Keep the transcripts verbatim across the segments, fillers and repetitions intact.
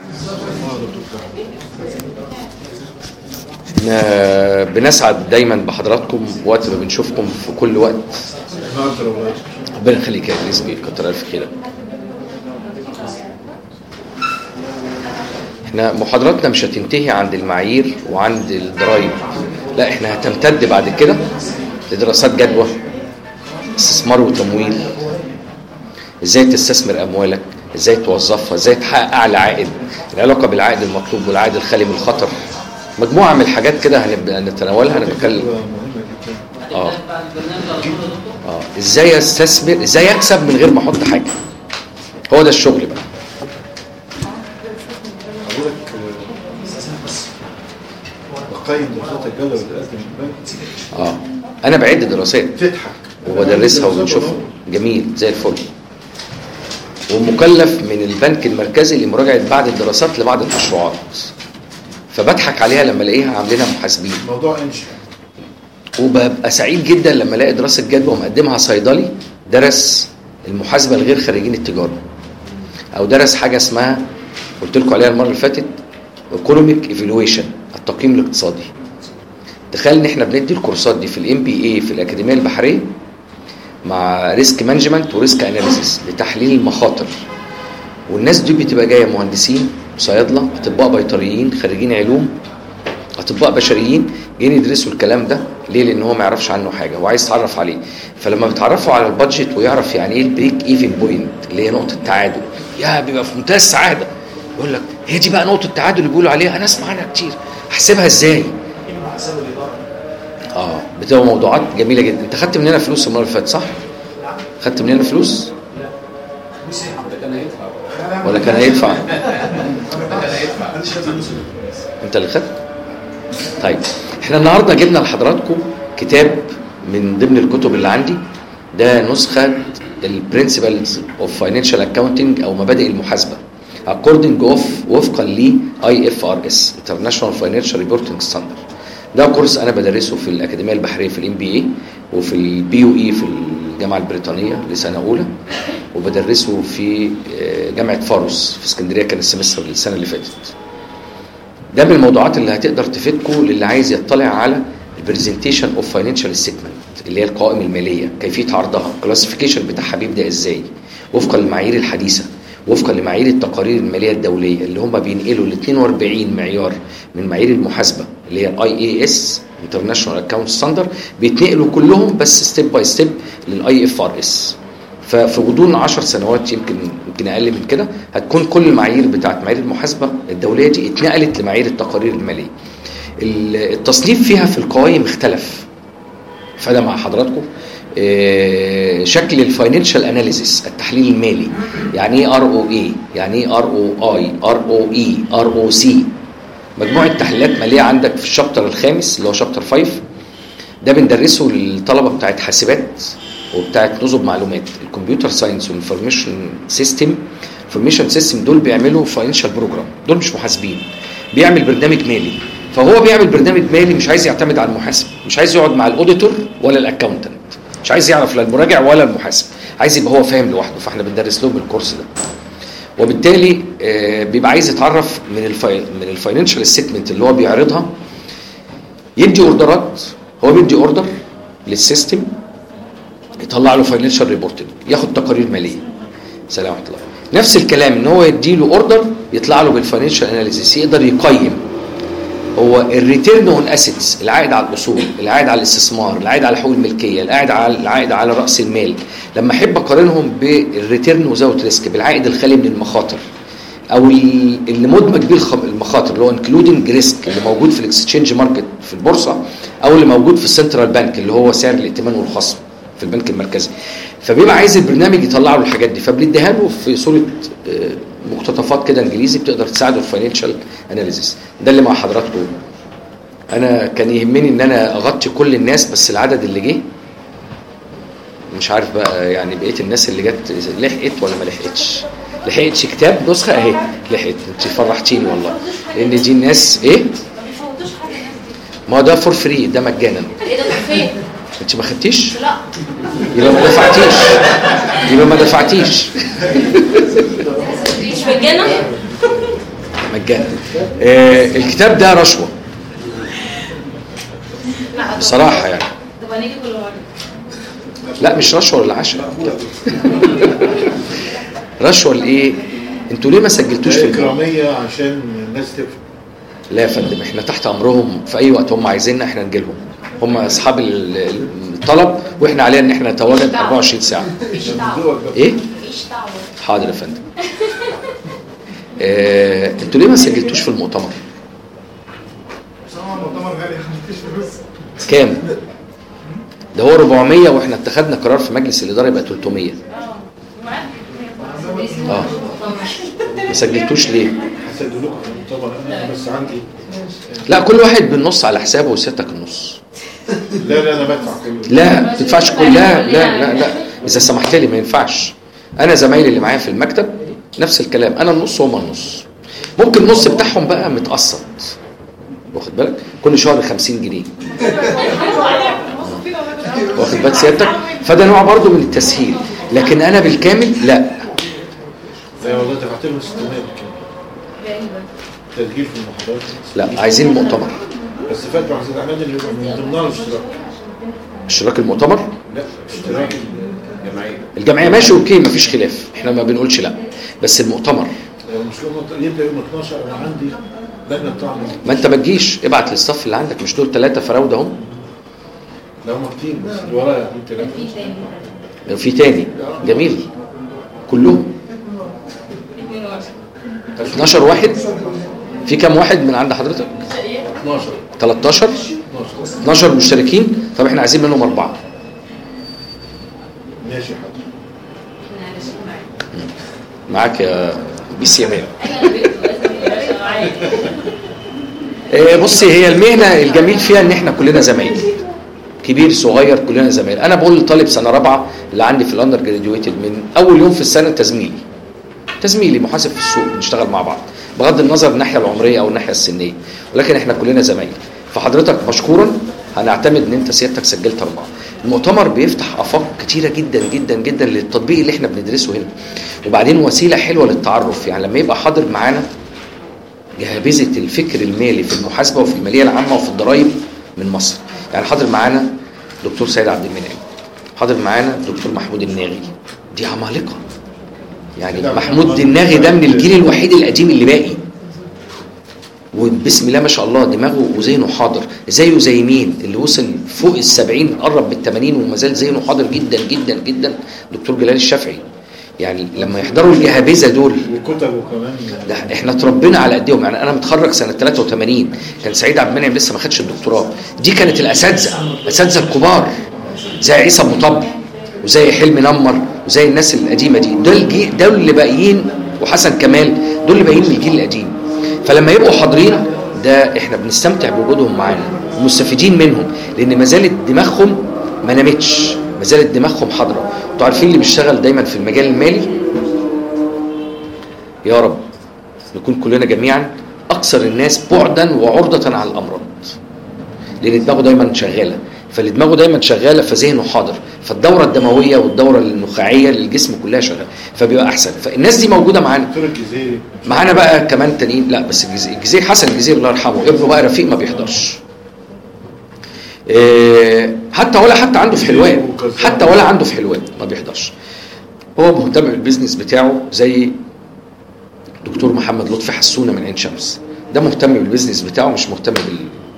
بنسعد دايما بحضراتكم وقت ما بنشوفكم في كل وقت. ربنا يخليك يا ادريس بيه، كتر الف خيرك. احنا محاضراتنا مش هتنتهي عند المعايير وعند الضرايب، لا احنا هتمتد بعد كده لدراسات جدوى، استثمار وتمويل، ازاي تستثمر اموالك، ازاي توظفها، ازاي تحقق اعلى عائد، العلاقه بالعائد المطلوب والعائد الخالي من الخطر، مجموعه من الحاجات كده هنبقى نتناولها. هنتكلم اه اه ازاي استثمر، ازاي اكسب من غير ما احط حاجه. هو ده الشغل بقى. بقيم دراسات الجدوى اللي بتقدم البنك. اه انا بعد دراسات تضحك وبدرسها وبنشوفها، جميل زي الفل، ومكلف من البنك المركزي لمراجعه بعض الدراسات لبعض المشروعات، فبضحك عليها لما الاقيها عاملينها محاسبين. موضوع انشاء. وببقى سعيد جدا لما الاقي دراسه جدوى مقدمها صيدلي درس المحاسبه الغير خريجين التجاره، او درس حاجه اسمها قلت لكم عليها المره اللي فاتت ايكونوميك ايفالويشن، التقييم الاقتصادي. تخيل ان احنا بندي الكورسات دي في الام بي اي في الاكاديميه البحريه مع ريسك مانجمنت وريسك اناليسيس لتحليل المخاطر، والناس دي بتبقى جايه مهندسين، صيادله، اطباء بيطريين، خريجين علوم، اطباء بشريين، جايين يدرسوا الكلام ده. ليه؟ لان هو ما يعرفش عنه حاجه وعايز يتعرف عليه. فلما بيتعرفوا على البادجت ويعرف يعني ايه البريك ايفن بوينت اللي هي نقطه التعادل، يا بيبقى في منتهى السعاده. يقول لك هي دي بقى نقطه التعادل اللي بيقولوا عليها، انا اسمع عنها كتير، احسبها ازاي؟ اه بتبقى موضوعات جميله جدا. انت خدت مننا فلوس المره اللي فاتت صح؟ خدت مننا فلوس؟ ولا كان هيدفع؟ انت اللي خدت؟ طيب احنا النهارده جبنا لحضراتكم كتاب من ضمن الكتب اللي عندي، ده نسخه البرنسبلز اوف فاينانشال اكاونتنج او مبادئ المحاسبه according of وفقا ل اي اف ار اس International Financial Reporting Standard. ده كورس انا بدرسه في الاكاديميه البحريه في الام بي اي وفي البي يو اي في الجامعه البريطانيه لسنه اولى، وبدرسه في جامعه فاروس في اسكندريه كان السمستر السنه اللي فاتت. ده من الموضوعات اللي هتقدر تفيدكم للي عايز يطلع على البرزنتيشن اوف فاينانشال ستيتمنت اللي هي القوائم الماليه، كيفيه عرضها، الكلاسيفيكيشن بتاعها بيبدا ازاي وفقا للمعايير الحديثه، وفقا لمعايير التقارير الماليه الدوليه اللي هم بينقلوا ال اثنين وأربعين معيار من معايير المحاسبه اللي هي الاي اي اس انترناشونال اكاونت ستاندرد، بيتنقلوا كلهم بس ستيب باي ستيب للاي اف ار اس. ففي غضون عشر سنوات يمكن يمكن اقل من كده هتكون كل المعايير بتاعت معايير المحاسبه الدوليه دي اتنقلت لمعايير التقارير الماليه. التصنيف فيها في القوائم اختلف. فده مع حضراتكم شكل الفاينانشال اناليسيس، التحليل المالي، يعني ايه ار او اي، يعني ايه ار او اي، ار او اي، ار او سي، مجموعه تحليلات ماليه عندك في الشابتر الخامس اللي هو شابتر خمسة. ده بندرسه للطلبه بتاعت حاسبات وبتاعت نظم معلومات، الكمبيوتر ساينس والانفورميشن سيستم. الانفورميشن سيستم دول بيعملوا فاينانشال بروجرام، دول مش محاسبين، بيعمل برنامج مالي. فهو بيعمل برنامج مالي مش عايز يعتمد على المحاسب، مش عايز يقعد مع الاوديتور ولا الاكاونتنت، مش عايز يعرف لا المراجع ولا المحاسب، عايز يبقى هو فاهم لوحده. فاحنا بندرس لهم الكورس ده، وبالتالي بيبقى عايز يتعرف من الفايل من الفاينانشال ستيتمنت اللي هو بيعرضها، يدي اوردرات. هو بيدي اوردر للسيستم يطلع له فاينانشال ريبورتنج، ياخد تقارير ماليه. سلام عليكم. نفس الكلام ان هو يدي له اوردر يطلع له بالفاينانشال اناليسيس، يقدر يقيم هو الريتيرن اون اسيتس، العائد على الاصول، العائد على الاستثمار، العائد على حقوق الملكيه، العائد على العائد على راس المال. لما احب اقارنهم بالريتيرن وزاوت ريسك، بالعائد الخالي من المخاطر، او اللي مدمج بيه المخاطر اللي هو انكلودنج ريسك اللي موجود في الاكسشينج ماركت في البورصه، او اللي موجود في السنترال بانك اللي هو سعر الائتمان والخصم في البنك المركزي. فبيبقى عايز البرنامج يطلع له الحاجات دي، فبنديها له في صوره مقتطفات كده انجليزي بتقدر تساعده في فاينانشال اناليسيس. ده اللي مع حضراتكم. انا كان يهمني ان انا اغطي كل الناس، بس العدد اللي جه مش عارف بقى، يعني بقيه الناس اللي جت لحقت ولا ما لحقتش. لحقتش كتاب نسخه اهي، لحقت. انت فرحتيني والله، لان دي الناس ايه، ما ده فور فري، ده مجانا. ايه ده فين؟ انت ما خدتيش؟ لا. يبقى ما دفعتيش، يبقى ما دفعتيش. مش مجانا؟ مجانا. آه الكتاب ده رشوه بصراحه يعني. طب هنيجي كل مره. لا مش رشوه ولا عشاء. رشوه لايه؟ انتوا ليه ما سجلتوش في الجامعه؟ إكرامية عشان الناس تفهم. لا يا فندم، احنا تحت امرهم في اي وقت هم عايزيننا احنا نجي لهم. هم اصحاب الطلب واحنا علينا ان احنا نتواجد أربعة وعشرين ساعه. ايه؟ حاضر يا فندم. اه انتوا ليه ما سجلتوش في المؤتمر؟ المؤتمر غالي مفيش فلوس. كام؟ ده هو أربعمية واحنا اتخذنا قرار في مجلس الاداره يبقى ثلاثمية. اه ما سجلتوش ليه؟ هسجلكم في المؤتمر انا بس عندي. لا كل واحد بالنص على حسابه وسيادتك النص. لا لا انا بدفع كله. لا ما تدفعش كل لا لا لا لا اذا سمحت لي ما ينفعش. انا زمايلي اللي معايا في المكتب نفس الكلام، انا النص وهم النص. ممكن النص بتاعهم بقى متقسط، واخد بالك؟ كل شهر خمسين جنيه، واخد بالك سيادتك؟ فده نوع برضو من التسهيل، لكن انا بالكامل لا. لا والله دفعت لهم ستمية بالكامل. تسجيل في المحاضرات. لا عايزين المؤتمر. بس فاتوا عزيز احمد اللي يبقى من ضمنها الاشتراك. اشتراك المؤتمر؟ لا اشتراك الجمعيه. الجمعيه ماشي اوكي مفيش خلاف، احنا ما بنقولش لا، بس المؤتمر مش يوم يبدا يوم اتناشر انا عندي لجنه طعم. ما انت ما تجيش، ابعت للصف اللي عندك، مش دول ثلاثه فراوده هم. لا هم كتير بس اللي ورايا في ثلاثه. في تاني جميل كلهم اتناشر واحد. في كام واحد من عند حضرتك؟ اتناشر تلتاشر اتناشر مشتركين. طب احنا عايزين منهم اربعه. ماشي حاضر. معاك يا بيس يمان. إيه بصي، هي المهنه الجميل فيها ان احنا كلنا زمايل، كبير صغير كلنا زمايل. انا بقول لطالب سنه رابعه اللي عندي في الاندر جراديويتد من اول يوم في السنه تزميلي تزميلي محاسب في السوق، بنشتغل مع بعض بغض النظر الناحيه العمريه او الناحيه السنيه، ولكن احنا كلنا زمايل. فحضرتك مشكورا هنعتمد ان انت سيادتك سجلت اربعه. المؤتمر بيفتح افاق كتيره جدا جدا جدا للتطبيق اللي احنا بندرسه هنا، وبعدين وسيله حلوه للتعرف. يعني لما يبقى حاضر معانا جهابذه الفكر المالي في المحاسبه وفي الماليه العامه وفي الضرائب من مصر. يعني حاضر معانا دكتور سيد عبد المنعم، حاضر معانا دكتور محمود الناغي، دي عمالقه. يعني محمود الناغي ده من الجيل الوحيد القديم اللي باقي، وبسم الله ما شاء الله دماغه وذهنه حاضر. زيه زي مين اللي وصل فوق السبعين قرب بالثمانين وما زال ذهنه حاضر جدا جدا جدا؟ دكتور جلال الشافعي. يعني لما يحضروا الجهابذه دول وكتبوا كمان. ده احنا اتربينا على قدهم. يعني انا متخرج سنه ثلاثة وثمانين، كان سعيد عبد المنعم لسه ما خدش الدكتوراه. دي كانت الاساتذه الاساتذه الكبار زي عيسى مطب وزي حلمي نمر وزي الناس القديمه دي. دول دول اللي باقيين، وحسن كمال، دول اللي باقيين من الجيل القديم. فلما يبقوا حاضرين ده احنا بنستمتع بوجودهم معانا ومستفيدين منهم، لان ما زالت دماغهم ما نامتش، ما زالت دماغهم حاضره. انتوا عارفين اللي بيشتغل دايما في المجال المالي، يا رب نكون كلنا جميعا اكثر الناس بعدا وعرضه على الامراض، لان دماغه دايما شغاله. فاللي دماغه دايما شغاله فذهنه حاضر، فالدوره الدمويه والدوره النخاعيه للجسم كلها شغاله، فبيبقى احسن. فالناس دي موجوده معانا. دكتور الجزيري معانا بقى كمان تانيين. لا بس الجزيري, الجزيري حسن الجزيري الله يرحمه، ابنه بقى رفيق ما بيحضرش. إيه حتى ولا حتى عنده في حلوان، حتى ولا عنده في حلوان ما بيحضرش. هو مهتم بالبيزنس بتاعه زي دكتور محمد لطفي حسونه من عين شمس، ده مهتم بالبيزنس بتاعه مش مهتم بال.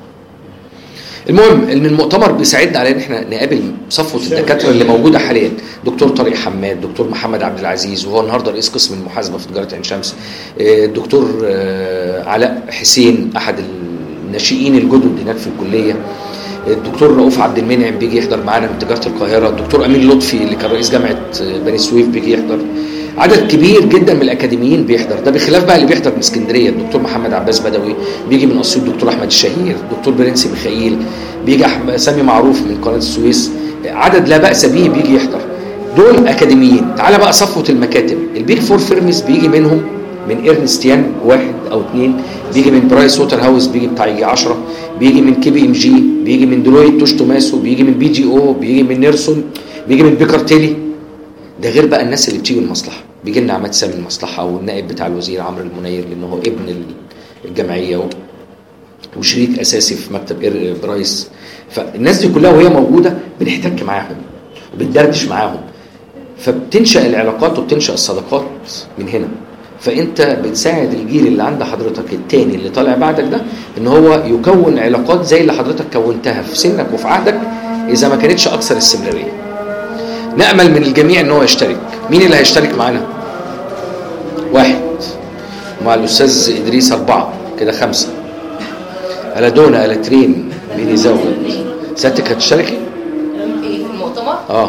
المهم ان المؤتمر بيساعدنا على ان احنا نقابل صفوه الدكاتره اللي موجوده حاليا. دكتور طارق حماد، دكتور محمد عبد العزيز وهو النهارده رئيس قسم المحاسبه في تجاره عين شمس، الدكتور علاء حسين احد الناشئين الجدد هناك في الكليه، الدكتور رؤوف عبد المنعم بيجي يحضر معانا من تجاره القاهره، الدكتور امين لطفي اللي كان رئيس جامعه بني سويف بيجي يحضر، عدد كبير جدا من الاكاديميين بيحضر. ده بخلاف بقى اللي بيحضر من اسكندريه، الدكتور محمد عباس بدوي بيجي من اسيوط، الدكتور احمد الشهير، الدكتور برنسي ميخائيل بيجي، سامي معروف من قناه السويس، عدد لا باس به بيجي يحضر. دول اكاديميين. تعالى بقى صفوه المكاتب، البيج فور فيرمز بيجي منهم من ايرنست يانج واحد او اثنين، بيجي من برايس ووتر هاوس بيجي بتاع يجي عشرة، بيجي من كي بي ام جي، بيجي من دلويت توش توماسو، بيجي من بي جي او، بيجي من نيرسون، بيجي من بيكارتيلي. ده غير بقى الناس اللي بتيجي من المصلحه، بيجي لنا عماد سامي المصلحه والنائب بتاع الوزير عمرو المنير لانه هو ابن الجمعيه وشريك اساسي في مكتب برايس. فالناس دي كلها وهي موجوده بنحتك معاهم وبندردش معاهم، فبتنشا العلاقات وبتنشا الصداقات من هنا. فانت بتساعد الجيل اللي عند حضرتك التاني اللي طالع بعدك ده ان هو يكون علاقات زي اللي حضرتك كونتها في سنك وفي عهدك، اذا ما كانتش اكثر استمراريه. نامل من الجميع ان هو يشترك. مين اللي هيشترك معانا؟ واحد، مع الاستاذ ادريس اربعه، كده خمسه. ألادونا ألاترين، مين يزود؟ سيادتك هتشتركي؟ في المؤتمر؟ اه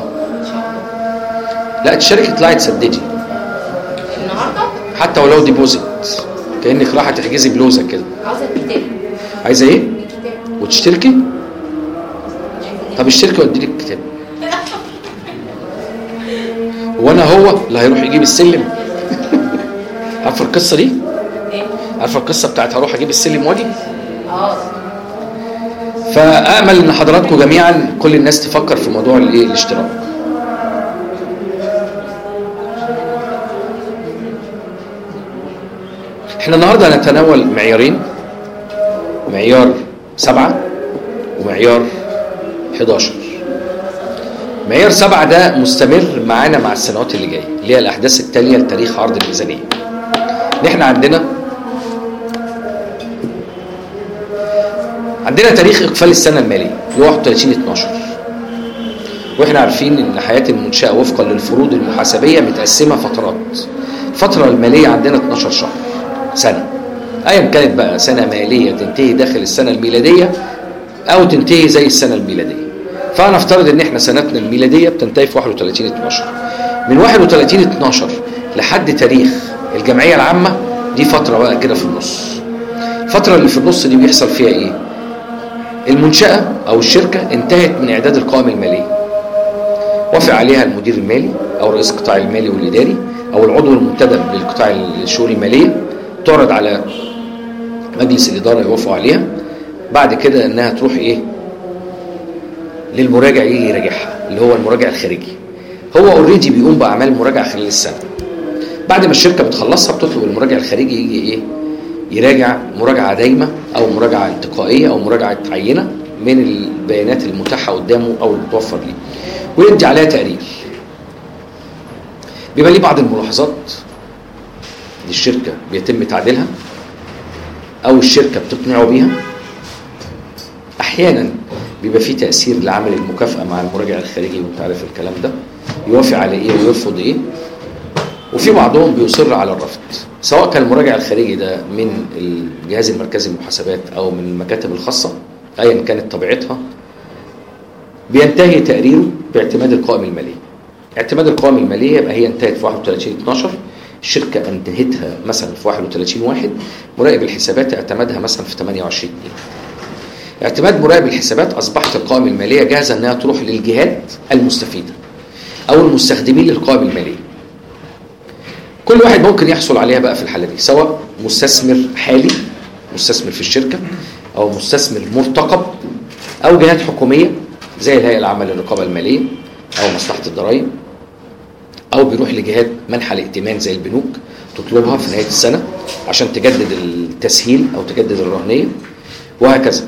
لا تشتركي، تطلعي تسددي النهارده حتى ولو ديبوزيت، كانك رايحه تحجزي بلوزه كده. عاوزه الكتاب. عايزه ايه؟ الكتاب. وتشتركي؟ طب اشتركي وادي لك الكتاب. وانا هو اللي هيروح يجيب السلم. عارفه القصه دي؟ ايه؟ عارفه القصه بتاعت هروح اجيب السلم واجي؟ اه فامل ان حضراتكم جميعا كل الناس تفكر في موضوع الايه الاشتراك. احنا النهارده هنتناول معيارين، معيار سبعة ومعيار حداشر. معيار سبعة ده مستمر معانا مع السنوات اللي جايه، اللي هي الاحداث التاليه لتاريخ عرض الميزانيه. احنا عندنا عندنا تاريخ اقفال السنه الماليه اللي هو واحد وثلاثين اتناشر، واحنا عارفين ان حياه المنشاه وفقا للفروض المحاسبيه متقسمه فترات. الفتره الماليه عندنا اتناشر شهر سنه، ايا كانت بقى سنه ماليه تنتهي داخل السنه الميلاديه او تنتهي زي السنه الميلاديه. فهنفترض ان احنا سنتنا الميلاديه بتنتهي في واحد وثلاثين اتناشر. من واحد وثلاثين اتناشر لحد تاريخ الجمعيه العامه دي فتره بقى كده في النص. الفتره اللي في النص دي بيحصل فيها ايه؟ المنشاه او الشركه انتهت من اعداد القوائم الماليه، وافق عليها المدير المالي او رئيس القطاع المالي والاداري او العضو المنتدب للقطاع الشؤون الماليه، تعرض على مجلس الاداره يوافقوا عليها. بعد كده انها تروح ايه؟ للمراجع يجي يراجعها، اللي هو المراجع الخارجي. هو اوريدي بيقوم باعمال مراجعه خلال السنه. بعد ما الشركه بتخلصها بتطلب المراجع الخارجي يجي ايه؟ يراجع مراجعه دايمه او مراجعه انتقائيه او مراجعه عينه من البيانات المتاحه قدامه او المتوفر ليه، ويدي عليها تقرير. بيبقى ليه بعض الملاحظات للشركه بيتم تعديلها او الشركه بتقنعه بيها. احيانا بيبقى فيه تاثير لعمل المكافاه مع المراجع الخارجي، وانت عارف الكلام ده، يوافق على ايه ويرفض ايه. وفي بعضهم بيصر على الرفض، سواء كان المراجع الخارجي ده من الجهاز المركزي للمحاسبات او من المكاتب الخاصه ايا كانت طبيعتها. بينتهي تقريره باعتماد القوائم الماليه. اعتماد القوائم الماليه يبقى هي انتهت في واحد وثلاثين اتناشر، الشركه انتهتها مثلا في واحد وثلاثين واحد، مراقب الحسابات اعتمدها مثلا في ثمانية وعشرين اتنين. اعتماد مراقب الحسابات اصبحت القوائم الماليه جاهزه انها تروح للجهات المستفيده او المستخدمين للقوائم الماليه. كل واحد ممكن يحصل عليها بقى في الحاله دي، سواء مستثمر حالي مستثمر في الشركه او مستثمر مرتقب او جهات حكوميه زي الهيئه العامه للرقابه الماليه او مصلحه الضرائب، او بيروح لجهات منح الائتمان زي البنوك تطلبها في نهايه السنه عشان تجدد التسهيل او تجدد الرهنيه وهكذا.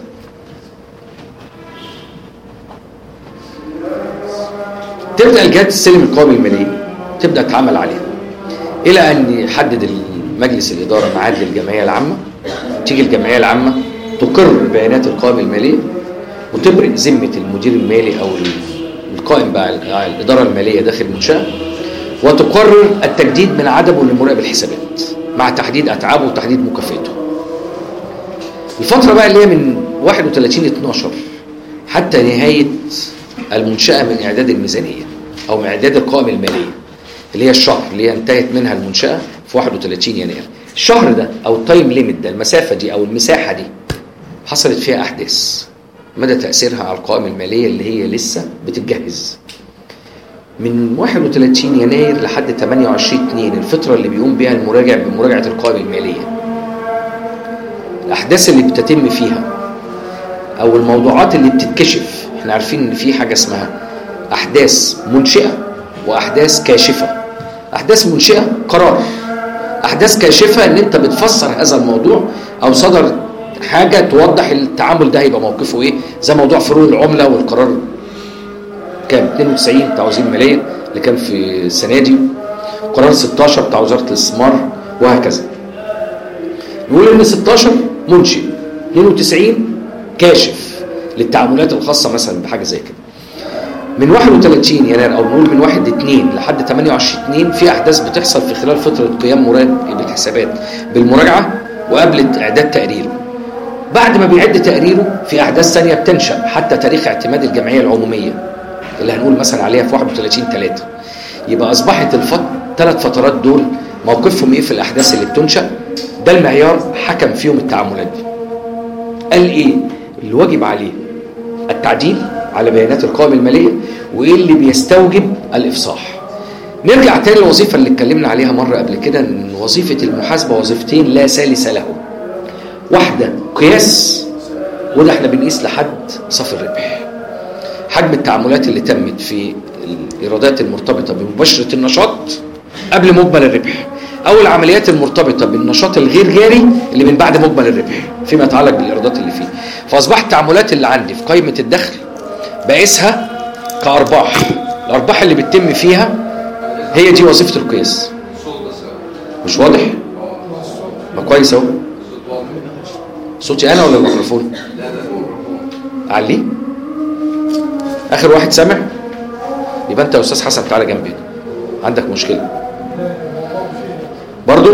تبدا الجهات تستلم القوائم الماليه، تبدا تعمل عليها الى ان يحدد مجلس الاداره ميعاد للجمعيه العامه. تيجي الجمعيه العامه تقر بيانات القوائم الماليه وتبرئ ذمه المدير المالي او القائم بقى الاداره الماليه داخل المنشاه، وتقرر التجديد من عدمه لمراقب الحسابات مع تحديد اتعابه وتحديد مكافاته. الفتره بقى اللي هي من واحد وثلاثين اتناشر حتى نهايه المنشاه من اعداد الميزانيه او من اعداد القوائم الماليه، اللي هي الشهر اللي هي انتهت منها المنشاه في واحد وثلاثين يناير. الشهر ده او التايم ليميت ده، المسافه دي او المساحه دي، حصلت فيها احداث مدى تاثيرها على القوائم الماليه اللي هي لسه بتتجهز. من واحد وثلاثين يناير لحد ثمانية وعشرين اتنين الفتره اللي بيقوم بها المراجع بمراجعه القوائم الماليه، الاحداث اللي بتتم فيها او الموضوعات اللي بتتكشف، احنا عارفين ان في حاجه اسمها احداث منشئه واحداث كاشفه. احداث منشئه قرار احداث كاشفه ان انت بتفسر هذا الموضوع او صدر حاجه توضح التعامل ده هيبقى موقفه ايه، زي موضوع فروق العمله والقرار كام اتنين وتسعين بتاع وزير الماليه اللي كان في السنه دي، قرار ستاشر بتاع وزاره الاستثمار وهكذا. نقول ان ستاشر منشئ، اتنين وتسعين كاشف للتعاملات الخاصه مثلا بحاجه زي كده. من واحد وتلاتين يناير او نقول من واحد اتنين لحد تمانية وعشرين اتنين في احداث بتحصل في خلال فتره قيام مراقب الحسابات بالمراجعه وقبل اعداد تقريره. بعد ما بيعد تقريره في احداث ثانيه بتنشا حتى تاريخ اعتماد الجمعيه العموميه اللي هنقول مثلا عليها في واحد وتلاتين تلاتة. يبقى اصبحت الفت... ثلاث فترات دول موقفهم ايه في الاحداث اللي بتنشا. ده المعيار حكم فيهم التعاملات دي. قال ايه اللي واجب عليه التعديل على بيانات القوائم الماليه وايه اللي بيستوجب الافصاح. نرجع تاني للوظيفه اللي اتكلمنا عليها مره قبل كده، ان وظيفه المحاسبه وظيفتين لا ثالث له. واحده قياس، وده احنا بنقيس لحد صافي الربح، حجم التعاملات اللي تمت في الايرادات المرتبطه بمباشره النشاط قبل مجمل الربح، او العمليات المرتبطه بالنشاط الغير جاري اللي من بعد مجمل الربح فيما يتعلق بالايرادات اللي فيه. فاصبحت التعاملات اللي عندي في قائمه الدخل بقيسها كارباح، الارباح اللي بتتم فيها هي دي وظيفه القياس. مش واضح؟ ما كويس اهو. صوتي انا ولا الميكروفون؟ عليه اخر واحد سامع؟ يبقى انت يا استاذ حسن تعالى جنبي، عندك مشكله برضو؟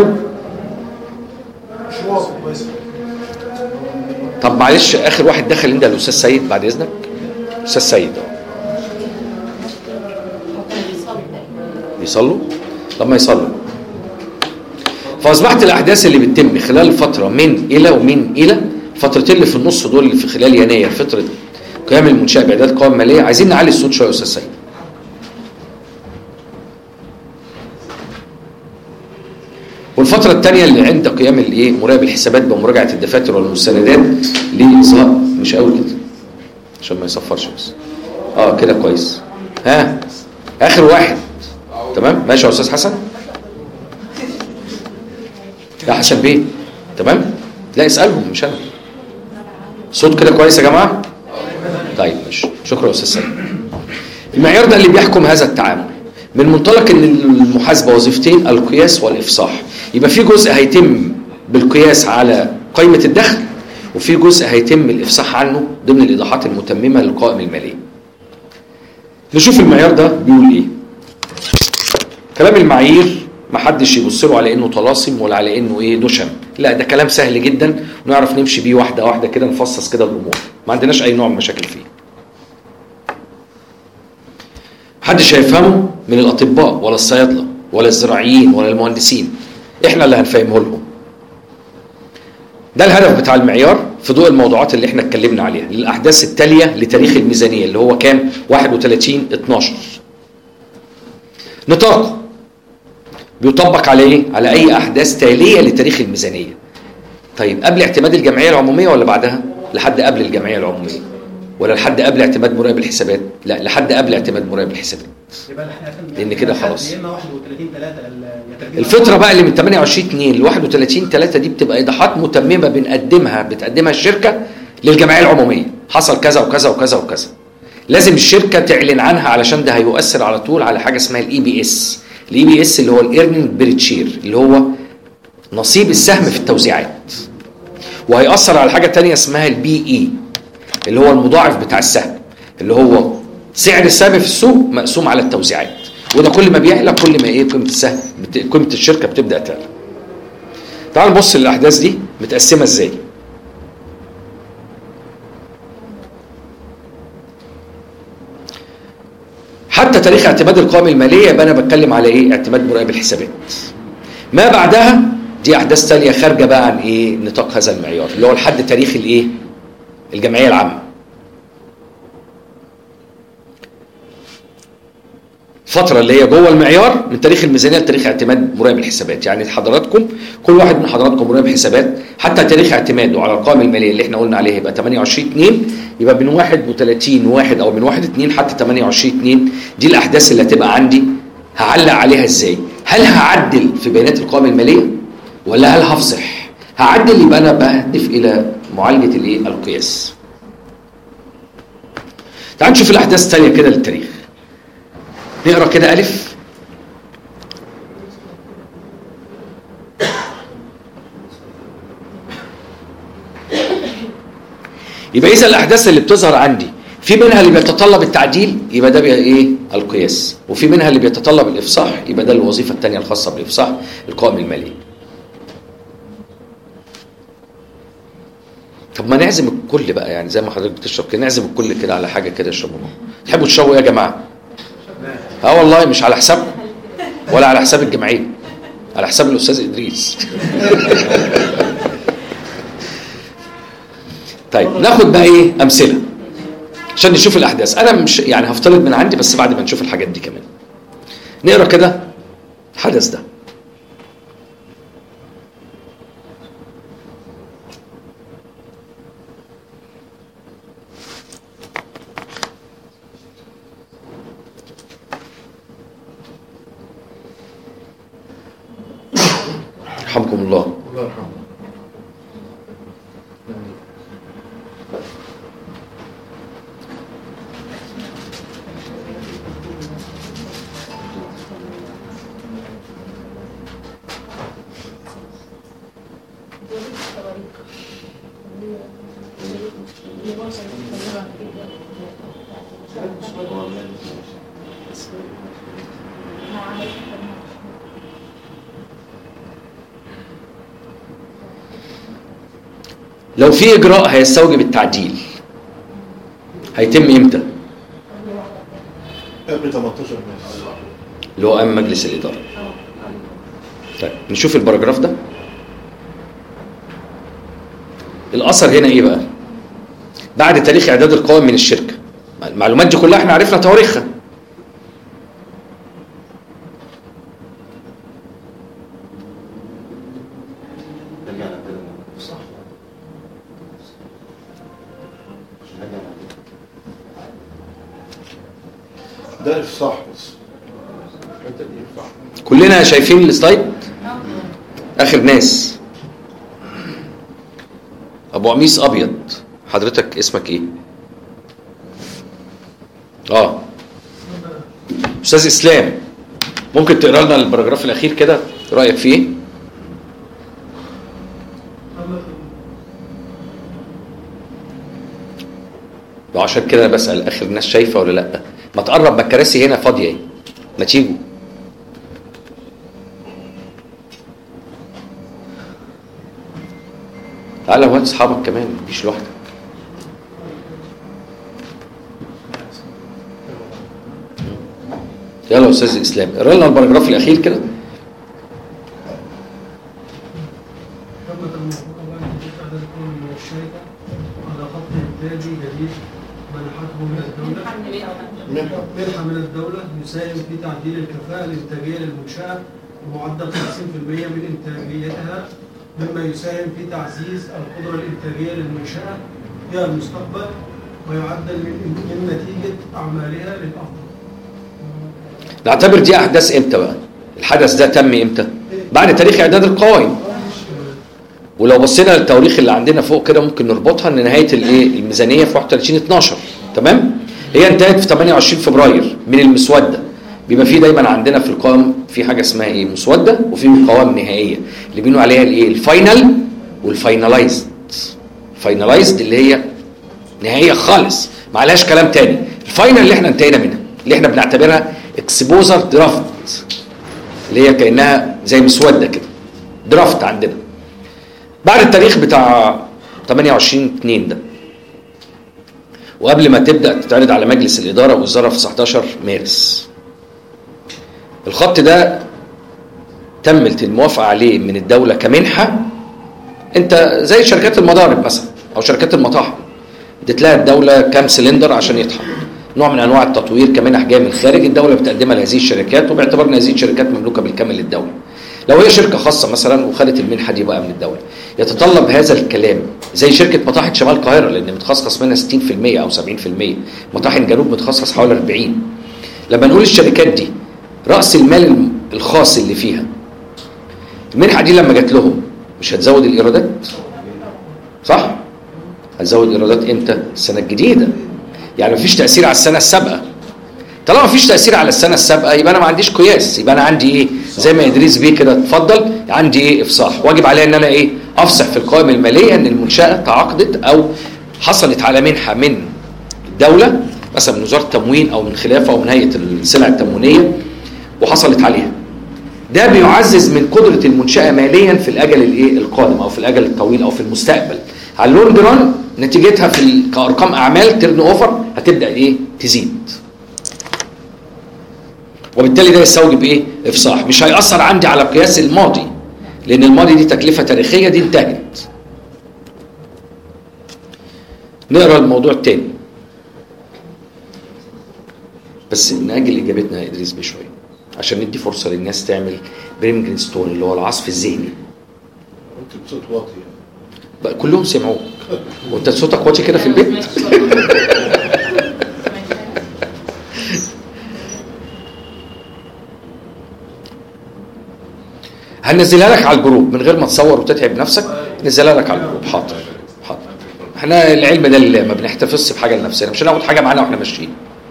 طب معلش اخر واحد دخل انت الاستاذ سيد بعد اذنك. استاذ سيد اهو بيصلوا. طب ما يصلوا. فاصبحت الاحداث اللي بتتم خلال الفتره من الى ومن الى الفترتين اللي في النص دول اللي في خلال يناير فتره قيام المنشاه باعداد قوائم ماليه. عايزين نعلي الصوت شويه يا استاذ سيد. والفتره الثانيه اللي عند قيام الايه مراقب الحسابات بمراجعه الدفاتر والمستندات لاظهار مش قوي كده عشان ما يصفرش بس. اه كده كويس. ها اخر واحد تمام ماشي يا استاذ حسن. يا حسن بيه تمام. لا اسالهم مش انا. صوت كده كويس يا جماعه. طيب ماشي شكرا يا استاذ سيد. المعيار ده اللي بيحكم هذا التعامل من منطلق ان المحاسبه وظيفتين القياس والافصاح. يبقى في جزء هيتم بالقياس على قائمه الدخل وفي جزء هيتم الافصاح عنه ضمن الايضاحات المتممه للقوائم الماليه. نشوف المعيار ده بيقول ايه. كلام المعايير ما حدش يبص له على انه طلاسم ولا على انه ايه دشم، لا ده كلام سهل جدا ونعرف نمشي بيه واحده واحده كده نفصص كده الامور، ما عندناش اي نوع من المشاكل فيه. محدش هيفهمه من الاطباء ولا الصيادله ولا الزراعيين ولا المهندسين، احنا اللي هنفهمه لهم. ده الهدف بتاع المعيار في ضوء الموضوعات اللي احنا اتكلمنا عليها للاحداث التاليه لتاريخ الميزانيه اللي هو كام واحد وتلاتين اتناشر. نطاقه بيطبق على ايه؟ على اي احداث تاليه لتاريخ الميزانيه. طيب قبل اعتماد الجمعيه العموميه ولا بعدها؟ لحد قبل الجمعيه العموميه. ولا لحد قبل اعتماد مراقب الحسابات؟ لا لحد قبل اعتماد مراقب الحسابات. يبقى احنا لان كده خلاص. يا اما واحد وتلاتين تلاتة الفتره بقى اللي من تمانية وعشرين اتنين ل واحد وتلاتين تلاتة دي بتبقى ايضاحات متممه بنقدمها بتقدمها الشركه للجمعيه العموميه، حصل كذا وكذا وكذا وكذا. لازم الشركه تعلن عنها علشان ده هيؤثر على طول على حاجه اسمها الاي بي اس. الاي بي اس اللي هو الايرنينج بير شير اللي هو نصيب السهم في التوزيعات. وهيأثر على حاجه ثانيه اسمها البي اي اللي هو المضاعف بتاع السهم اللي هو سعر السهم في السوق مقسوم على التوزيعات، وده كل ما بيعلى كل ما ايه قيمه السهم قيمه الشركه بتبدا تعلى. تعال نبص للاحداث دي متقسمه ازاي. حتى تاريخ اعتماد القوائم الماليه يبقى انا بتكلم على ايه؟ اعتماد مراقب الحسابات. ما بعدها دي احداث ثانيه خارجه بقى عن ايه؟ نطاق هذا المعيار اللي هو لحد تاريخ الايه؟ الجمعيه العامه. الفتره اللي هي جوه المعيار من تاريخ الميزانيه لتاريخ اعتماد مراقب الحسابات. يعني حضراتكم كل واحد من حضراتكم مراقب حسابات حتى تاريخ اعتماده على القوائم الماليه اللي احنا قلنا عليها يبقى تمانية وعشرين اتنين، يبقى من واحد وتلاتين واحد او من واحد اتنين حتى تمانية وعشرين اتنين. دي الاحداث اللي هتبقى عندي هعلق عليها ازاي؟ هل هعدل في بيانات القوائم الماليه ولا هل هفصح؟ هعدل يبقى انا بهدف الى معالجه الايه؟ القياس. تعال نشوف الاحداث الثانيه كده للتاريخ. نقرا كده الف. يبقى اذا الاحداث اللي بتظهر عندي في منها اللي بيتطلب التعديل، يبقى ده بقى ايه؟ القياس. وفي منها اللي بيتطلب الافصاح، يبقى ده الوظيفه الثانيه الخاصه بالافصاح، القوائم الماليه. طب ما نعزم الكل بقى، يعني زي ما حضرتك بتشرب كده نعزم الكل كده على حاجه كده يشربوها. تحبوا تشربوا ايه يا جماعه؟ اه والله مش على حسابكم ولا على حساب الجمعيه، على حساب الاستاذ ادريس. طيب ناخد بقى ايه؟ امثله عشان نشوف الاحداث. انا مش يعني هفترض من عندي بس بعد ما نشوف الحاجات دي كمان. نقرا كده الحدث ده. رحمكم الله. الله يرحمه. لو في اجراء هيستوجب التعديل هيتم امتى؟ قبل تمنتاشر مارس اللي هو امام مجلس الاداره. طيب نشوف الباراجراف ده. الاثر هنا ايه بقى؟ بعد تاريخ اعداد القوائم من الشركه. المعلومات دي كلها احنا عرفنا تواريخها. ده افصاح بس. كلنا شايفين السلايد؟ اخر ناس. ابو قميص ابيض، حضرتك اسمك ايه؟ اه استاذ اسلام، ممكن تقرا لنا الباراجراف الاخير كده رايك فيه ايه؟ وعشان كده انا بسال اخر الناس شايفه ولا لا؟ ما تقرب، ما الكراسي هنا فاضيه ايه؟ ما تيجوا. تعالى وهات اصحابك كمان، مفيش لوحدك. يلا يا استاذ اسلام اقرا لنا الباراجراف الاخير كده. منحة من الدولة يساهم في تعديل الكفاءة الإنتاجية للمنشأة بمعدل خمسين بالمئة من إنتاجيتها، مما يساهم في تعزيز القدرة الإنتاجية للمنشأة في المستقبل ويعدل من, من نتيجة أعمالها للأفضل. نعتبر دي أحداث إمتى بقى؟ الحدث ده تم إمتى؟ بعد تاريخ إعداد القوائم. ولو بصينا للتواريخ اللي عندنا فوق كده ممكن نربطها ان نهايه الايه الميزانيه في واحد وثلاثين اتناشر. تمام؟ هي انتهت في ثمانية وعشرين فبراير من المسوده. بيبقى في دايما عندنا في القوائم في حاجه اسمها ايه؟ مسوده، وفي قوائم نهائيه اللي بيقولوا عليها الايه؟ الفاينل والفاينلايزد. فاينلايزد اللي هي نهائيه خالص ما عليهاش كلام تاني. الفاينل اللي احنا انتهينا منها اللي احنا بنعتبرها اكسبوزر درافت، اللي هي كانها زي مسوده كده درافت عندنا. بعد التاريخ بتاع ثمانية وعشرين اتنين ده وقبل ما تبدأ تتعرض على مجلس الإدارة والوزارة في تسعتاشر مارس، الخط ده تمت الموافقة عليه من الدولة كمنحة. انت زي شركات المضارب مثلا او شركات المطاحن ادت لها الدولة كام سلندر عشان يطحن، نوع من انواع التطوير كمنح جايه من الخارج، الدولة بتقدمها لهذه الشركات وباعتبار ان هذه الشركات مملوكة بالكامل للدولة. لو هي شركة خاصة مثلا وخدت المنحة دي بقى من الدولة، يتطلب هذا الكلام زي شركة مطاحن شمال القاهرة لأن متخصص منها ستين بالمئة أو سبعين بالمئة، مطاحن جنوب متخصص حوالي أربعين. لما نقول الشركات دي رأس المال الخاص اللي فيها المنحه دي لما جات لهم مش هتزود الايرادات؟ صح؟ هتزود الايرادات امتى؟ السنه الجديده. يعني مفيش تاثير على السنه السابقه. طالما مفيش تاثير على السنه السابقه يبقى انا ما عنديش قياس، يبقى انا عندي ايه؟ زي ما ادريس بيه كده اتفضل، عندي ايه؟ افصاح. واجب عليا ان انا ايه؟ افصح في القوائم الماليه ان المنشاه تعاقدت او حصلت على منحه من الدوله، مثلا من وزاره التموين او من خلافه او من هيئه السلع التموينيه وحصلت عليها. ده بيعزز من قدره المنشاه ماليا في الاجل الايه؟ القادم او في الاجل الطويل او في المستقبل. على اللونج ران نتيجتها في كارقام اعمال تيرن اوفر هتبدا ايه؟ تزيد. وبالتالي ده يستوجب ايه؟ افصاح. مش هيأثر عندي على قياس الماضي، لان الماضي دي تكلفه تاريخيه دي انتهت. نقرا الموضوع الثاني بس نأجل اجابتنا يا ادريس بشويه عشان ندي فرصه للناس تعمل بريم ستون اللي هو العصف الذهني. انت بصوت واطي بقى كلهم سمعوك وانت صوتك واطي كده في البيت. هنزلها لك على الجروب من غير ما تصور وتتعب نفسك. نزلها لك على الجروب. حاضر حاضر. احنا العلم ده اللي ما بنحتفظش بحاجه لنفسنا، مش هناخد حاجه معانا واحنا ماشيين.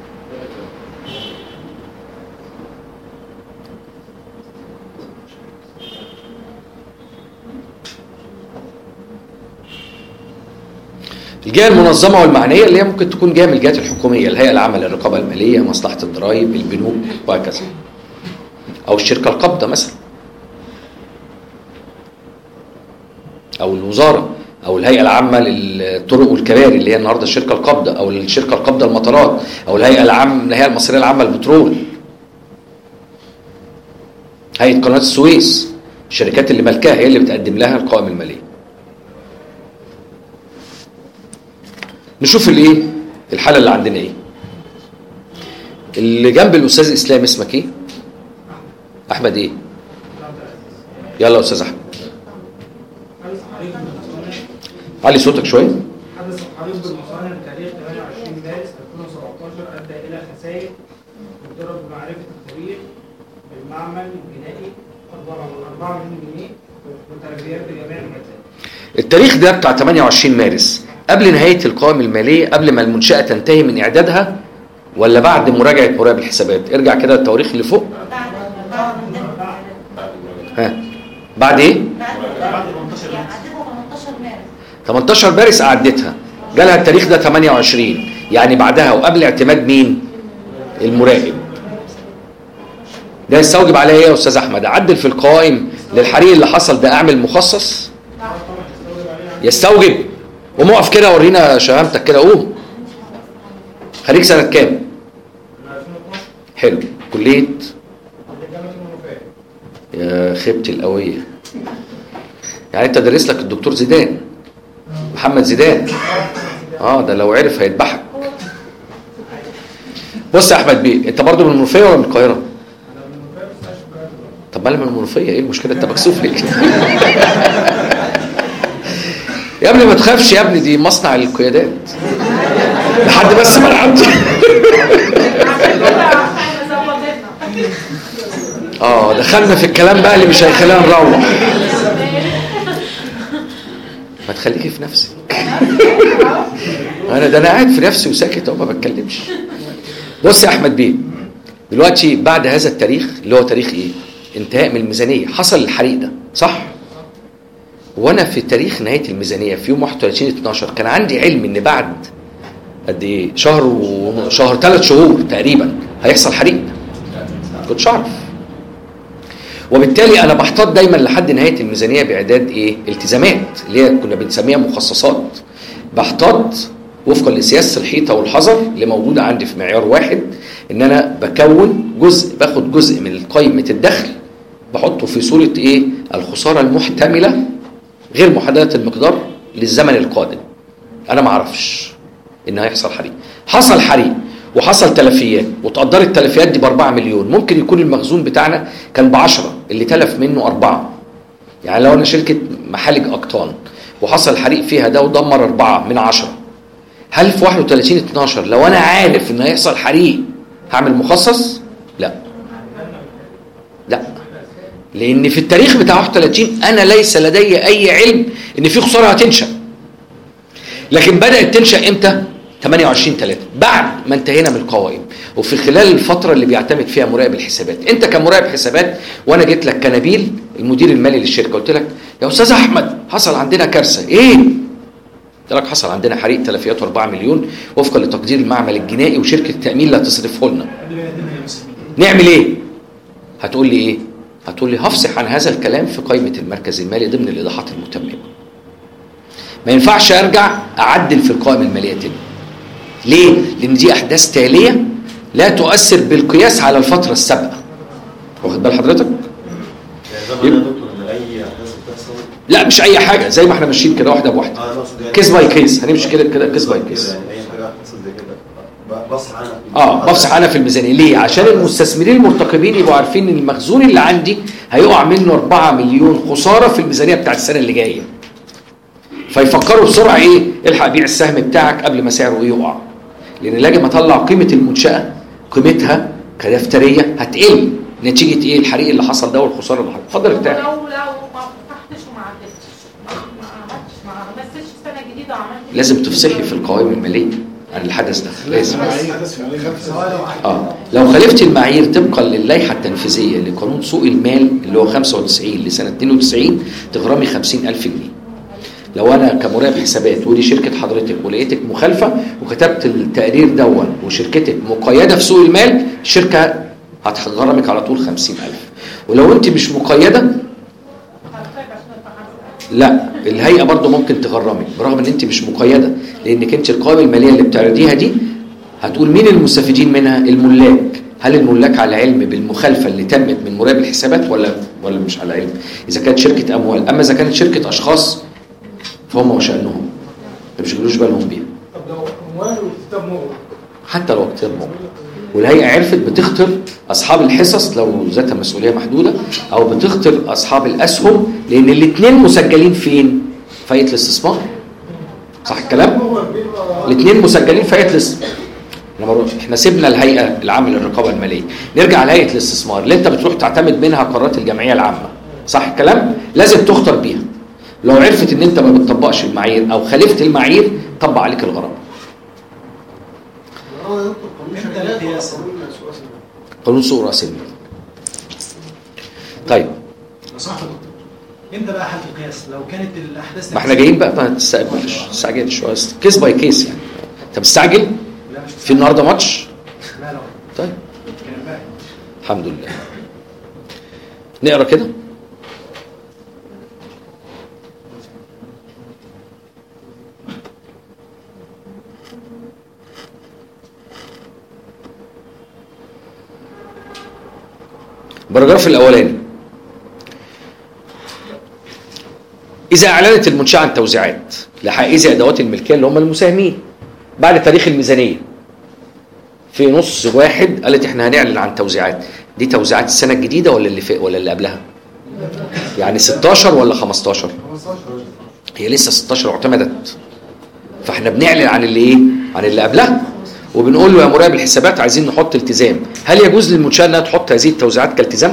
الجهه المنظمه والمعنيه اللي هي ممكن تكون جهه من الجهات الحكوميه، الهيئه العامه للرقابه الماليه، مصلحه الضرائب، البنوك وهكذا، او الشركه القابضه مثلا، او الوزاره، او الهيئه العامه للطرق والكباري اللي هي النهارده الشركه القابضه، او الشركه القابضه المطارات، او الهيئه العامه الهيئه المصريه العامه للبترول، هيئه قناه السويس. الشركات اللي مالكاها هي اللي بتقدم لها القوائم الماليه. نشوف الايه الحاله اللي عندنا ايه. اللي جنب الاستاذ اسلام اسمك ايه؟ احمد ايه؟ يلا يا استاذ احمد علي صوتك شويه. حدث الحريق بالمصانع بتاريخ ثمانية وعشرين مارس ألفين وسبعتاشر ادى الى خسائر مقدره بمعرفه التاريخ بالمعمل الجنائي أربعة مليون جنيه وتربيات بجميع المجالات. التاريخ ده بتاع ثمانية وعشرين مارس قبل نهايه القوائم الماليه، قبل ما المنشاه تنتهي من اعدادها، ولا بعد مراجعه مراقب الحسابات؟ ارجع كده التواريخ اللي فوق. ها بعد ايه؟ ثمانية عشر مارس اعدتها، جالها التاريخ ده ثمانية وعشرين، يعني بعدها وقبل اعتماد مين؟ المراقب. ده يستوجب عليا ايه يا استاذ احمد؟ اعدل في القوائم للحريق اللي حصل ده، اعمل مخصص؟ يستوجب. قوم اقف كده ورينا شهامتك كده، قوم. خريج سنه كام؟ حلو. كليه يا خيبتي القويه. يعني انت دارس لك الدكتور زيدان محمد زيدان. اه ده لو عرف هيذبحك. بص يا احمد بيه، انت برضو من المنوفيه ولا من القاهره؟ طب ما انا من المنوفيه، ايه المشكله؟ انت مكسوف ليه؟ يا ابني ما تخافش يا ابني، دي مصنع القيادات لحد بس ما نعدي. اه دخلنا في الكلام بقى اللي مش هيخلينا نروح. ما تخليكي في نفسك. انا ده انا قاعد في نفسي وساكت اهو ما بتكلمش. بص يا احمد بيه، دلوقتي بعد هذا التاريخ اللي هو تاريخ ايه؟ انتهاء من الميزانيه، حصل الحريق ده صح؟ وانا في تاريخ نهايه الميزانيه في يوم واحد وثلاثين اتناشر كان عندي علم ان بعد قد ايه؟ شهر وشهر ثلاث شهور تقريبا هيحصل حريق. كنتش اعرف. وبالتالي انا بحتاط دايما لحد نهايه الميزانيه باعداد ايه؟ التزامات اللي هي كنا بنسميها مخصصات. بحتاط وفقا لسياسه الحيطه والحذر اللي موجوده عندي في معيار واحد، ان انا بكون جزء، باخد جزء من قائمه الدخل بحطه في صوره ايه؟ الخساره المحتمله غير محدده المقدار للزمن القادم. انا ما اعرفش ان هيحصل حريق. حصل حريق وحصل تلفيات وتقدرت التلفيات دي باربعة مليون. ممكن يكون المخزون بتاعنا كان بعشرة، اللي تلف منه أربعة. يعني لو أنا شركة محالج أقطان وحصل حريق فيها ده ودمر أربعة من عشرة، هل في واحد وثلاثين اتناشر لو أنا عارف إن هيحصل حريق هعمل مخصص؟ لا لا. لان في التاريخ بتاع واحد وثلاثين انا ليس لدي اي علم ان في خساره هتنشا. لكن بدات تنشا امتى؟ ثمانية وعشرين ثلاثة بعد ما انتهينا من القوائم، وفي خلال الفتره اللي بيعتمد فيها مراقب الحسابات. انت كمراقب حسابات وانا جيت لك كنبيل المدير المالي للشركه، قلت لك يا استاذ احمد حصل عندنا كارثه. ايه؟ قلت لك حصل عندنا حريق تلفياته أربعة مليون وفقا لتقدير المعمل الجنائي وشركه التامين اللي هتصرفه لنا. نعمل ايه؟ هتقول لي ايه؟ هتقول لي هفصح عن هذا الكلام في قائمه المركز المالي ضمن الايضاحات المتممه. ما ينفعش ارجع اعدل في القائمه الماليه تاني. ليه؟ لان دي احداث تاليه لا تؤثر بالقياس على الفتره السابقه. واخد بال حضرتك؟ يعني ده دكتور ان اي احداث بتحصل؟ لا مش اي حاجه، زي ما احنا ماشيين كده واحده بواحده. كيس باي كيس، هنمشي كده كده كيس باي كيس. يعني اي حاجه حصلت زي كده بصح انا اه بفصح انا في الميزانيه. ليه؟ عشان المستثمرين المرتقبين يبقوا عارفين ان المخزون اللي عندي هيقع منه أربعة مليون خساره في الميزانيه بتاعت السنه اللي جايه. فيفكروا بسرعه ايه؟ الحق بيع السهم بتاعك قبل ما سعره يقع. لان لازم اطلع قيمه المنشاه، قيمتها كدفتريه هتقل نتيجه ايه؟ الحريق اللي حصل ده والخساره اللي حصلت. اتفضل افتح. لو لو ما فتحتش وما عدتش ما عملتش ما عملتش السنه الجديده وعملت لازم تفصحي في القوائم الماليه عن الحدث ده. لازم اه لو خالفت المعايير طبقا للائحه التنفيذيه لقانون سوق المال اللي هو خمسة وتسعين لسنه اثنين وتسعين تغرمي خمسين ألف جنيه. لو انا كمراقب حسابات ودي شركه حضرتك ولقيتك مخالفه وكتبت التقرير دون وشركتك مقيده في سوق المال، الشركه هتغرمك على طول خمسين ألف. ولو انت مش مقيده لا، الهيئه برضو ممكن تغرمك برغم ان انت مش مقيده، لانك انت القوائم الماليه اللي بتعرضيها دي هتقول مين المستفيدين منها؟ الملاك. هل الملاك على علم بالمخالفه اللي تمت من مراقب الحسابات ولا ولا مش على علم؟ اذا كانت شركه اموال. اما اذا كانت شركه اشخاص فهم وشأنهم ما بيشغلوش بالهم بيها. طب لو اموال والكتاب مغلق؟ حتى لو كتاب مغلق والهيئه عرفت بتخطر اصحاب الحصص لو ذاتها مسؤوليه محدوده، او بتخطر اصحاب الاسهم، لان الاثنين مسجلين فين؟ في هيئه الاستثمار. صح الكلام؟ الاثنين مسجلين في هيئه الاستثمار. احنا سيبنا الهيئه العامه للرقابه الماليه، نرجع لهيئه الاستثمار اللي انت بتروح تعتمد منها قرارات الجمعيه العامه. صح الكلام؟ لازم تخطر بيها. لو عرفت ان انت ما بتطبقش المعايير او خالفت المعايير طبق عليك الغرامه. قانون سوق راس المال. طيب صح دكتور. امتى بقى حاله القياس لو كانت الاحداث؟ ما احنا جايين بقى ما تستعجلش تستعجلش شويه، كيس باي كيس يعني. انت مستعجل؟ لا مش في النهارده ماتش؟ لا لا. طيب الحمد لله. نقرا كده. البراجراف الاولاني: اذا اعلنت المنشاه عن توزيعات لحائزي ادوات الملكيه اللي هم المساهمين بعد تاريخ الميزانيه في نص واحد قالت احنا هنعلن عن توزيعات، دي توزيعات السنه الجديده ولا اللي ولا اللي قبلها؟ يعني ستاشر ولا خمستاشر؟ هي لسه ستاشر اعتمدت، فاحنا بنعلن عن اللي ايه؟ عن اللي قبلها، وبنقول له يا مراقب الحسابات عايزين نحط التزام. هل يجوز للمنشاه انها تحط هذه التوزيعات كالتزام؟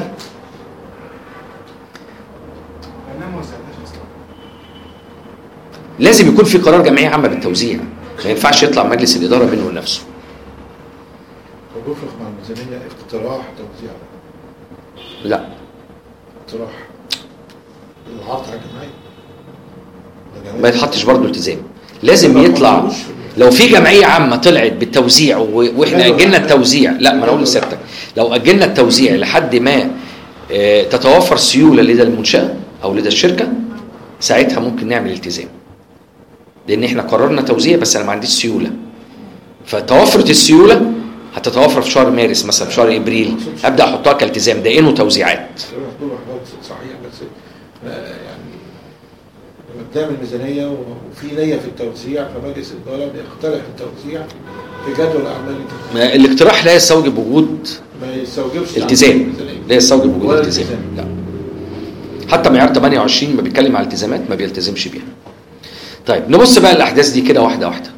لازم يكون في قرار جمعيه عامه بالتوزيع، ما ينفعش يطلع مجلس الاداره منه لنفسه. وبيفرق مع الميزانيه اقتراح توزيع؟ لا، اقتراح العرض على الجمعيه ما يتحطش برضه التزام. لازم يطلع لو في جمعيه عامه طلعت بالتوزيع واحنا اجلنا التوزيع، لا ما انا اقول لسيادتك لو اجلنا التوزيع لحد ما اه تتوفر سيوله لدى المنشاه او لدى الشركه، ساعتها ممكن نعمل التزام، لان احنا قررنا توزيع بس انا ما عنديش سيوله. فتوفرت السيوله هتتوفر في شهر مارس مثلا، في شهر ابريل ابدا احطها كالتزام، ده انه توزيعات. صحيح، بس يعني لما بتعمل ميزانيه وفي نيه في التوزيع فمجلس الاداره بيقترح التوزيع في جدول اعمال. الاقتراح لا يستوجب وجود ما يستوجبش التزام، لا يستوجب وجود التزام، لا. حتى معيار ثمانية وعشرين ما بيتكلم على التزامات ما بيلتزمش بيها. طيب نبص بقى الاحداث دي كده واحده واحده.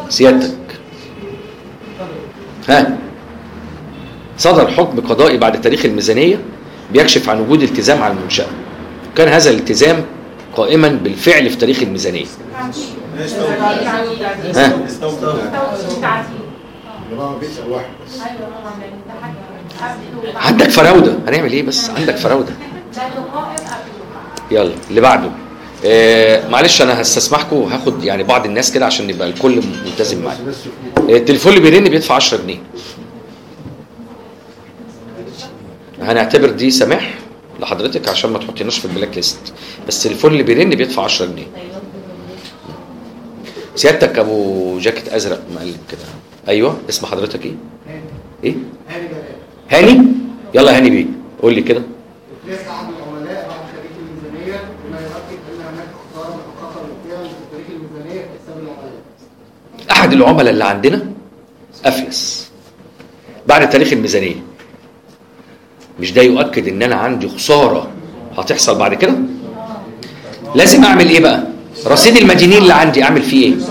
سيادتك ها صدر حكم قضائي بعد تاريخ الميزانيه بيكشف عن وجود التزام على المنشاه، كان هذا الالتزام قائما بالفعل في تاريخ الميزانيه. ها عندك فراوده، هنعمل ايه بس؟ عندك فراوده. يلا اللي بعده. آه معلش انا هستسمحكم هاخد يعني بعض الناس كده عشان يبقى الكل ملتزم معايا. آه التليفون اللي بيرن بيدفع عشرة جنيه. هنعتبر دي سماح لحضرتك عشان ما تحطيناش في البلاك ليست، بس التليفون اللي بيرن بيدفع عشرة جنيه. سيادتك ابو جاكيت ازرق مقلب كده. ايوه اسم حضرتك ايه؟ ايه؟ هاني هاني. يلا هاني بيه قول لي كده. افلاس احد العملاء بعد تاريخ الميزانيه بما يؤكد ان هناك خساره مؤقته للقيم في تاريخ الميزانيه في حساب العملاء. احد العملاء اللي عندنا افلس بعد تاريخ الميزانيه، مش ده يؤكد ان انا عندي خساره هتحصل بعد كده؟ لازم اعمل ايه بقى؟ رصيد المدينين اللي عندي اعمل فيه ايه؟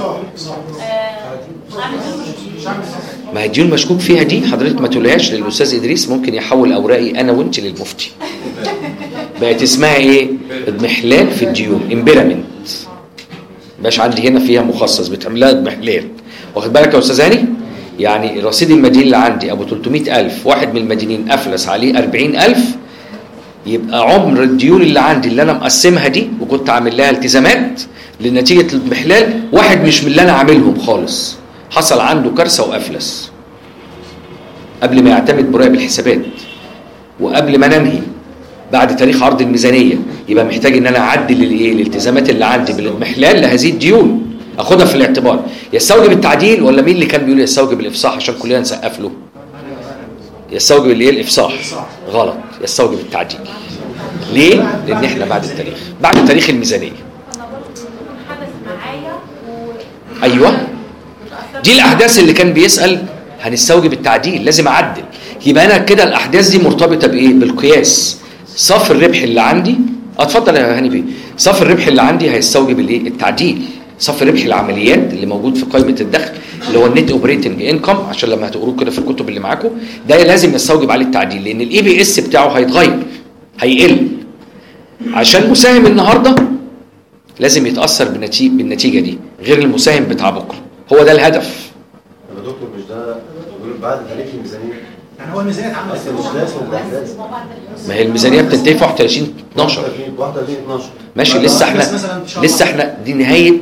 ما هي الديون مشكوك فيها دي حضرتك ما تقولهاش للاستاذ ادريس، ممكن يحول اوراقي انا وانت للمفتي. بقت اسمها ايه؟ اضمحلال في الديون، امبيرمنت. مش عندي هنا فيها مخصص بتعملها اضمحلال. واخد بالك يا استاذ هاني؟ يعني رصيد المدين اللي عندي ابو ثلاثمائة ألف، واحد من المدينين افلس عليه أربعين ألف، يبقى عمر الديون اللي عندي اللي انا مقسمها دي وكنت عامل لها التزامات لنتيجه الاضمحلال، واحد مش من اللي انا عاملهم خالص حصل عنده كارثه وافلس قبل ما يعتمد مراقب الحسابات وقبل ما ننهي بعد تاريخ عرض الميزانيه، يبقى محتاج ان انا اعدل الايه الالتزامات اللي عندي بالاضمحلال لهذه الديون، اخدها في الاعتبار. يستوجب التعديل ولا مين اللي كان بيقول يستوجب الافصاح عشان كلنا نسقف له؟ يستوجب الايه الافصاح. غلط، يستوجب التعديل. ليه؟ لان احنا بعد التاريخ بعد تاريخ الميزانيه. ايوه دي الاحداث اللي كان بيسال هنستوجب التعديل، لازم اعدل. يبقى انا كده الاحداث دي مرتبطه بايه؟ بالقياس. صافي الربح اللي عندي، اتفضل يا هاني بيه، صافي الربح اللي عندي هيستوجب الايه؟ التعديل. صافي ربح العمليات اللي موجود في قائمه الدخل اللي هو النت اوبريتنج انكم، عشان لما هتقروه كده في الكتب اللي معاكم ده لازم يستوجب عليه التعديل، لان الاي بي اس بتاعه هيتغير هيقل. عشان مساهم النهارده لازم يتاثر بالنتيجه بالنتيجه دي غير المساهم بتاع بكره. هو ده الهدف. يا دكتور مش ده بيقول بعد تاريخ الميزانيه؟ يعني هو الميزانيه اتعملت اصلا مش لازم الاحداث. ما هي الميزانيه بتنتهي في واحد وثلاثين اتناشر. واحد وثلاثين اتناشر ماشي. لسه احنا لسه احنا دي نهايه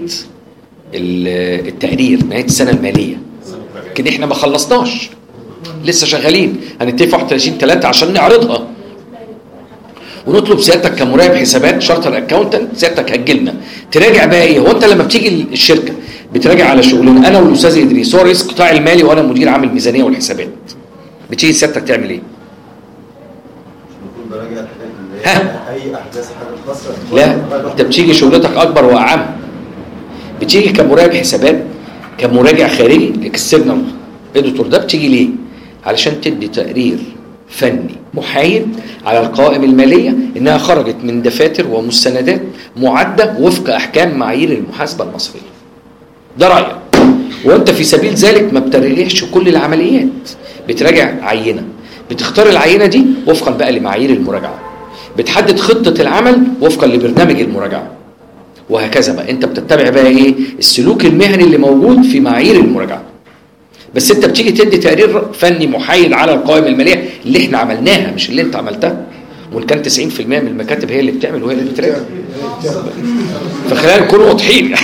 التقرير، نهايه السنه الماليه، لكن احنا ما خلصناش لسه شغالين. هننتهي في واحد وثلاثين تلاتة عشان نعرضها ونطلب سيادتك كمراقب حسابات شارتر اكاونتنت سيادتك هتجيلنا تراجع بقى ايه. هو انت لما بتيجي الشركه بتراجع على شغلنا انا والاستاذ ادريس، هو رئيس القطاع المالي وانا مدير عام الميزانيه والحسابات، بتيجي سيادتك تعمل ايه؟ المفروض براجع الحاجات اللي هي اي احداث حاجه خاصه. لا انت بتيجي شغلتك اكبر واعم، بتيجي كمراقب حسابات كمراجع خارجي الاكسترنال اديتور. ده بتيجي ليه؟ علشان تدي تقرير فني محايد على القوائم الماليه انها خرجت من دفاتر ومستندات معده وفق احكام معايير المحاسبه المصريه. ده رايك. وانت في سبيل ذلك ما بتراجعش كل العمليات، بتراجع عينه، بتختار العينه دي وفقا بقى لمعايير المراجعه، بتحدد خطه العمل وفقا لبرنامج المراجعه، وهكذا بقى. انت بتتبع بقى ايه؟ السلوك المهني اللي موجود في معايير المراجعه. بس انت بتيجي تدي تقرير فني محايد على القوائم الماليه اللي احنا عملناها مش اللي انت عملتها، وان كان تسعين في المية من المكاتب هي اللي بتعمل وهي اللي بتراجع، فخلينا نكون واضحين.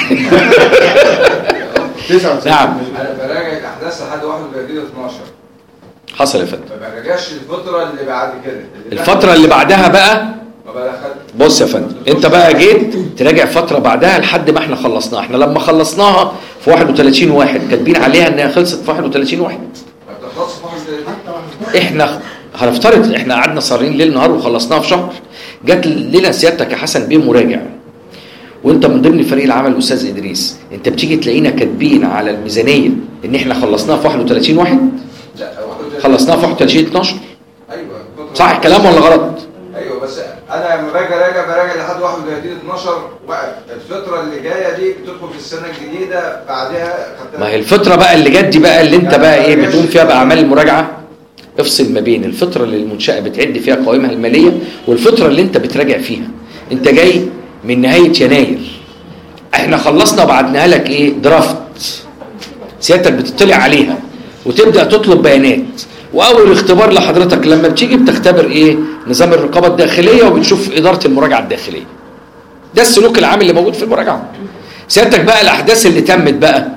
نعم. انا براجع الاحداث لحد واحد وثلاثين اتناشر. حصل يا فندم. ما براجعش الفتره اللي بعد كده. الفتره اللي بعدها بقى ما بدخلت. بص يا فندم، انت بقى جيت تراجع فتره بعدها لحد ما احنا خلصناها. احنا لما خلصناها في واحد وثلاثين واحد كاتبين عليها انها خلصت في واحد وثلاثين واحد. ما بتخلصش في واحد وثلاثين. احنا هنفترض احنا قعدنا سهرين ليل نهار وخلصناها في شهر. جت لنا سيادتك يا حسن بيه مراجع وانت من ضمن فريق العمل الاستاذ ادريس، انت بتيجي تلاقينا كاتبين على الميزانيه ان احنا خلصناها في واحد وثلاثين واحد. لا واحد وثلاثين خلصناها في واحد وثلاثين اتناشر. ايوه صح الكلام ولا غلط؟ ايوه بس انا لما باجي اراجع براجع لحد واحد وثلاثين اتناشر وقت. الفتره اللي جايه دي بتدخل في السنه الجديده بعدها. ما هي الفتره بقى اللي جت دي بقى اللي انت يعني بقى ايه بتقوم فيها باعمال المراجعه. افصل ما بين الفتره اللي المنشاه بتعد فيها قوائمها الماليه والفتره اللي انت بتراجع فيها. انت جاي من نهايه يناير، احنا خلصنا وبعتناها لك ايه درافت، سيادتك بتطلع عليها وتبدا تطلب بيانات. واول اختبار لحضرتك لما بتيجي بتختبر ايه نظام الرقابه الداخليه وبتشوف اداره المراجعه الداخليه. ده السلوك العام اللي موجود في المراجعه. سيادتك بقى الاحداث اللي تمت بقى،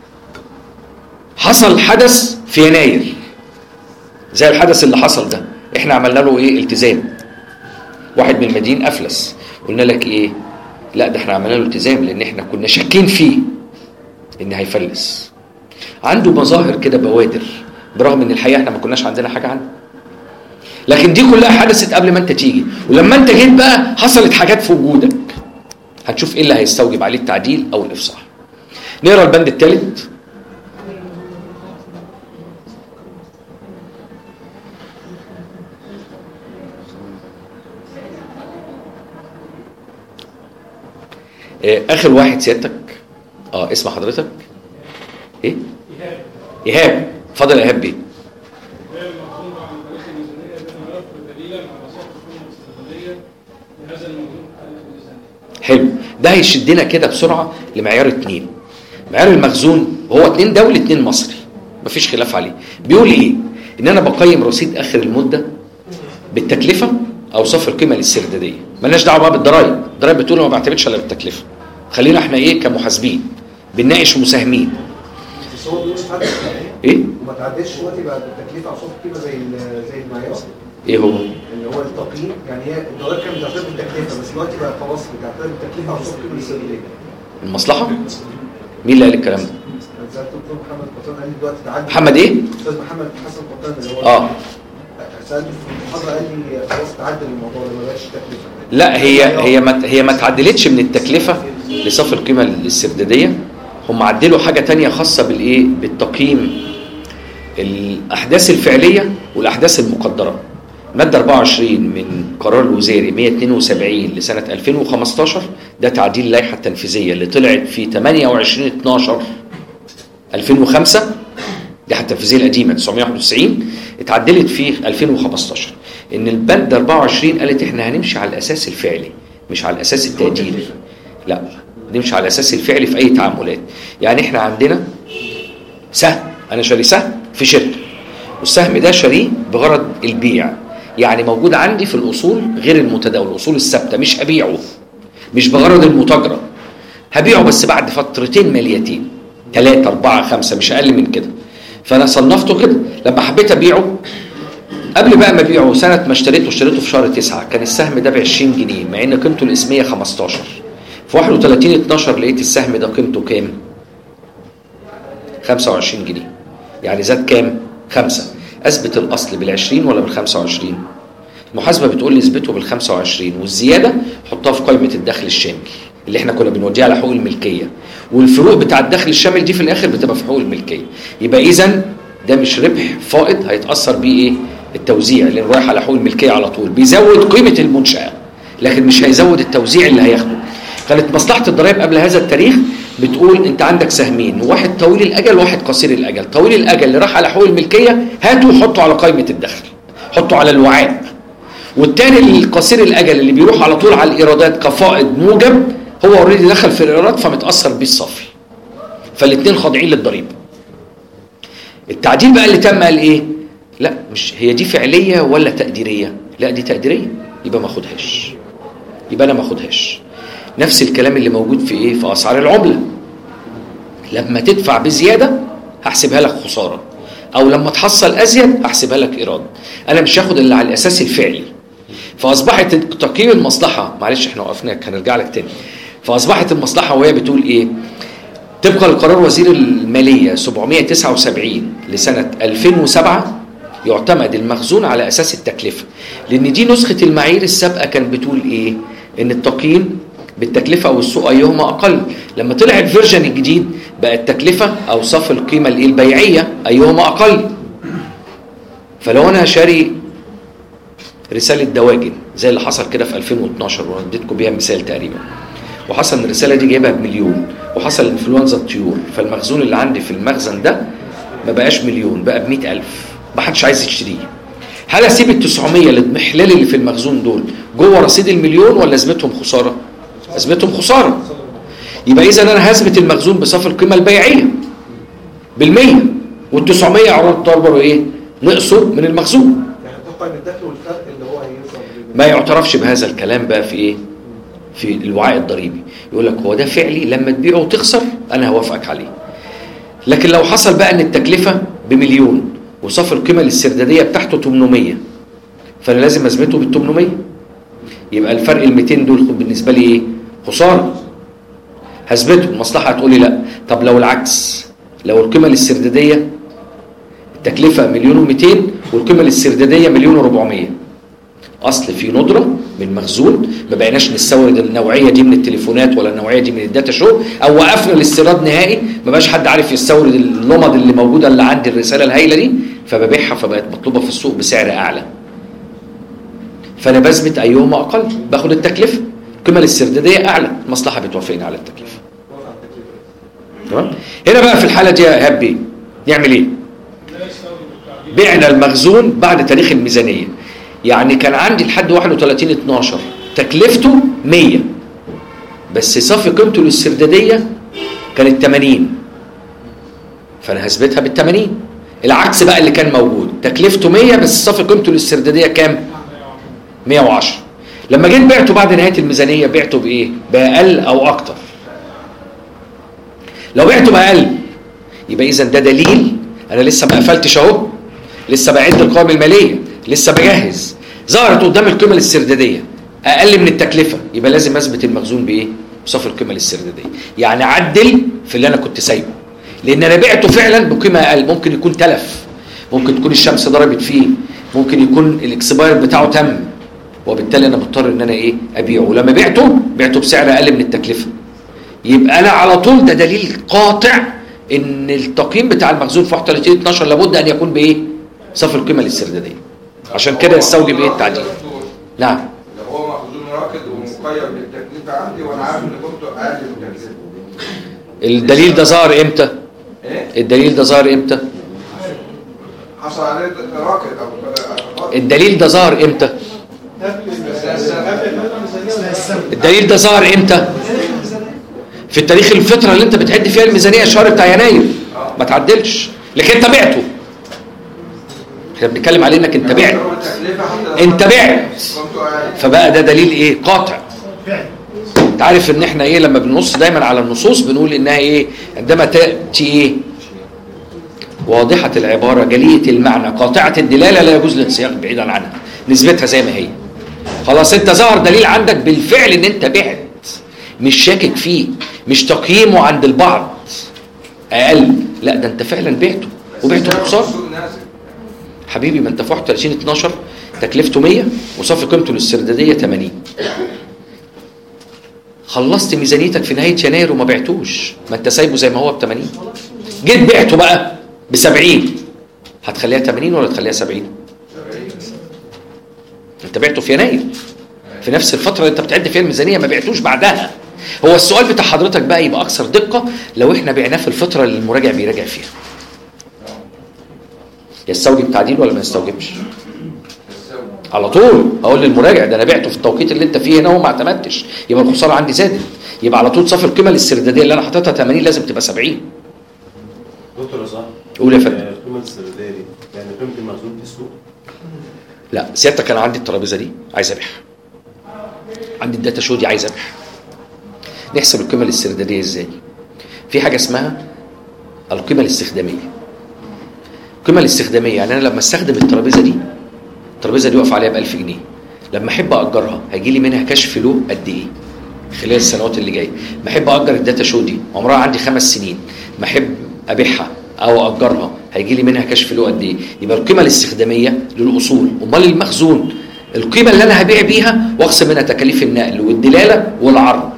حصل حدث في يناير زي الحدث اللي حصل ده، احنا عملنا له ايه التزام. واحد من المدين افلس، قلنا لك ايه لا ده احنا عملنا له التزام لان احنا كنا شاكين فيه ان هيفلس. عنده مظاهر كده بوادر برغم ان الحقيقه احنا ما كناش عندنا حاجه عنه. لكن دي كلها حدثت قبل ما انت تيجي، ولما انت جيت بقى حصلت حاجات في وجودك. هنشوف ايه اللي هيستوجب عليه التعديل او الافصاح. نقرا البند الثالث. اخر واحد سيادتك اه اسم حضرتك ايه؟ ايهاب. اتفضل يا ايهاب بيه. حلو، ده هيشدنا كده بسرعه لمعيار اتنين. معيار المخزون هو اتنين دولي اتنين مصري، مفيش خلاف عليه. بيقول ايه؟ ان انا بقيم رصيد اخر المده بالتكلفه او صافي القيمه الاسترداديه. مالناش دعوه بقى بالضرايب، الضرايب بتقول ما بعتمدش الا بالتكلفه. خلينا احنا ايه كمحاسبين بنناقش مساهمين. بس هو بيقول ايه؟ وما تعديش دلوقتي بقى بالتكلفه او صافي القيمه زي زي المعيار. ايه هو؟ اللي هو التقييم، يعني هي الضرايب كانت بتعتمد بالتكلفه بس دلوقتي بقى خلاص بتعتمد بالتكلفه او صافي القيمه الاسترداديه. المصلحه؟ مين اللي قال الكلام ده؟ سالت الدكتور محمد قطان قال لي دلوقتي تعدي. محمد ايه؟ استاذ محمد حسن قطان اللي هو اه سالته في المحاضره قال لي خلاص تعدل الموضوع ده ما بقاش تكلفه. لا هي هي ما هي ما تعدلتش من التكلفه لصافي القيمه الاسترداديه. هم عدلوا حاجه ثانيه خاصه بالايه بالتقييم الاحداث الفعليه والاحداث المقدره. ماده أربعة وعشرين من قرار الوزاري مية اتنين وسبعين لسنه ألفين وخمستاشر، ده تعديل اللائحه التنفيذيه اللي طلعت في تمانية وعشرين اتناشر ألفين وخمسة. اللائحه التنفيذيه القديمه تسعمية واحد وتسعين اتعدلت في ألفين وخمستاشر. ان البند أربعة وعشرين قالت احنا هنمشي على الاساس الفعلي مش على الاساس التقديري. لا، نمشي على الاساس الفعلي في اي تعاملات. يعني احنا عندنا سهم، انا شاري سهم في شركه والسهم ده شاريه بغرض البيع، يعني موجود عندي في الاصول غير المتداول، الاصول الثابته، مش هبيعه، مش بغرض المتاجره، هبيعه بس بعد فترتين ماليتين ثلاثة أربعة خمسة مش اقل من كده. فانا صنفته كده. لما حبيت ابيعه قبل بقى ما ابيعه سنه ما اشتريته اشتريته في شهر تسعة كان السهم ده ب عشرين جنيه مع ان قيمته الاسميه خمستاشر. في واحد وتلاتين اتناشر لقيت السهم ده قيمته كام؟ خمسة وعشرين جنيه. يعني زاد كام؟ خمسة. اثبت الاصل بالعشرين ولا بالخمسة وعشرين؟ المحاسبه بتقول لي اثبته بالخمسة وعشرين والزياده حطها في قائمه الدخل الشامل اللي احنا كنا بنوديها على حقوق الملكيه، والفروق بتاع الدخل الشامل دي في الاخر بتبقى في حقوق الملكيه. يبقى اذا ده مش ربح فائض هيتاثر بيه ايه؟ التوزيع اللي رايح على حقوق الملكيه على طول، بيزود قيمه المنشاه لكن مش هيزود التوزيع اللي هياخده. كانت مصلحه الضرائب قبل هذا التاريخ بتقول انت عندك سهمين، واحد طويل الاجل وواحد قصير الاجل. طويل الاجل اللي راح على حقوق الملكيه هاته وحطه على قائمه الدخل، حطه على الوعاء. والتاني القصير الاجل اللي بيروح على طول على الايرادات كفائض موجب، هو اوريدي دخل في الايرادات فمتاثر بيه الصافي. فالاثنين خاضعين للضريبه. التعديل بقى اللي تم قال ايه؟ لا مش هي دي فعليه ولا تقديريه؟ لا دي تقديريه، يبقى ما اخدهاش، يبقى انا ما اخدهاش. نفس الكلام اللي موجود في ايه؟ في اسعار العمله. لما تدفع بزياده هحسبها لك خساره، او لما تحصل ازيد هحسبها لك ايراد. انا مش هاخد اللي على الاساس الفعلي. فاصبحت تقييم المصلحه، معلش احنا وقفناك هنرجع لك تاني. فاصبحت المصلحه وهي بتقول ايه؟ طبقا لقرار وزير الماليه سبعمية وتسعة وسبعين لسنه ألفين وسبعة يعتمد المخزون على اساس التكلفه، لان دي نسخه المعايير السابقه كانت بتقول ايه؟ ان التقييم بالتكلفه او السوق ايهما اقل. لما طلع الفيرجن الجديد بقى التكلفه او صافي القيمه الايه البيعيه ايهما اقل. فلو انا شاري رساله دواجن زي اللي حصل كده في ألفين واثناشر واديتكم بيها مثال تقريبا، وحصل ان الرساله دي جايبها بمليون، وحصل انفلونزا الطيور، فالمخزون اللي عندي في المخزن ده ما بقاش مليون، بقى ب مئة ألف، ما حدش عايز يشتريه. هل اسيب ال تسعمية الاضمحلال اللي في المخزون دول جوه رصيد المليون ولا ازمتهم خساره؟ ازمتهم خساره. يبقى اذا انا هثبت المخزون بصافي القيمه البيعيه بالمية، وال تسعمية يعتبروا ايه؟ نقصوا من المخزون. يعني تقيم الدخل والفرق اللي هو هيوصل. ما يعترفش بهذا الكلام بقى في ايه؟ في الوعاء الضريبي. يقول لك هو ده فعلي، لما تبيعه وتخسر انا هوافقك عليه. لكن لو حصل بقى ان التكلفه بمليون وصافي القيمه الاسترداديه بتاعته ثمانمية، فانا لازم اثبته بال ثمانمية، يبقى الفرق ال مئتين دول بالنسبه لي ايه؟ خساره. هثبته. المصلحه هتقول لي لا، طب لو العكس، لو القيمه الاسترداديه التكلفه مليون ومئتين والقيمه الاسترداديه مليون وربعمية، اصل في ندره من مخزون ما بقيناش نستورد النوعيه دي من التليفونات ولا النوعيه دي من الداتا شو، او وقفنا الاستيراد نهائي، ما بقاش حد عارف يستورد اللمض اللي موجوده اللي عندي الرساله الهائله دي، فببيعها فبقت مطلوبه في السوق بسعر اعلى. فانا بثبت ايهما اقل، باخد التكلفه، القيمه الاسترداديه اعلى، المصلحه بتوافقني على التكلفه. تمام؟ هنا بقى في الحاله دي يا هاب بيه نعمل ايه؟ بعنا المخزون بعد تاريخ الميزانيه. يعني كان عندي لحد واحد وثلاثين اتناشر تكلفته مية، بس صافي قيمته الاسترداديه كانت ثمانين، فانا هثبتها بال ثمانين. العكس بقى اللي كان موجود، تكلفته مية بس صافي قيمته الاسترداديه كام؟ مية وعشرة. لما جيت بعته بعد نهايه الميزانيه بعته بايه؟ باقل او اكتر. لو بعته باقل يبقى اذا ده دليل انا لسه ما قفلتش اهو، لسه بعد القوائم الماليه، لسه بجهز، ظهرت قدام القيمه الاسترداديه اقل من التكلفه، يبقى لازم اثبت المخزون بايه؟ بصافي القيمه الاسترداديه. يعني عدل في اللي انا كنت سايبه، لان انا بعته فعلا بقيمه اقل، ممكن يكون تلف، ممكن تكون الشمس ضربت فيه، ممكن يكون الاكسباير بتاعه تم، وبالتالي انا مضطر ان انا ايه؟ ابيعه. ولما بعته بعته بسعر اقل من التكلفه، يبقى انا على طول ده دليل قاطع ان التقييم بتاع المخزون في واحد وثلاثين اتناشر لابد ان يكون بايه؟ صافي القيمه الاسترداديه. عشان كده يستوجب ايه التعديل؟ نعم. لو هو مخزون راكد ومقيد بالتكلفه عندي وانا عارف ان قيمته اقل من التكلفه. الدليل ده ظهر امتى؟ ايه؟ الدليل ده ظهر امتى؟ حصل عليه راكد او الدليل ده ظهر امتى؟ الدليل ده ظهر امتى؟ في التاريخ الفتره اللي انت بتعد فيها الميزانيه، الشهر بتاع يناير، ما تعدلش، لكن انت بعته. احنا بنتكلم عليه انك انت بعت، انت بعت، فبقى ده دليل ايه؟ قاطع. انت عارف ان احنا ايه لما بننص دايما على النصوص بنقول انها ايه؟ عندما تاتي ايه؟ واضحه العباره، جليه المعنى، قاطعه الدلاله، لا يجوز الانسياق بعيدا عنها، نثبتها زي ما هي. خلاص انت ظهر دليل عندك بالفعل ان انت بعت، مش شاكك فيه، مش تقييمه عند البعض اقل، لا ده انت فعلا بعته وبعته بخساره. حبيبي ما انت في واحد وثلاثين اتناشر تكلفته مية وصافي قيمته الاسترداديه ثمانين، خلصت ميزانيتك في نهايه يناير وما بعتوش، ما انت سايبه زي ما هو ب ثمانين، جيت بعته بقى ب سبعين، هتخليها ثمانين ولا تخليها سبعين؟ انت بعته في يناير في نفس الفتره اللي انت بتعد فيها الميزانيه، ما بعتوش بعدها. هو السؤال بتاع حضرتك بقى يبقى اكثر دقه لو احنا بعناه في الفتره اللي المراجع بيراجع فيها، يستوجب تعديل ولا ما يستوجبش؟ على طول اقول للمراجع ده انا بعته في التوقيت اللي انت فيه هنا وما اعتمدتش، يبقى الخساره عندي زادت، يبقى على طول صافي القيمه الاسترداديه اللي انا حاططها ثمانين لازم تبقى سبعين. دكتور صح؟ قول يا فندم. القيمه الاسترداديه دي يعني قيمه المخزون في السوق؟ لا سيادتك انا عندي الترابيزه دي عايز ابيعها، عندي الداتا شو دي عايز ابيعها. نحسب القيمه الاسترداديه ازاي؟ في حاجه اسمها القيمه الاستخداميه. القيمه الاستخداميه يعني انا لما استخدم الترابيزه دي، الترابيزه دي واقف عليها ب ألف جنيه، لما احب اجرها هيجي لي منها كاش فلو قد ايه خلال السنوات اللي جايه. ما احب اجر الداتا شو دي عمرها عندي خمس سنين، ما احب ابيعها او اجرها هيجي لي منها كاش فلو قد ايه. يبقى القيمه الاستخداميه للاصول. امال المخزون القيمه اللي انا هبيع بيها واقسم منها تكاليف النقل والدلاله والعرض.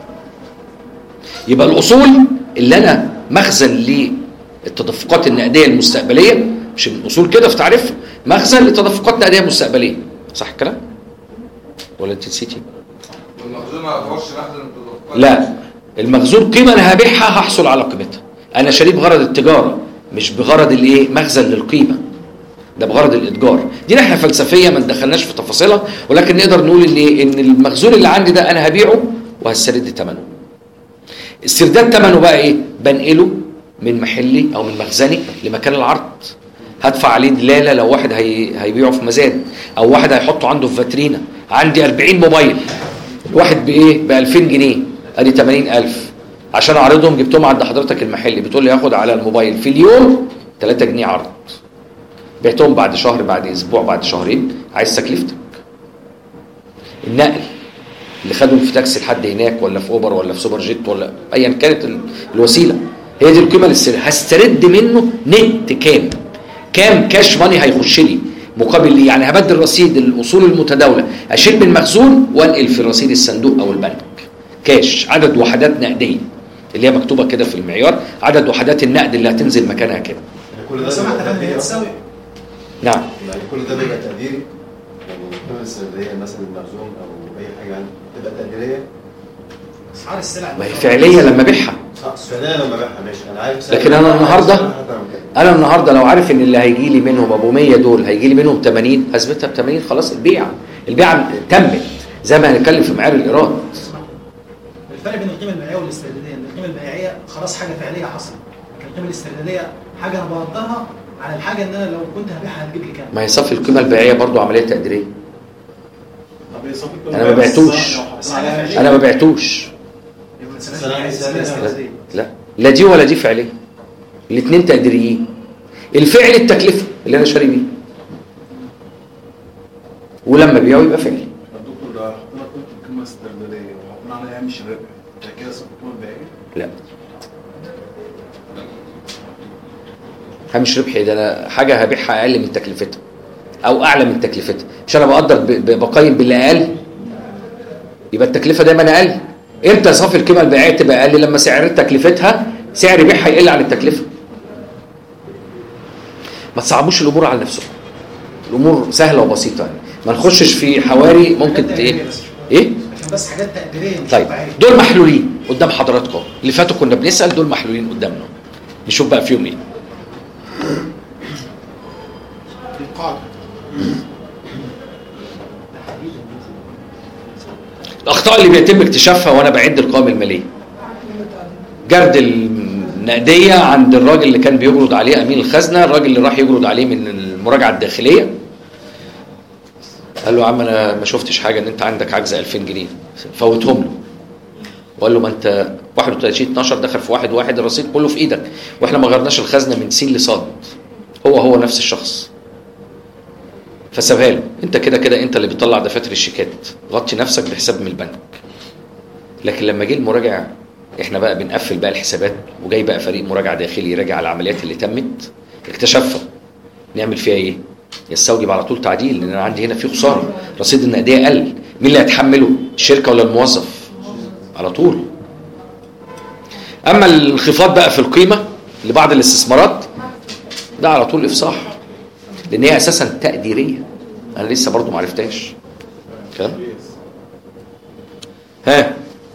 يبقى الاصول اللي انا مخزن للتدفقات النقديه المستقبليه، مش الاصول كده في تعريف مخزن لتدفقات نقديه مستقبليه، صح الكلام؟ ولا انت نسيتي؟ والمخزون ما يعتبرش مخزن التدفق؟ لا، المخزون قيمه انا هبيعها هحصل على قيمتها. انا شاريه بغرض التجاره مش بغرض الايه؟ مخزن للقيمه، ده بغرض الاتجار. دي ناحيه فلسفيه ما ندخلناش في تفاصيلها، ولكن نقدر نقول ان ايه؟ ان المخزون اللي عندي ده انا هبيعه وهسترد ثمنه. استرداد ثمنه بقى ايه؟ بنقله من محلي او من مخزني لمكان العرض. هدفع عليه دلاله لو واحد هي... هيبيعه في مزاد، او واحد هيحطه عنده في فاترينا. عندي أربعين موبايل، واحد بايه؟ ب ألفين جنيه، ادي ثمانين ألف عشان اعرضهم. جبتهم عند حضرتك المحلي، بتقول لي هاخد على الموبايل في اليوم ثلاثة جنيه عرض. بعتهم بعد شهر، بعد اسبوع، بعد شهرين، عايز تكلفتك. النقل اللي خدهم في تاكسي لحد هناك، ولا في اوبر، ولا في سوبر جيت، ولا ايا كانت الوسيله، هي دي القيمه اللي هسترد منه. نت كام؟ كام كاش ماني هيخش لي مقابل ليه؟ يعني هبدل رصيد الاصول المتداوله، اشيل من المخزون وانقل في رصيد الصندوق او البنك كاش. عدد وحدات نقديه اللي هي مكتوبه كده في المعيار، عدد وحدات النقد اللي هتنزل مكانها كده. كل ده سمعت فاهم هي تساوي. نعم، يعني كل ده بيبقى تقديري، يعني القيمه السرديه مثلا المخزون او اي حاجه عندي تبقى تقديريه. اسعار السلع ما هي فعليه لما ابيعها. اه فعليه لما ابيعها ماشي، انا عارف. لكن انا النهارده انا النهارده لو عارف ان اللي هيجي لي منهم ابو مية دول هيجي لي منهم ثمانين، هثبتها ب ثمانين. خلاص البيع البيع تمت، زي ما هنتكلم في معيار الايراد. الفرق بين القيمه البيعيه والاسترداديه ان القيمه البيعيه خلاص حاجه فعليه حصلت، لكن القيمه الاسترداديه حاجه انا بقدرها على الحاجه ان انا لو كنت هبيعها هتجيب لي كام. ما هي صافي القيمه البيعيه برضو عمليه تقديريه. انا ما بعتوش انا ما بعتوش لا لا دي ولا دي فعليه، الاثنين تقديريين. الفعل التكلفه اللي انا شاري بيه، ولما بيعه يبقى فعلي. الدكتور ده حطينا قيمه استرداديه وحطينا عليها هامش ربح، ده كده اسمه القيمه البيعيه؟ لا، هامش ربحي ده انا حاجه هبيعها اقل من تكلفتها او اعلى من تكلفتها. مش انا بقدر بقيم باللي اقل، يبقى التكلفه دايما اقل. امتى صافي القيمه البيعيه تبقى اقل؟ لما سعر تكلفتها سعر بيعها يقل عن التكلفه. ما تصعبوش الامور على نفسكم، الامور سهله وبسيطه يعني. ما نخشش في حواري ممكن ايه ايه عشان بس حاجات تقديريه. طيب دول محلولين قدام حضراتكم، اللي فاتوا كنا بنسال، دول محلولين قدامنا. نشوف بقى فيهم ايه. الاخطاء اللي بيتم اكتشافها وانا بعد القوائم الماليه: جرد النقديه عند الراجل اللي كان بيجرد عليه امين الخزنه، الراجل اللي راح يجرد عليه من المراجعه الداخليه قال له: يا عم انا ما شفتش حاجه ان انت عندك عجز ألفين جنيه، فوتهم له. وقال له: ما انت واحد وثلاثين اتناشر دخل في واحد واحد، الرصيد كله في ايدك، واحنا ما غيرناش الخزنه من سين لصاد، هو هو نفس الشخص. فسابها له: انت كده كده انت اللي بتطلع دفاتر الشيكات، غطي نفسك بحساب من البنك. لكن لما جه المراجع، احنا بقى بنقفل بقى الحسابات، وجاي بقى فريق مراجعه داخلي يراجع العمليات اللي تمت، اكتشفها. نعمل فيها ايه؟ يستوجب على طول تعديل، لان انا عندي هنا في خساره، رصيد النقديه قل. مين اللي هيتحمله؟ الشركه ولا الموظف؟ على طول. اما الانخفاض بقى في القيمه لبعض الاستثمارات، ده على طول افصاح، لان هي اساسا تقديريه، انا لسه برضو ما عرفتهاش. كلام ها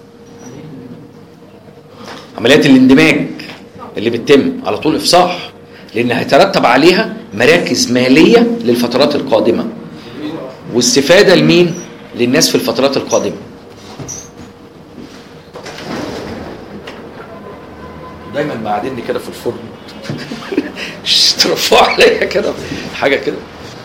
عمليات الاندماج اللي بتتم على طول افصاح، لان هيترتب عليها مراكز ماليه للفترات القادمه، واستفاده لمين؟ للناس في الفترات القادمه. دايما معادني كده في الفرن ترفع عليا كده حاجه كده.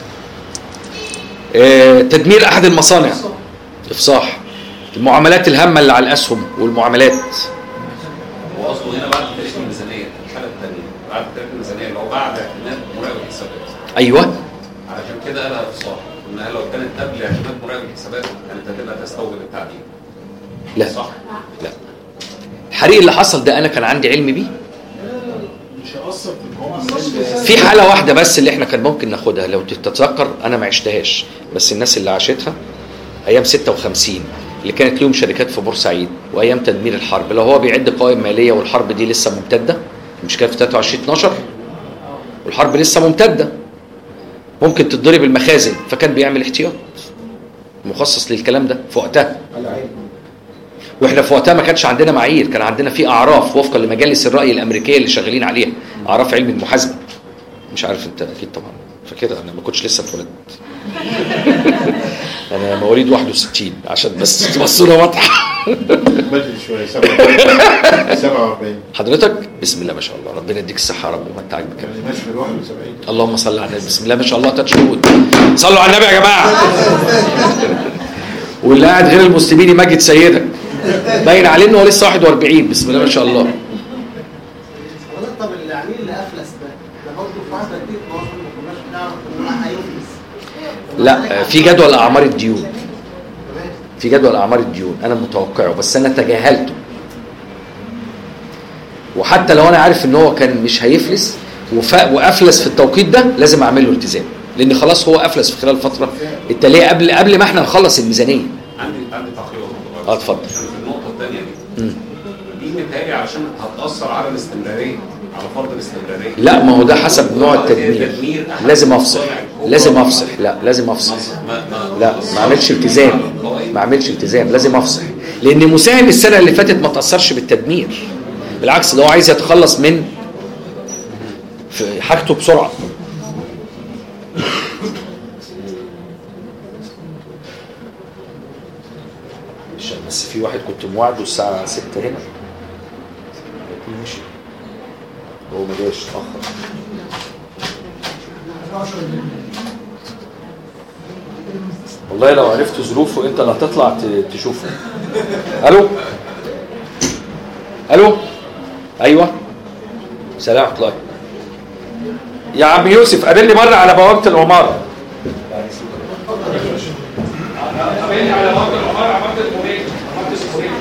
اه تدمير احد المصانع، افصاح. المعاملات الهامه اللي على الاسهم والمعاملات. هو قصده هنا بعد تاريخ الميزانيه، الحاله الثانيه بعد تاريخ الميزانيه اللي هو بعد اعتماد مراقب الحسابات. ايوه، علشان كده قالها افصاح. قلنا لو كانت قبل اعتماد مراقب الحسابات كانت هتبقى تستوجب التعديل. لا صح؟ لا، الحريق اللي حصل ده انا كان عندي علم بيه. مش هيأثر في القوائم. في حاله واحده بس اللي احنا كان ممكن ناخدها لو تتذكر، انا ما عشتهاش بس الناس اللي عاشتها، ايام ستة وخمسين اللي كانت لهم شركات في بورسعيد، وايام تدمير الحرب. لو هو بيعد قوائم ماليه والحرب دي لسه ممتده، مش كانت في تلاتة وعشرين اتناشر والحرب لسه ممتده، ممكن تتضرب المخازن، فكان بيعمل احتياط. مخصص للكلام ده في وقتها. واحنا في وقتها ما كانش عندنا معايير، كان عندنا في اعراف وفقا لمجالس الراي الامريكيه اللي شغالين عليها، اعراف علم المحاسبه. مش عارف انت اكيد طبعا فاكرها، انا ما كنتش لسه اتولدت. انا مواليد واحد وستين عشان بس تبقى الصوره واضحه. بدري شويه سبعة وأربعين. حضرتك بسم الله ما شاء الله، ربنا يديك الصحه يا رب ومتعك بكده. يعني ماشي في واحد وسبعين. اللهم صل على النبي. بسم الله ما شاء الله. تشهد صلوا على النبي يا جماعه. واللي قاعد غير المسلمين يمجد سيدك، باين عليه انه لسه واحد وأربعين. بسم الله ما شاء الله. طب العميل اللي افلس ده ده برضه في واحده كتير في مصر ما كناش بنعرف ان هو هيفلس. لا، في جدول اعمار الديون، في جدول اعمار الديون انا متوقعه بس انا تجاهلته. وحتى لو انا عارف ان هو كان مش هيفلس وافلس في التوقيت ده، لازم اعمل له التزام، لان خلاص هو افلس في خلال الفتره التاليه قبل قبل ما احنا نخلص الميزانيه. عندي عندي تعقيب. اه اتفضل. في النقطه الثانيه دي امم دي متهيألي عشان هتاثر على الاستمراريه، على فرض الاستمراريه. لا، ما هو ده حسب نوع التدمير. لازم افصح لازم افصح لا لازم افصح لا ما اعملش التزام ما اعملش التزام لازم افصح، لان مساهم السنه اللي فاتت ما تاثرش بالتدمير، بالعكس ده هو عايز يتخلص من في حاجته بسرعه. بس في واحد كنت موعده الساعه ستة هنا ماشي، هو ما جاش اتاخر. والله لو عرفت ظروفه انت اللي هتطلع تشوفه. الو الو ايوه سلام ورحمه الله. يا عم يوسف قابلني مره على بوابه العماره. قابلني على بوابه العماره عملت المولين عملت السوري.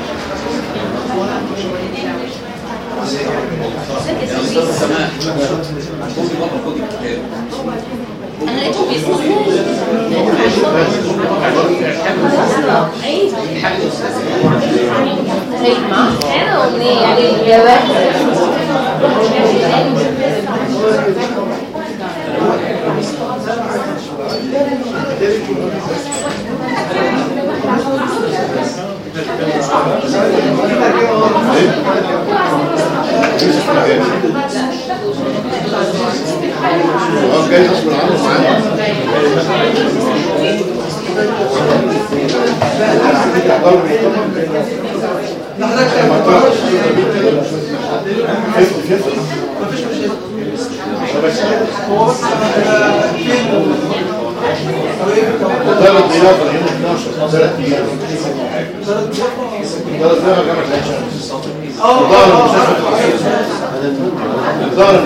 يا استاذ سماح خدي بره خدي الكتاب. انا لقيته بيصور. انا ومنين يعني اليابان. خلاص جاي غصب عنه معانا. مفيش مشكله. هو بس ثلاث ضيافه يوم اثناشر ثلاث ايام ثلاث ضيافه جامعه العين شمس. اه ظهر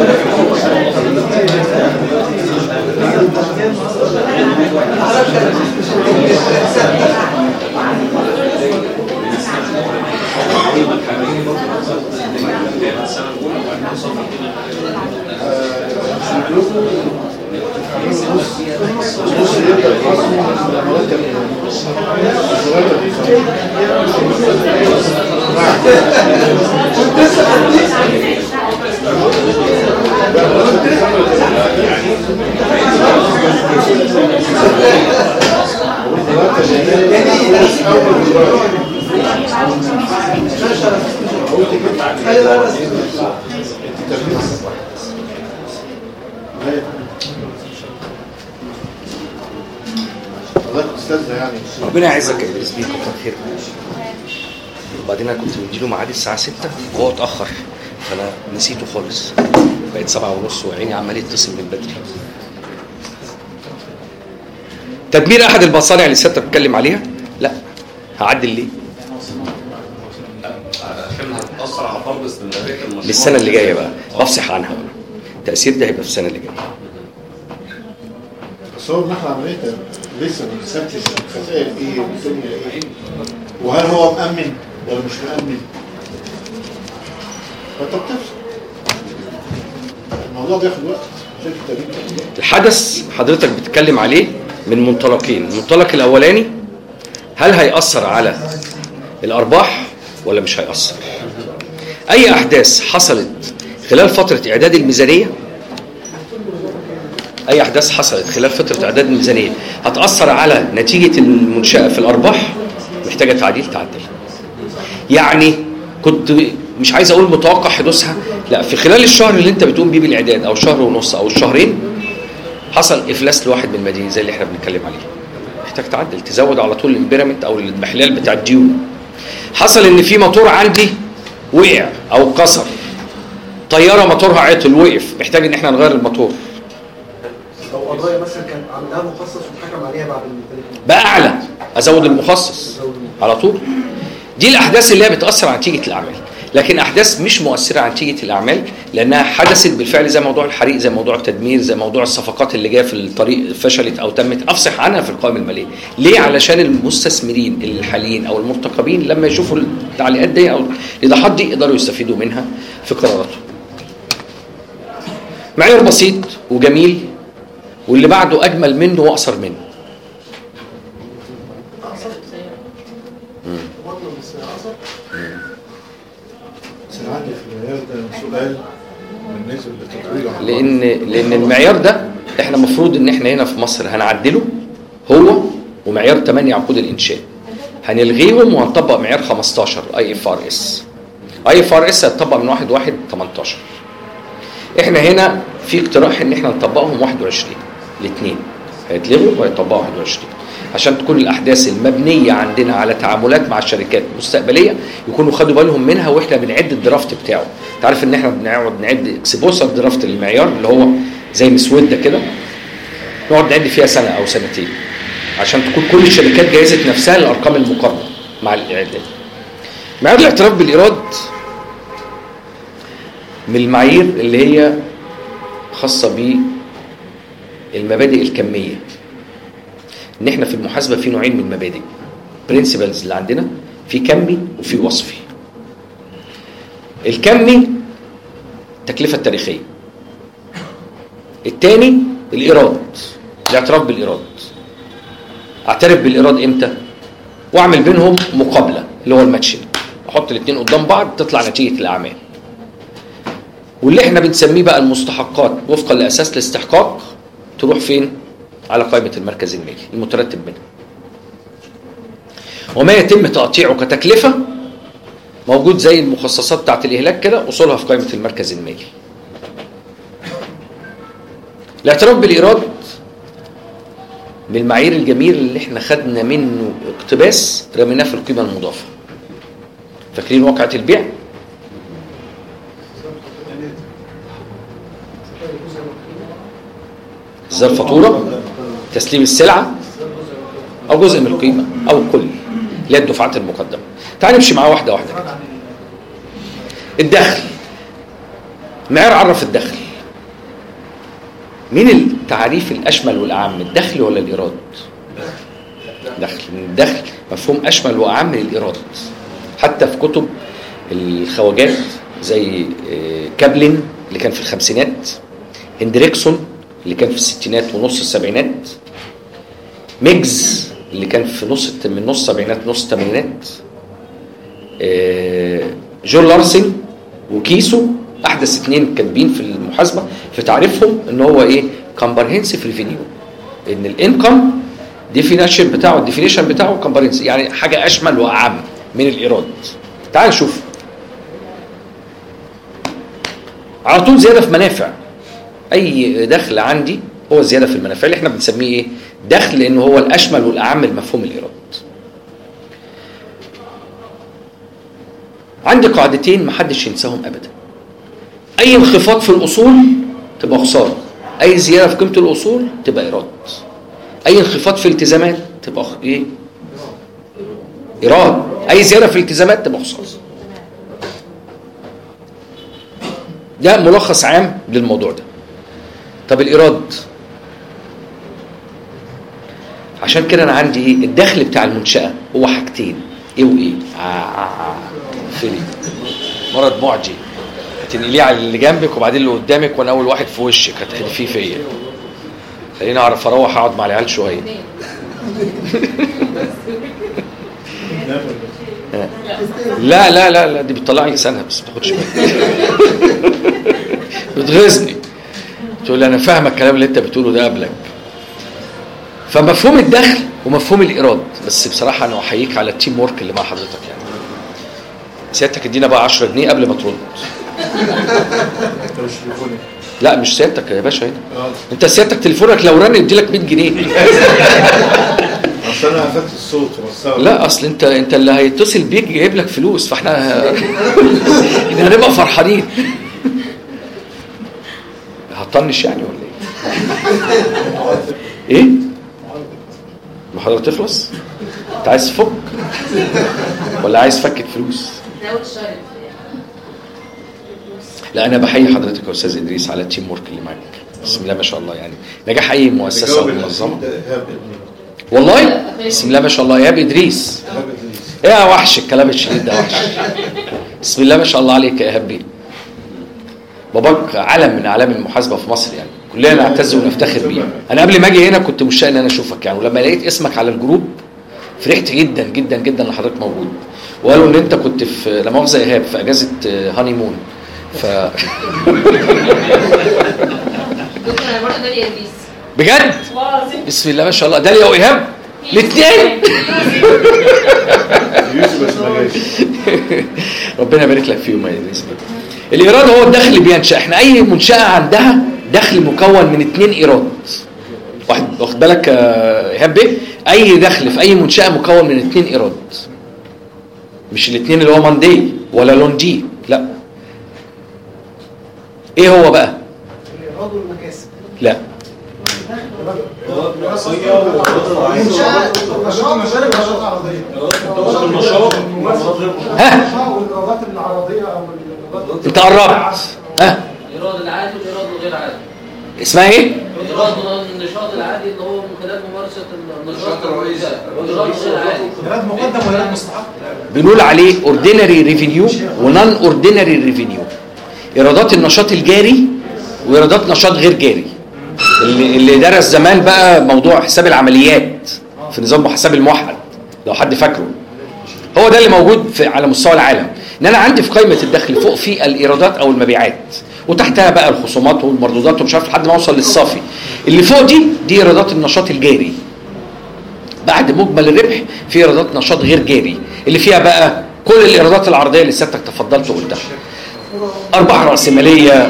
ربنا يعزك يا ادريس بيه، كتر خيرك. وبعدين انا كنت مديله ميعاد الساعه ستة وهو اتاخر فانا نسيته خالص، بقت سبعة ونص وعيني عمال يتصل من بدري. تدمير احد المصانع اللي سيادتك بتتكلم عليها؟ لا. هعدل ليه؟ عشان هتاثر على فرض استمراريه المشروع للسنه اللي جايه بقى، بفصح عنها بقى. التاثير ده هيبقى في السنه اللي جايه. بس هو بنحن عمليه لسه ما حسبتش الخسائر ايه والدنيا ايه، وهل هو مأمن ولا مش مأمن؟ فانت بتفصل. الموضوع بياخد وقت. شايف التاريخ الحدث حضرتك بتتكلم عليه من منطلقين، المنطلق الاولاني هل هيأثر على الارباح ولا مش هيأثر؟ اي احداث حصلت خلال فتره اعداد الميزانيه اي احداث حصلت خلال فتره اعداد الميزانيه هتاثر على نتيجه المنشاه في الارباح محتاجه تعديل تعدل. يعني كنت مش عايز اقول متوقع حدوثها، لا، في خلال الشهر اللي انت بتقوم بيه بالاعداد او شهر ونص او الشهرين حصل افلاس لواحد من المدينين زي اللي احنا بنتكلم عليه، محتاج تعدل تزود على طول الامبيرمنت او المحلال بتاع الديون. حصل ان في موتور عندي وقع او كسر، طياره موتورها عطل وقف، محتاج ان احنا نغير الموتور. لو قضايا مثلا كان عندها مخصص واتحكم عليها بعد الميزانيه بقى اعلى، ازود المخصص على طول. دي الاحداث اللي هي بتاثر على نتيجه الاعمال، لكن احداث مش مؤثره على نتيجه الاعمال لانها حدثت بالفعل، زي موضوع الحريق، زي موضوع التدمير، زي موضوع الصفقات اللي جايه في الطريق فشلت او تمت، افصح عنها في القوائم الماليه. ليه؟ علشان المستثمرين الحاليين او المرتقبين لما يشوفوا التعليقات دي او الايضاحات دي يقدروا يستفيدوا منها في قراراتهم. معيار بسيط وجميل، واللي بعده اجمل منه واقصر منه. بس انا عندي في المعيار ده سؤال بالنسبه للتطوير، لان لان المعيار ده احنا المفروض ان احنا هنا في مصر هنعدله، هو ومعيار ثمانية عقود الانشاء هنلغيهم وهنطبق معيار خمستاشر اي اف ار اس. اي اف ار اس هتطبق من واحد واحد تمنتاشر. احنا هنا في اقتراح ان احنا نطبقهم واحد وعشرين، الاثنين هيتلغوا وهيطبقوا واحد وعشرين عشان تكون الاحداث المبنيه عندنا على تعاملات مع الشركات مستقبليه يكونوا خدوا بالهم منها واحنا بنعد الدرافت بتاعه. انت عارف ان احنا بنقعد نعد اكسبوسر درافت للمعيار اللي هو زي مسوده كده، نقعد نعد فيها سنه او سنتين عشان تكون كل الشركات جهزت نفسها للارقام المقارنه مع الاعداد. معيار الاعتراف بالايراد من المعايير اللي هي خاصه بالمبادئ الكميه. ان احنا في المحاسبه في نوعين من المبادئ، برنسبلز اللي عندنا في كمي وفي وصفي. الكمي التكلفه التاريخيه، الثاني الايراد، الاعتراف بالايراد. اعترف بالايراد امتى؟ واعمل بينهم مقابله اللي هو الماتشنج، احط الاثنين قدام بعض تطلع نتيجه الاعمال. واللي احنا بنسميه بقى المستحقات وفقا لاساس الاستحقاق تروح فين؟ على قائمة المركز المالي المترتب منها. وما يتم تقطيعه كتكلفة موجود زي المخصصات بتاعت الإهلاك كده، أصولها في قائمة المركز المالي. الاعتراف بالإيراد من المعايير الجميل اللي احنا خدنا منه اقتباس رميناه في القيمة المضافة. فاكرين واقعة البيع؟ إصدار فاتورة، تسليم السلعة، أو جزء من القيمة أو الكل اللي هي الدفعات المقدمة. تعال نمشي معاه واحدة واحدة كده. الدخل، معيار عرف الدخل. مين التعريف الأشمل والأعم، الدخل ولا الإيراد؟ دخل. الدخل مفهوم أشمل وأعم من الإيراد. حتى في كتب الخواجات زي كابلن اللي كان في الخمسينات، هندريكسون اللي كان في الستينات ونص السبعينات، ميجز اللي كان في نص من نص السبعينات نص الثمانينات، جون لارسن وكيسو احدث اثنين كاتبين في المحاسبه في تعريفهم ان هو ايه؟ كومبرهنسيف ريفينيو، ان الانكم ديفينيشن بتاعه الديفينيشن بتاعه كومبرهنسيف، يعني حاجه اشمل واعم من الايراد. تعال نشوف على طول زياده في منافع. اي دخل عندي هو زياده في المنافع اللي احنا بنسميه ايه؟ دخل، لانه هو الاشمل والاعم لمفهوم الايراد. عندي قاعدتين محدش ينساهم ابدا. اي انخفاض في الاصول تبقى خساره، اي زياده في قيمه الاصول تبقى ايراد، اي انخفاض في الالتزامات تبقى ايه؟ ايراد، اي زياده في الالتزامات تبقى خساره. ده ملخص عام للموضوع ده. طب الإيراد، عشان كده أنا عندي إيه؟ الدخل بتاع المنشأة هو حاجتين، إيه وإيه؟ آه آه آه. فيلي مرض معجي، هتنقليه على اللي جنبك وبعدين اللي قدامك، وأنا أول واحد في وشك هتحدفيه فيا. خليني أعرف أروح أقعد مع العيال شوية. لا لا لا لا دي بتطلع لي لسانها بس ما تاخدش بالك. بتغيظني. تقول لي انا فاهم الكلام اللي انت بتقوله ده قبلك. فمفهوم الدخل ومفهوم الايراد، بس بصراحه انا احييك على التيم ورك اللي مع حضرتك يعني. سيادتك ادينا بقى عشرة جنيه قبل ما ترد. لا مش سيادتك يا باشا هنا. انت سيادتك تليفونك لو رن يدي لك مية جنيه. اصل انا قفلت الصوت بس. لا اصل انت انت اللي هيتصل بيك جايب لك فلوس، فاحنا احنا هنبقى فرحانين. هتطنش يعني ولا ايه؟ ايه؟ المحاضرة تخلص؟ انت عايز تفك؟ ولا عايز فكة فلوس؟ لا انا بحيي حضرتك يا استاذ ادريس على التيم ورك اللي معاك. بسم الله ما شاء الله يعني نجاح اي مؤسسه منظمه. والله بسم الله ما شاء الله. ايهاب ادريس ايه يا وحش الكلام الشديد ده وحش. بسم الله ما شاء الله عليك يا ايهاب بيه. باباك علم من اعلام المحاسبه في مصر يعني، كلنا نعتز ونفتخر بيه. انا قبل ما اجي هنا كنت مشتاق ان انا اشوفك يعني، ولما لقيت اسمك على الجروب فرحت جدا جدا جدا ان حضرتك موجود. وقالوا ان انت كنت في لا مؤاخذه يا ايهاب في اجازه هاني مون. ف بجد بسم الله ما شاء الله. داليا وايهاب الاثنين. ربنا يبارك لك فيهم يا ادريس. الايراد هو الدخل اللي بينشا. احنا اي منشاه عندها دخل مكون من اثنين ايراد. واحد واخد بالك يا ايهاب بيه؟ اي دخل في اي منشاه مكون من اثنين ايراد، مش الاثنين اللي هو ماندي ولا لوندي. لا ايه هو بقى؟ الايراد والمكاسب. لا ها انت قربت. ها الايراد العادي والايراد الغير عادي. اسمها ايه؟ الايراد النشاط العادي اللي هو من خلال ممارسه النشاط الرئيسي. والايراد الغير عادي ايراد مقدم وايراد مستحق. بنقول عليه اوردينري ريفينيو ونون اوردينري ريفينيو. ايرادات النشاط الجاري وايرادات نشاط غير جاري. اللي اللي درس زمان بقى موضوع حساب العمليات في نظام محاسب الموحد لو حد فاكره، هو ده اللي موجود في على مستوى العالم. ان انا عندي في قائمه الدخل فوق في الايرادات او المبيعات، وتحتها بقى الخصومات والمردودات ومش عارف لحد ما اوصل للصافي. اللي فوق دي دي ايرادات النشاط الجاري. بعد مجمل الربح في ايرادات نشاط غير جاري اللي فيها بقى كل الايرادات العرضيه اللي سيادتك تفضلت وقلتها. ارباح راسماليه.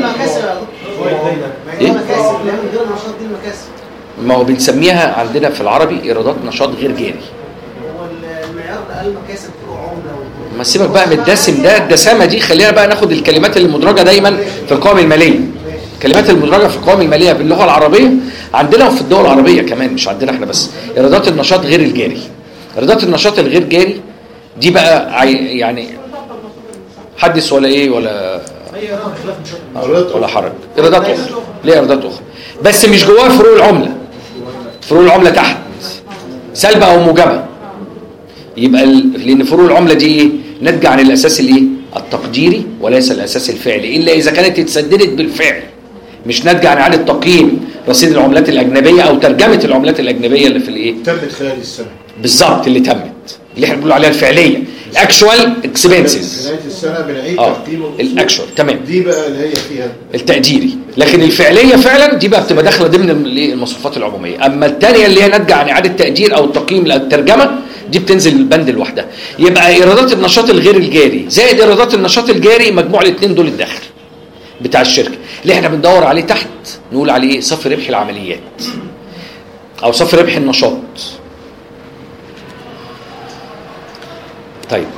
ايه؟ مكاسب لان غير النشاط دي المكاسب. ما هو بنسميها عندنا في العربي ايرادات نشاط غير جاري. هو المعيار ده قال مكاسب فروع عمله. ما سيبك بقى من الدسم ده، الدسامه دي خلينا بقى ناخد الكلمات اللي مدرجه دايما في القوائم الماليه. الكلمات المدرجه في القوائم الماليه باللغه العربيه عندنا وفي الدول العربيه كمان، مش عندنا احنا بس. ايرادات النشاط غير الجاري. ايرادات النشاط الغير جاري دي بقى يعني حدث ولا ايه ولا ولا حرج. ايرادات اخرى. ليه ايرادات اخرى؟ بس مش جواها فروق العمله. فروق العمله تحت سلبه او موجبه. يبقى لان فروق العمله دي ايه؟ ناتجه عن الاساس الايه؟ التقديري وليس الاساس الفعلي، الا اذا كانت اتسددت بالفعل. مش ناتجه عن اعاده تقييم رصيد العملات الاجنبيه او ترجمه العملات الاجنبيه اللي في الايه؟ تمت خلال السنه. بالظبط اللي تمت، اللي احنا بنقول عليها الفعليه، الاكشوال اكسبنسز. نهايه السنه بنعيد اه تقييم الاكشوال تمام. دي بقى اللي هي فيها التقديري، لكن الفعليه فعلا دي بقى بتبقى داخله ضمن المصروفات العموميه. اما الثانيه اللي هي ناتجه عن اعاده تقدير او التقييم او الترجمه دي بتنزل البند لوحدها. يبقى ايرادات النشاط الغير الجاري زائد ايرادات النشاط الجاري مجموع الاثنين دول الدخل بتاع الشركه اللي احنا بندور عليه تحت. نقول عليه ايه؟ صافي ربح العمليات او صافي ربح النشاط. طيب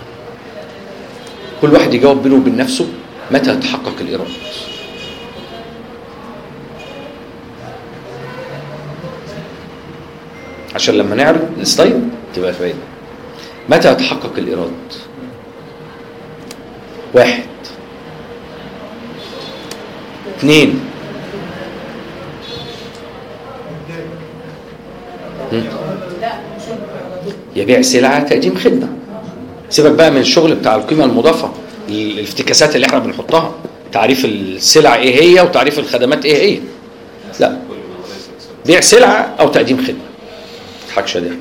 كل واحد يجاوب بينه وبين نفسه متى يتحقق الايراد؟ عشان لما نعرض السلايد تبقى فايده. متى يتحقق الايراد؟ واحد اثنين يبيع سلعه تقديم خدمه. سيبك بقى من الشغل بتاع القيمه المضافه، الافتكاسات اللي احنا بنحطها، تعريف السلع ايه هي وتعريف الخدمات ايه هي. لا، بيع سلعه او تقديم خدمه. ما تضحكش ده.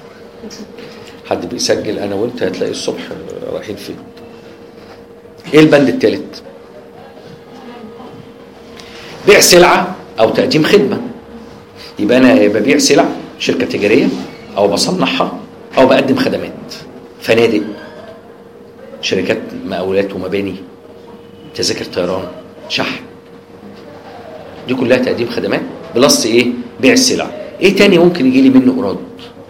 حد بيسجل انا وانت هتلاقي الصبح رايحين فين. ايه البند الثالث؟ بيع سلعه او تقديم خدمه. يبقى انا ببيع سلع شركه تجاريه او بصنعها او بقدم خدمات، فنادق، شركات مقاولات ومباني، تذاكر طيران، شحن، دي كلها تقديم خدمات بلس ايه؟ بيع السلع. ايه تاني ممكن يجي لي منه ايراد؟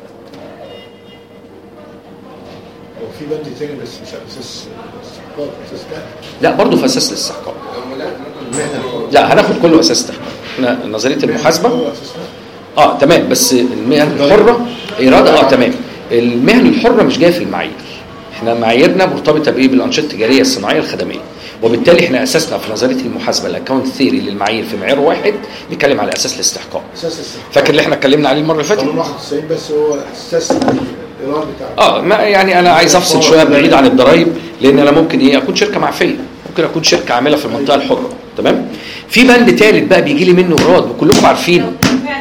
وفي بند تاني بس مش على اساس استحقاق، اساس لا برضه في اساس الاستحقاق. لا هناخد كله اساس استحقاق. احنا نظريه المحاسبه اه تمام، بس المهن الحره اراده اه تمام. المهن الحره مش جايه في المعايير، احنا معاييرنا مرتبطه بايه؟ بالانشطه التجاريه الصناعيه الخدميه، وبالتالي احنا اساسنا في نظريه المحاسبه الاكونت ثيري للمعايير في معيار واحد بنتكلم على اساس الاستحقاق. اساس الاستحقاق فاكر اللي احنا اتكلمنا عليه المره اللي فاتت؟ قانون واحد وتسعين بس هو اساس الايراد بتاعه. اه ما يعني انا عايز افصل شويه بعيد عن الضرايب، لان انا ممكن ايه؟ اكون شركه معفيه، ممكن اكون شركه عامله في المنطقه الحره، تمام؟ في بند ثالث بقى بيجي لي منه ايراد وكلكم عارفينه،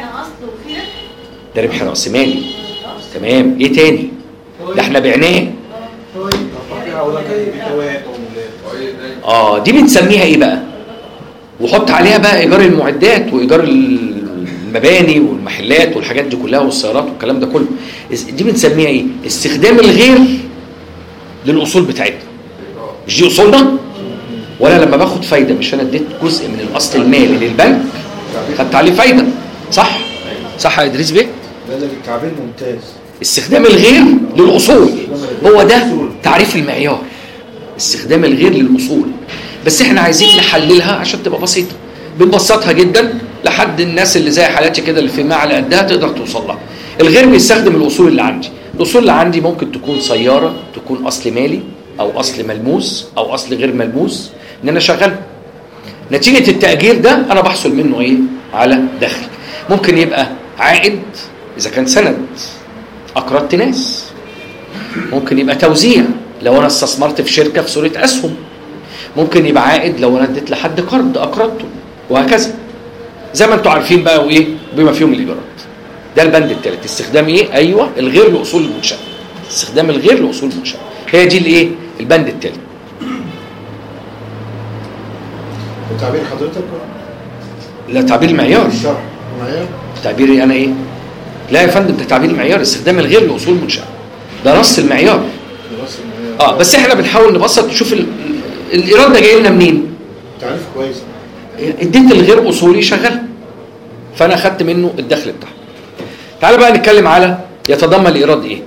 ده ربح راس مالي. تمام. ايه تاني؟ ده احنا بعناه. اه دي بنسميها ايه بقى؟ وحط عليها بقى ايجار المعدات وايجار المباني والمحلات والحاجات دي كلها والسيارات والكلام ده كله. دي بنسميها ايه؟ استخدام الغير للاصول بتاعتنا. مش دي اصولنا؟ ولا لما باخد فايده مش انا اديت جزء من الاصل المالي للبنك خدت عليه فايده، صح؟ صح يا ادريس بيه؟ ده اللي بالتعبير ممتاز. استخدام الغير للاصول هو ده تعريف المعيار، استخدام الغير للاصول. بس احنا عايزين نحللها عشان تبقى بسيطه، بنبسطها جدا لحد الناس اللي زي حالاتي كده اللي في على قدها تقدر توصل لها. الغير بيستخدم الاصول اللي عندي، الاصول اللي عندي ممكن تكون سياره، تكون اصل مالي او اصل ملموس او اصل غير ملموس ان انا شغال. نتيجه التاجير ده انا بحصل منه ايه؟ على دخل. ممكن يبقى عائد اذا كان سند، اقرضت ناس. ممكن يبقى توزيع لو انا استثمرت في شركه في صوره اسهم. ممكن يبقى عائد لو انا اديت لحد قرض اقرضته، وهكذا زي ما انتم عارفين بقى، وايه بما فيهم الايجارات. ده البند الثالث، استخدام ايه؟ ايوه الغير لاصول المنشاه، استخدام الغير لاصول المنشاه، هي دي الايه؟ البند الثالث. تعبير حضرتك؟ لا تعبير المعيار. الشرح معيار. تعبيري انا ايه؟ لا يا فندم ده تعبير المعيار، استخدام الغير لاصول المنشاه، ده نص المعيار. نص المعيار. اه بس احنا بنحاول نبسط نشوف الايراد ده جاي لنا منين؟ تعريف كويس. اديت الغير اصولي شغال، فانا اخدت منه الدخل بتاعه. تعال بقى نتكلم على يتضمن الايراد ايه.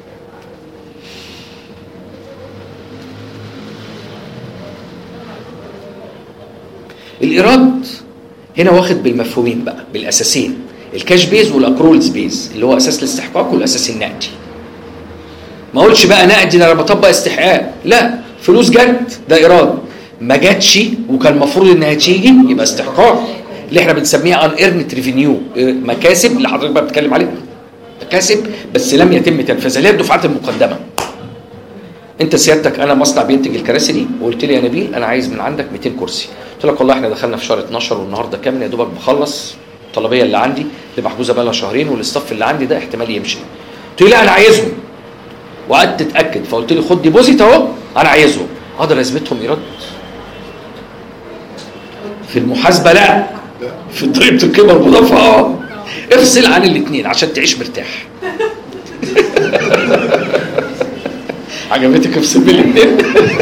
الايراد هنا واخد بالمفهومين بقى، بالاساسين، الكاش بيز والاكرولز بيز، اللي هو اساس الاستحقاق والاساس النقدي. ما اقولش بقى نقدي ده انا بطبق استحقاق، لا، فلوس جت ده ايراد، ما جاتش وكان المفروض انها تيجي يبقى استحقاق، اللي احنا بنسميها ان ايرنت ريفينيو، مكاسب اللي حضرتك بقى بتتكلم عليها، مكاسب بس لم يتم تنفيذها، اللي هي الدفعات المقدمه. انت سيادتك انا مصنع بينتج الكراسي دي، وقلت لي يا نبيل انا عايز من عندك مئتين كرسي، قلت لك والله احنا دخلنا في شهر اتناشر والنهارده كام، يا دوبك بخلص الطلبيه اللي عندي اللي محجوزه بقى لها شهرين، والاستاف اللي عندي ده احتمال يمشي. قلت لي لا انا عايزهم، وقعدت تتاكد، فقلت لي خد ديبوزيت اهو انا عايزهم، اقدر لازمتهم ايراد؟ في المحاسبه لا، في ضريبه القيمه المضافه اه، افصل عن الاثنين عشان تعيش مرتاح. عجبتك افصل بين الاثنين؟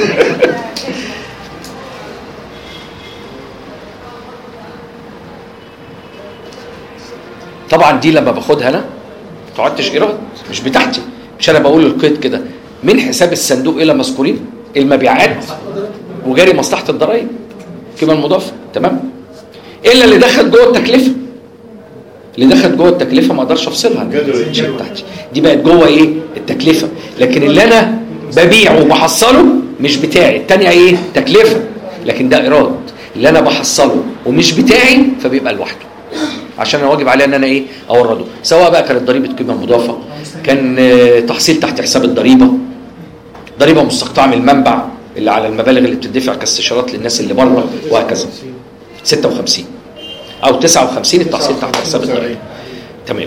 طبعا دي لما باخدها انا ما تقعدش ايراد، مش بتاعتي، مش انا بقول القيد كده من حساب الصندوق الى مذكورين المبيعات وجاري مصلحه الضرائب القيمه المضافه، تمام؟ الا اللي دخل جوه التكلفه، اللي دخل جوه التكلفه ما اقدرش افصلها، مش بتاعتي، دي بقت جوه ايه؟ التكلفه. لكن اللي انا ببيعه وبحصله مش بتاعي، الثانيه ايه؟ تكلفه، لكن ده ايراد. اللي انا بحصله ومش بتاعي فبيبقى لوحده، عشان انا واجب عليا ان انا ايه؟ اورده، سواء بقى كانت ضريبه قيمه مضافه، كان تحصيل تحت حساب الضريبه، ضريبه مستقطعه من المنبع اللي على المبالغ اللي بتدفع كاستشارات للناس اللي بره، وهكذا. ستة وخمسين او تسعة وخمسين التحصيل تحت حساب الضريبه، تمام.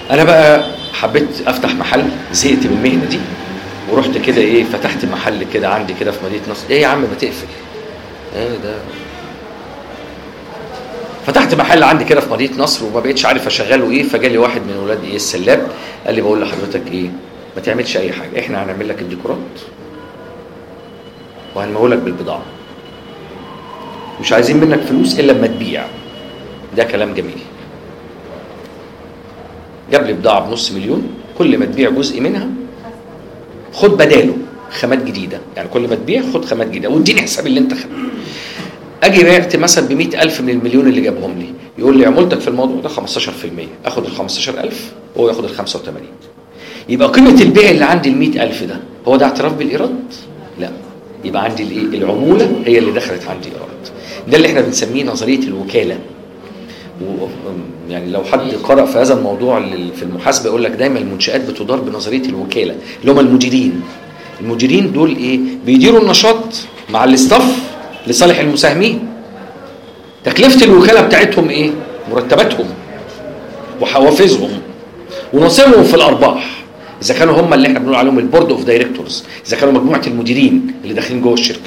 انا بقى حبيت افتح محل، زهقت من المهنه دي ورحت كده ايه فتحت محل كده عندي كده في مدينه نصر. ايه يا عم ما تقفل ايه ده؟ فتحت محل عندي كده في مدينه نصر وما بقتش عارف اشغله ايه. فجالي واحد من اولاد ايه السلاب قال لي بقول لحضرتك ايه ما تعملش اي حاجه، احنا هنعمل لك الديكورات وهنمولك بالبضاعه، مش عايزين منك فلوس الا لما تبيع. ده كلام جميل. جاب لي بضاعه بنص مليون، كل ما تبيع جزء منها خد بداله خامات جديده، يعني كل ما تبيع خد خامات جديده واديني حساب اللي انت خدته. اجي بعت مثلا ب مئة ألف من المليون اللي جابهم لي، يقول لي عمولتك في الموضوع ده خمستاشر في المية، اخد ال خمستاشر ألف وهو ياخد ال خمسة وثمانين. يبقى قيمه البيع اللي عندي ال مئة ألف ده هو ده اعتراف بالايراد؟ لا، يبقى عندي الايه العموله هي اللي دخلت عندي ايراد. ده اللي احنا بنسميه نظريه الوكاله. يعني لو حد قرأ في هذا الموضوع في المحاسبه يقول لك دايما المنشآت بتدار بنظريه الوكاله، اللي هم المديرين. المديرين دول ايه؟ بيديروا النشاط مع الاستاف لصالح المساهمين. تكلفه الوكاله بتاعتهم ايه؟ مرتباتهم وحوافزهم ونصيبهم في الارباح، اذا كانوا هم اللي احنا بنقول عليهم البورد اوف دايركتورز، اذا كانوا مجموعه المديرين اللي داخلين جوه الشركه.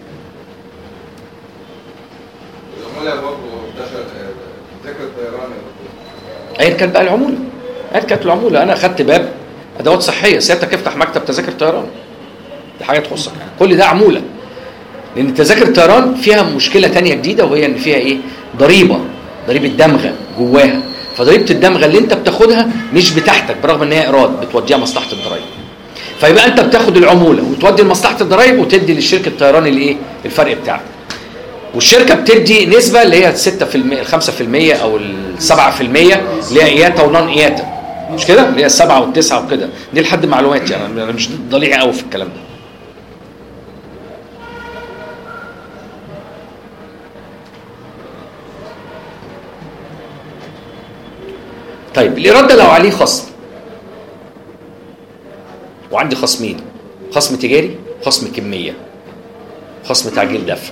العموله برضه ذكر الطيران ايا كانت بقى العموله، ايا كانت العموله. انا اخدت باب ادوات صحيه، سيادتك افتح مكتب تذاكر طيران، دي حاجه تخصك يعني. كل ده عموله، لان تذاكر الطيران فيها مشكله ثانيه جديده، وهي ان فيها ايه؟ ضريبه، ضريبه دمغه جواها. فضريبه الدمغه اللي انت بتاخدها مش بتاعتك، برغم ان هي ايراد بتوديها مصلحه الضرايب. فيبقى انت بتاخد العموله وتودي لمصلحه الضرايب وتدي للشركه الطيران الايه؟ الفرق بتاعك. والشركه بتدي نسبه اللي هي ستة في المية خمسة في المية او سبعة في المية اللي هي اياتا ونون اياتا، مش كده؟ اللي هي السبعه والتسعه وكده. دي لحد معلوماتي يعني، انا مش ضليع قوي في الكلام ده. طيب الايراد ده لو عليه خصم، وعندي خصمين، خصم تجاري خصم كميه، خصم تعجيل دفع.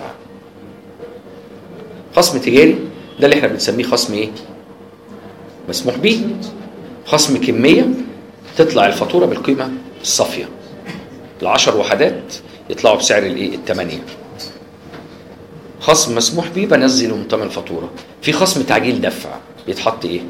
خصم تجاري ده اللي احنا بنسميه خصم ايه؟ مسموح به. خصم كميه تطلع الفاتوره بالقيمه الصافيه، العشر وحدات يطلعوا بسعر الايه؟ الثمانيه. خصم مسموح به بنزله من ثمن الفاتوره. في خصم تعجيل دفع بيتحط ايه؟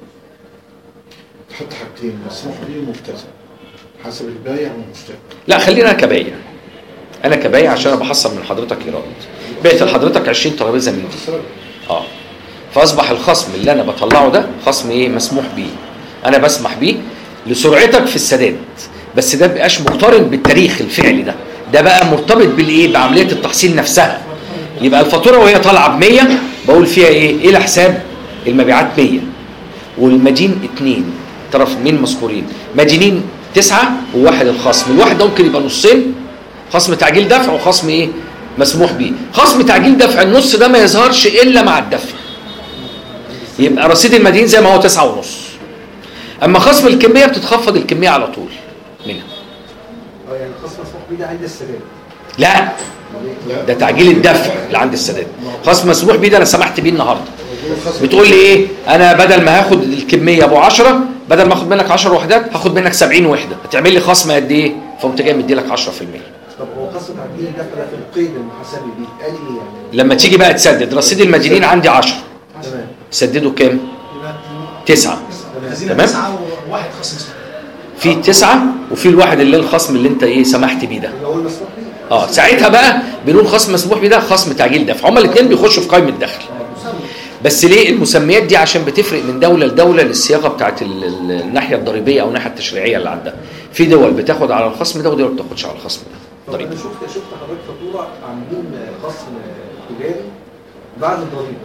تحط حاجتين، مسموح به ومبتذل حسب البايع والمشتري. لا خلينا انا كبايع، انا كبايع عشان انا بحصل من حضرتك ايراد. بعت لحضرتك عشرين ترابيزه من دي، اه فاصبح الخصم اللي انا بطلعه ده خصم ايه؟ مسموح به. انا بسمح به لسرعتك في السداد، بس ده بقاش مقترن بالتاريخ الفعلي ده، ده بقى مرتبط بالايه؟ بعمليه التحصيل نفسها. يبقى الفاتوره وهي طالعه ب مية بقول فيها ايه؟ الى حساب المبيعات مية، والمدين اتنين، طرف مين مذكورين؟ مدينين تسعة وواحد الخصم. الواحد ده ممكن يبقى نصين، خصم تعجيل دفع وخصم ايه؟ مسموح به. خصم تعجيل دفع النص ده ما يظهرش الا مع الدفع، يبقى رصيد المدين زي ما هو تسعة ونص. اما خصم الكميه بتتخفض الكميه على طول منها. اه يعني الخصم مسموح به ده عند السداد؟ لا ده تعجيل الدفع اللي عند السداد. خصم مسموح به ده انا سمحت بيه النهارده. بتقول لي ايه؟ انا بدل ما هاخد الكميه ابو عشرة، بدل ما اخد منك عشر وحدات هاخد منك سبعين وحده، هتعمل لي خصم قد ايه؟ فقمت جاي مدي لك عشرة في المية. طب هو خصم تعجيل الدفع ده في القيد المحاسبي بيتقال ايه يعني؟ لما تيجي بقى تسدد رصيد المدينين عندي عشرة، تمام، سددوا كام؟ تسعة. تمام؟ تسعة وواحد خصم في تسعة وفي الواحد اللي الخصم اللي انت ايه سمحت بيه ده. اللي هو المسموح بيه. اه ساعتها بقى بنقول خصم مسموح بيه ده خصم تعجيل دفع. هما الاثنين بيخشوا في قائمه الدخل. بس ليه المسميات دي؟ عشان بتفرق من دوله لدوله للصياغه بتاعت الناحيه الضريبيه او الناحيه التشريعيه اللي عندها. في دول بتاخد على الخصم ده ودول ما بتاخدش على الخصم ده. طب انا شفت شفت حضرتك فاتوره عاملين خصم تجاري بعد الضريبه.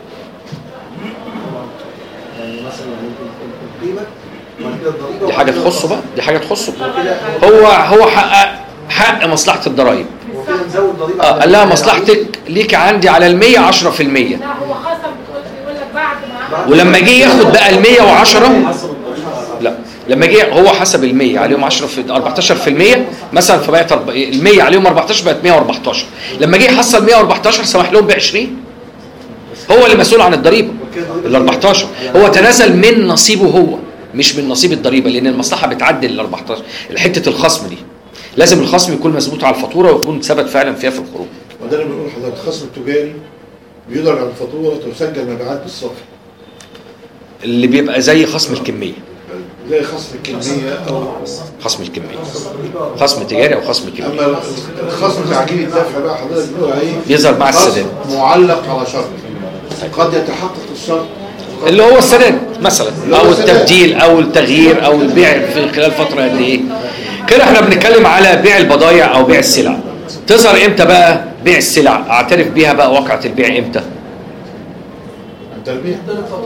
يعني مثلا القيمه بعد كده الضريبه دي حاجه تخصه بقى، دي حاجه تخصه. هو هو حق حق مصلحه الضرايب. هو كده نزود ضريبه. اه قال لها مصلحتك ليك عندي على المية عشرة في المية. لا هو خصم بيقول لك بعد ما ولما جه ياخد بقى المية وعشرة، لا لما جه هو حسب المية عليهم عشرة في أربعتاشر في المية مثلا، فبقت المية عليهم أربعتاشر بقت مية وأربعتاشر. لما جه يحصل مية وأربعتاشر سمح لهم ب عشرين، هو اللي مسؤول عن الضريبه ال أربعتاشر، هو تنازل من نصيبه هو مش من نصيب الضريبه، لان المصلحه بتعدل ال أربعتاشر حته الخصم دي، لازم الخصم يكون مظبوط على الفاتوره ويكون ثبت فعلا فيها في الخروج. وده اللي بنقول لحضرتك الخصم التجاري بيدرج على الفاتوره وتسجل مبيعات بالصفر، اللي بيبقى زي خصم الكميه، زي خصم الكميه او خصم الكميه، خصم تجاري او خصم كميه. اما الخصم تعجيل الدفع بقى حضرتك بتقول عليه بيظهر مع السداد، معلق على شرط قد يتحقق الشرط اللي هو السداد مثلا او التبديل او التغيير او البيع في خلال فتره قد ايه. كده احنا بنتكلم على بيع البضائع او بيع السلع. تظهر امتى بقى بيع السلع؟ اعترف بيها بقى واقعه البيع امتى؟ التربيع.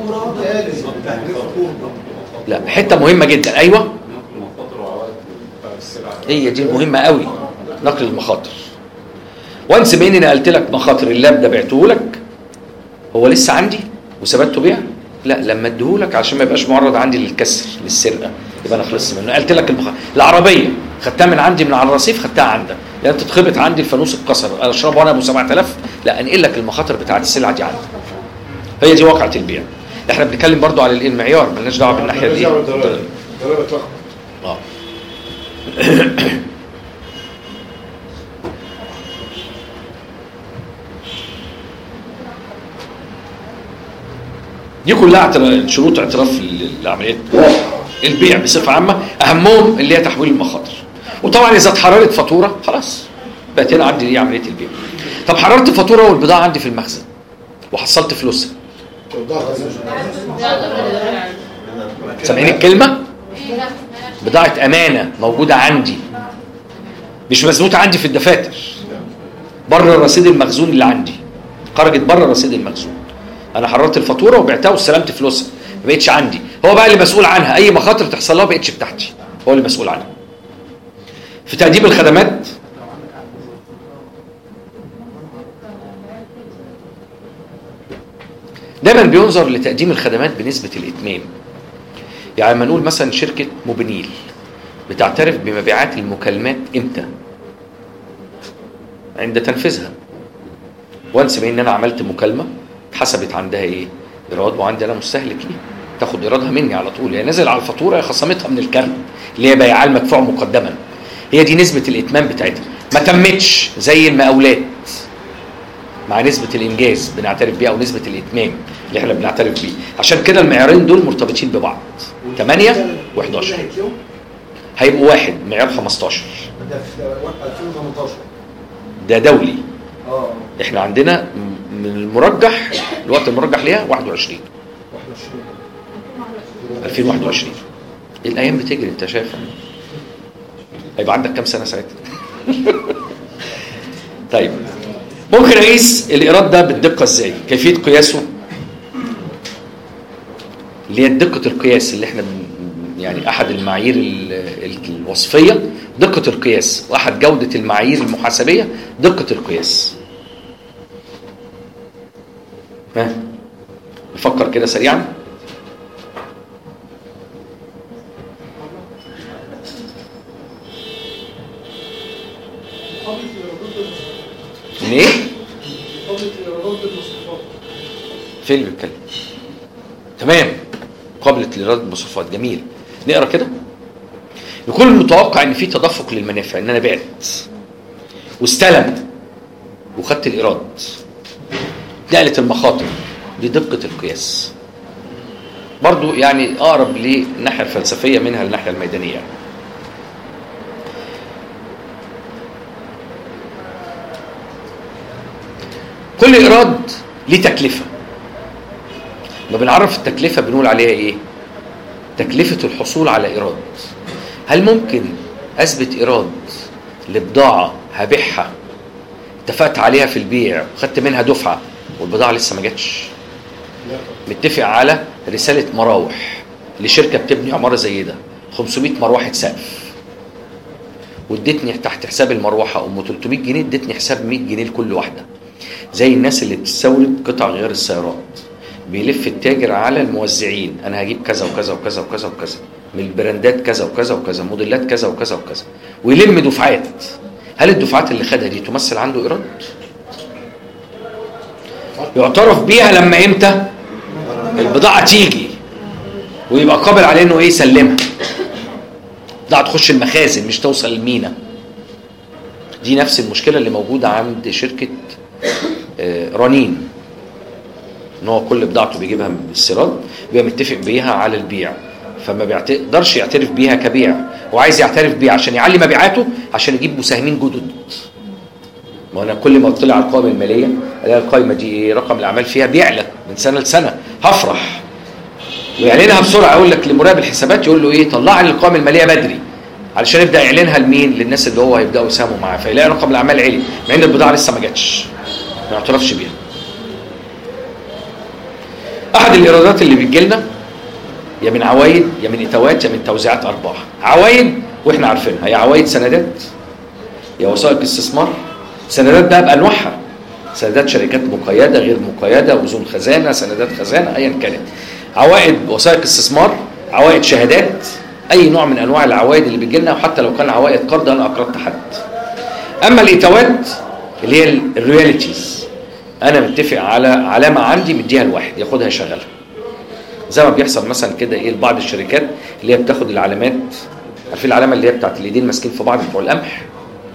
لا حته مهمه جدا. ايوه هي دي مهمه قوي، نقل المخاطر. وانس بين انا قلت لك مخاطر اللاب ده بعته لك هو لسه عندي وثبته بيع، لا لما اديه لك عشان ما يبقاش معرض عندي للكسر للسرقه يبقى انا خلصت منه. قلت لك المخاطر. العربيه خدتها من عندي من على الرصيف، خدتها عندك لان يعني تتخبط عندي الفانوس اتكسر، اشربه وانا ابو سبعة آلاف، لا انقل لك المخاطر بتاعه السلعه دي عندك. هي دي واقعه البيع. احنا بنتكلم برضو على الايه المعيار، مالناش دعوه بالناحيه دي. اه دي كلها شروط اعتراف العمليات البيع بصفه عامه، اهمهم اللي هي تحويل المخاطر. وطبعا اذا اتحررت فاتوره خلاص بقت هنا عندي ايه عمليه البيع. طب حررت فاتوره والبضاعه عندي في المخزن وحصلت فلوسها، سامعين الكلمه؟ بضاعه امانه موجوده عندي مش مثبوته عندي في الدفاتر، بره الرصيد المخزون اللي عندي، خرجت بره الرصيد المخزون، انا حررت الفاتوره وبعتها واستلمت فلوسها، ما بقتش عندي، هو بقى اللي مسؤول عنها. اي مخاطر تحصل لها ما بقتش بتاعتي، هو اللي مسؤول عنها. في تقديم الخدمات دايما بينظر لتقديم الخدمات بنسبه الاتمام. يعني لما نقول مثلا شركه موبينيل بتعترف بمبيعات المكالمات امتى؟ عند تنفيذها. وانس بان انا عملت مكالمه اتحسبت عندها ايه؟ ايراد، وعندي انا مستهلك ليه؟ تاخد ايرادها مني على طول، يعني نازل على الفاتوره هي خصمتها من الكارت اللي هي بيعها المدفوع مقدما. هي دي نسبه الاتمام بتاعتها. ما تمتش زي المقاولات مع نسبه الانجاز بنعترف بيها او نسبه الاتمام اللي احنا بنعترف بيه. عشان كده المعيارين دول مرتبطين ببعض، ثمانية وإحداشر هيبقوا واحد، معيار خمستاشر ده في ألفين وثمانية عشر ده دولي. اه احنا عندنا من المرجح الوقت المرجح ليها واحد وعشرين ألفين وواحد وعشرين. الايام بتجري انت شايف، هيبقى عندك كام سنه ساعتها؟ طيب ممكن اقيس الايراد ده بالدقه ازاي؟ كيفيه قياسه اللي هي دقه القياس اللي احنا يعني احد المعايير الوصفيه دقه القياس، واحد جوده المعايير المحاسبيه دقه القياس. ها نفكر كده سريعا. من ايه؟ فين اللي بيتكلم؟ تمام، قابلة لإيراد المصروفات. جميل. نقرا كده. يكون المتوقع ان في تدفق للمنافع، ان انا بعت واستلم وخدت الايراد، نقلت المخاطر، دي دقة القياس. برضو يعني اقرب للناحية الفلسفية منها للناحية الميدانية. كل ايراد ليه تكلفة. ما بنعرف التكلفة بنقول عليها ايه؟ تكلفة الحصول على ايراد. هل ممكن اثبت ايراد لبضاعة هبيعها اتفقت عليها في البيع وخدت منها دفعة والبضاعة لسه ما جاتش؟ متفق على رسالة مراوح لشركة بتبني عمارة زي ده خمسمية مروحة سقف، وادتني تحت حساب المروحة ام ثلاثمية جنيه، ادتني حساب مية جنيه لكل واحدة. زي الناس اللي بتستورد قطع غيار السيارات، بيلف التاجر على الموزعين، انا هجيب كذا وكذا وكذا وكذا وكذا من البراندات كذا وكذا وكذا، موديلات كذا وكذا وكذا، ويلم دفعات. هل الدفعات اللي خدها دي تمثل عنده ايراد؟ يعترف بيها لما امتى؟ البضاعه تيجي ويبقى قابل عليه انه ايه يسلمها. بضاعه تخش المخازن مش توصل المينا. دي نفس المشكله اللي موجوده عند شركه رنين، ان هو كل بضاعته بيجيبها من السراد بيبقى متفق بيها على البيع، فما بيقدرش يعترف بيها كبيع، هو عايز يعترف بيها عشان يعلي مبيعاته عشان يجيب مساهمين جدد. ما انا كل ما اطلع على القائمه الماليه الاقي القائمه دي ايه رقم الاعمال فيها بيعلى من سنه لسنه، هفرح ويعلنها بسرعه. اقول لك لمراقب الحسابات يقول له ايه طلع لي القائمه الماليه بدري علشان يبدا يعلنها لمين؟ للناس اللي هو هيبداوا يساهموا معاه، فيلاقي رقم الاعمال عالي مع ان البضاعه لسه ما جاتش، ما يعترفش بيها. احد الايرادات اللي بتجي لنا يا من عوائد يا من اتوات يا من توزيعات ارباح. عوائد واحنا عارفينها، يا عوائد سندات يا وثائق استثمار. سندات بقى بانواعها، سندات شركات مقيده غير مقيده، وزون خزانه، سندات خزانه، ايا كانت. عوائد وثائق استثمار، عوائد شهادات، اي نوع من انواع العوائد اللي بتجي لنا، وحتى لو كان عوائد قرض انا اقرضت حد. اما الاتوات اللي هي الرياليتيز، انا متفق على علامه عندي مديها لواحد ياخدها يشغلها، زي ما بيحصل مثلا كده ايه لبعض الشركات اللي هي بتاخد العلامات. عارفين العلامه اللي هي بتاعت الايدين ماسكين في بعض بتوع القمح؟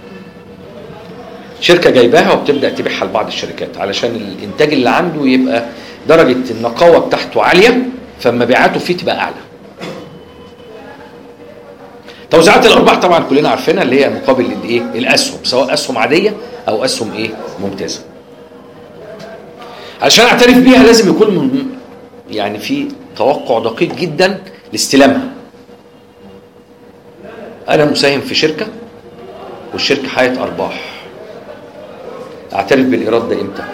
شركه جايباها وبتبدا تبيعها لبعض الشركات علشان الانتاج اللي عنده يبقى درجه النقاوه بتاعته عاليه، فمبيعاته فيه تبقى اعلى. توزيعات الارباح طبعا كلنا عارفينها، اللي هي مقابل الايه؟ الاسهم، سواء اسهم عاديه او اسهم ايه؟ ممتازه. علشان اعترف بيها لازم يكون يعني في توقع دقيق جدا لاستلامها. انا مساهم في شركه والشركه حققت ارباح، اعترف بالايراد ده امتى؟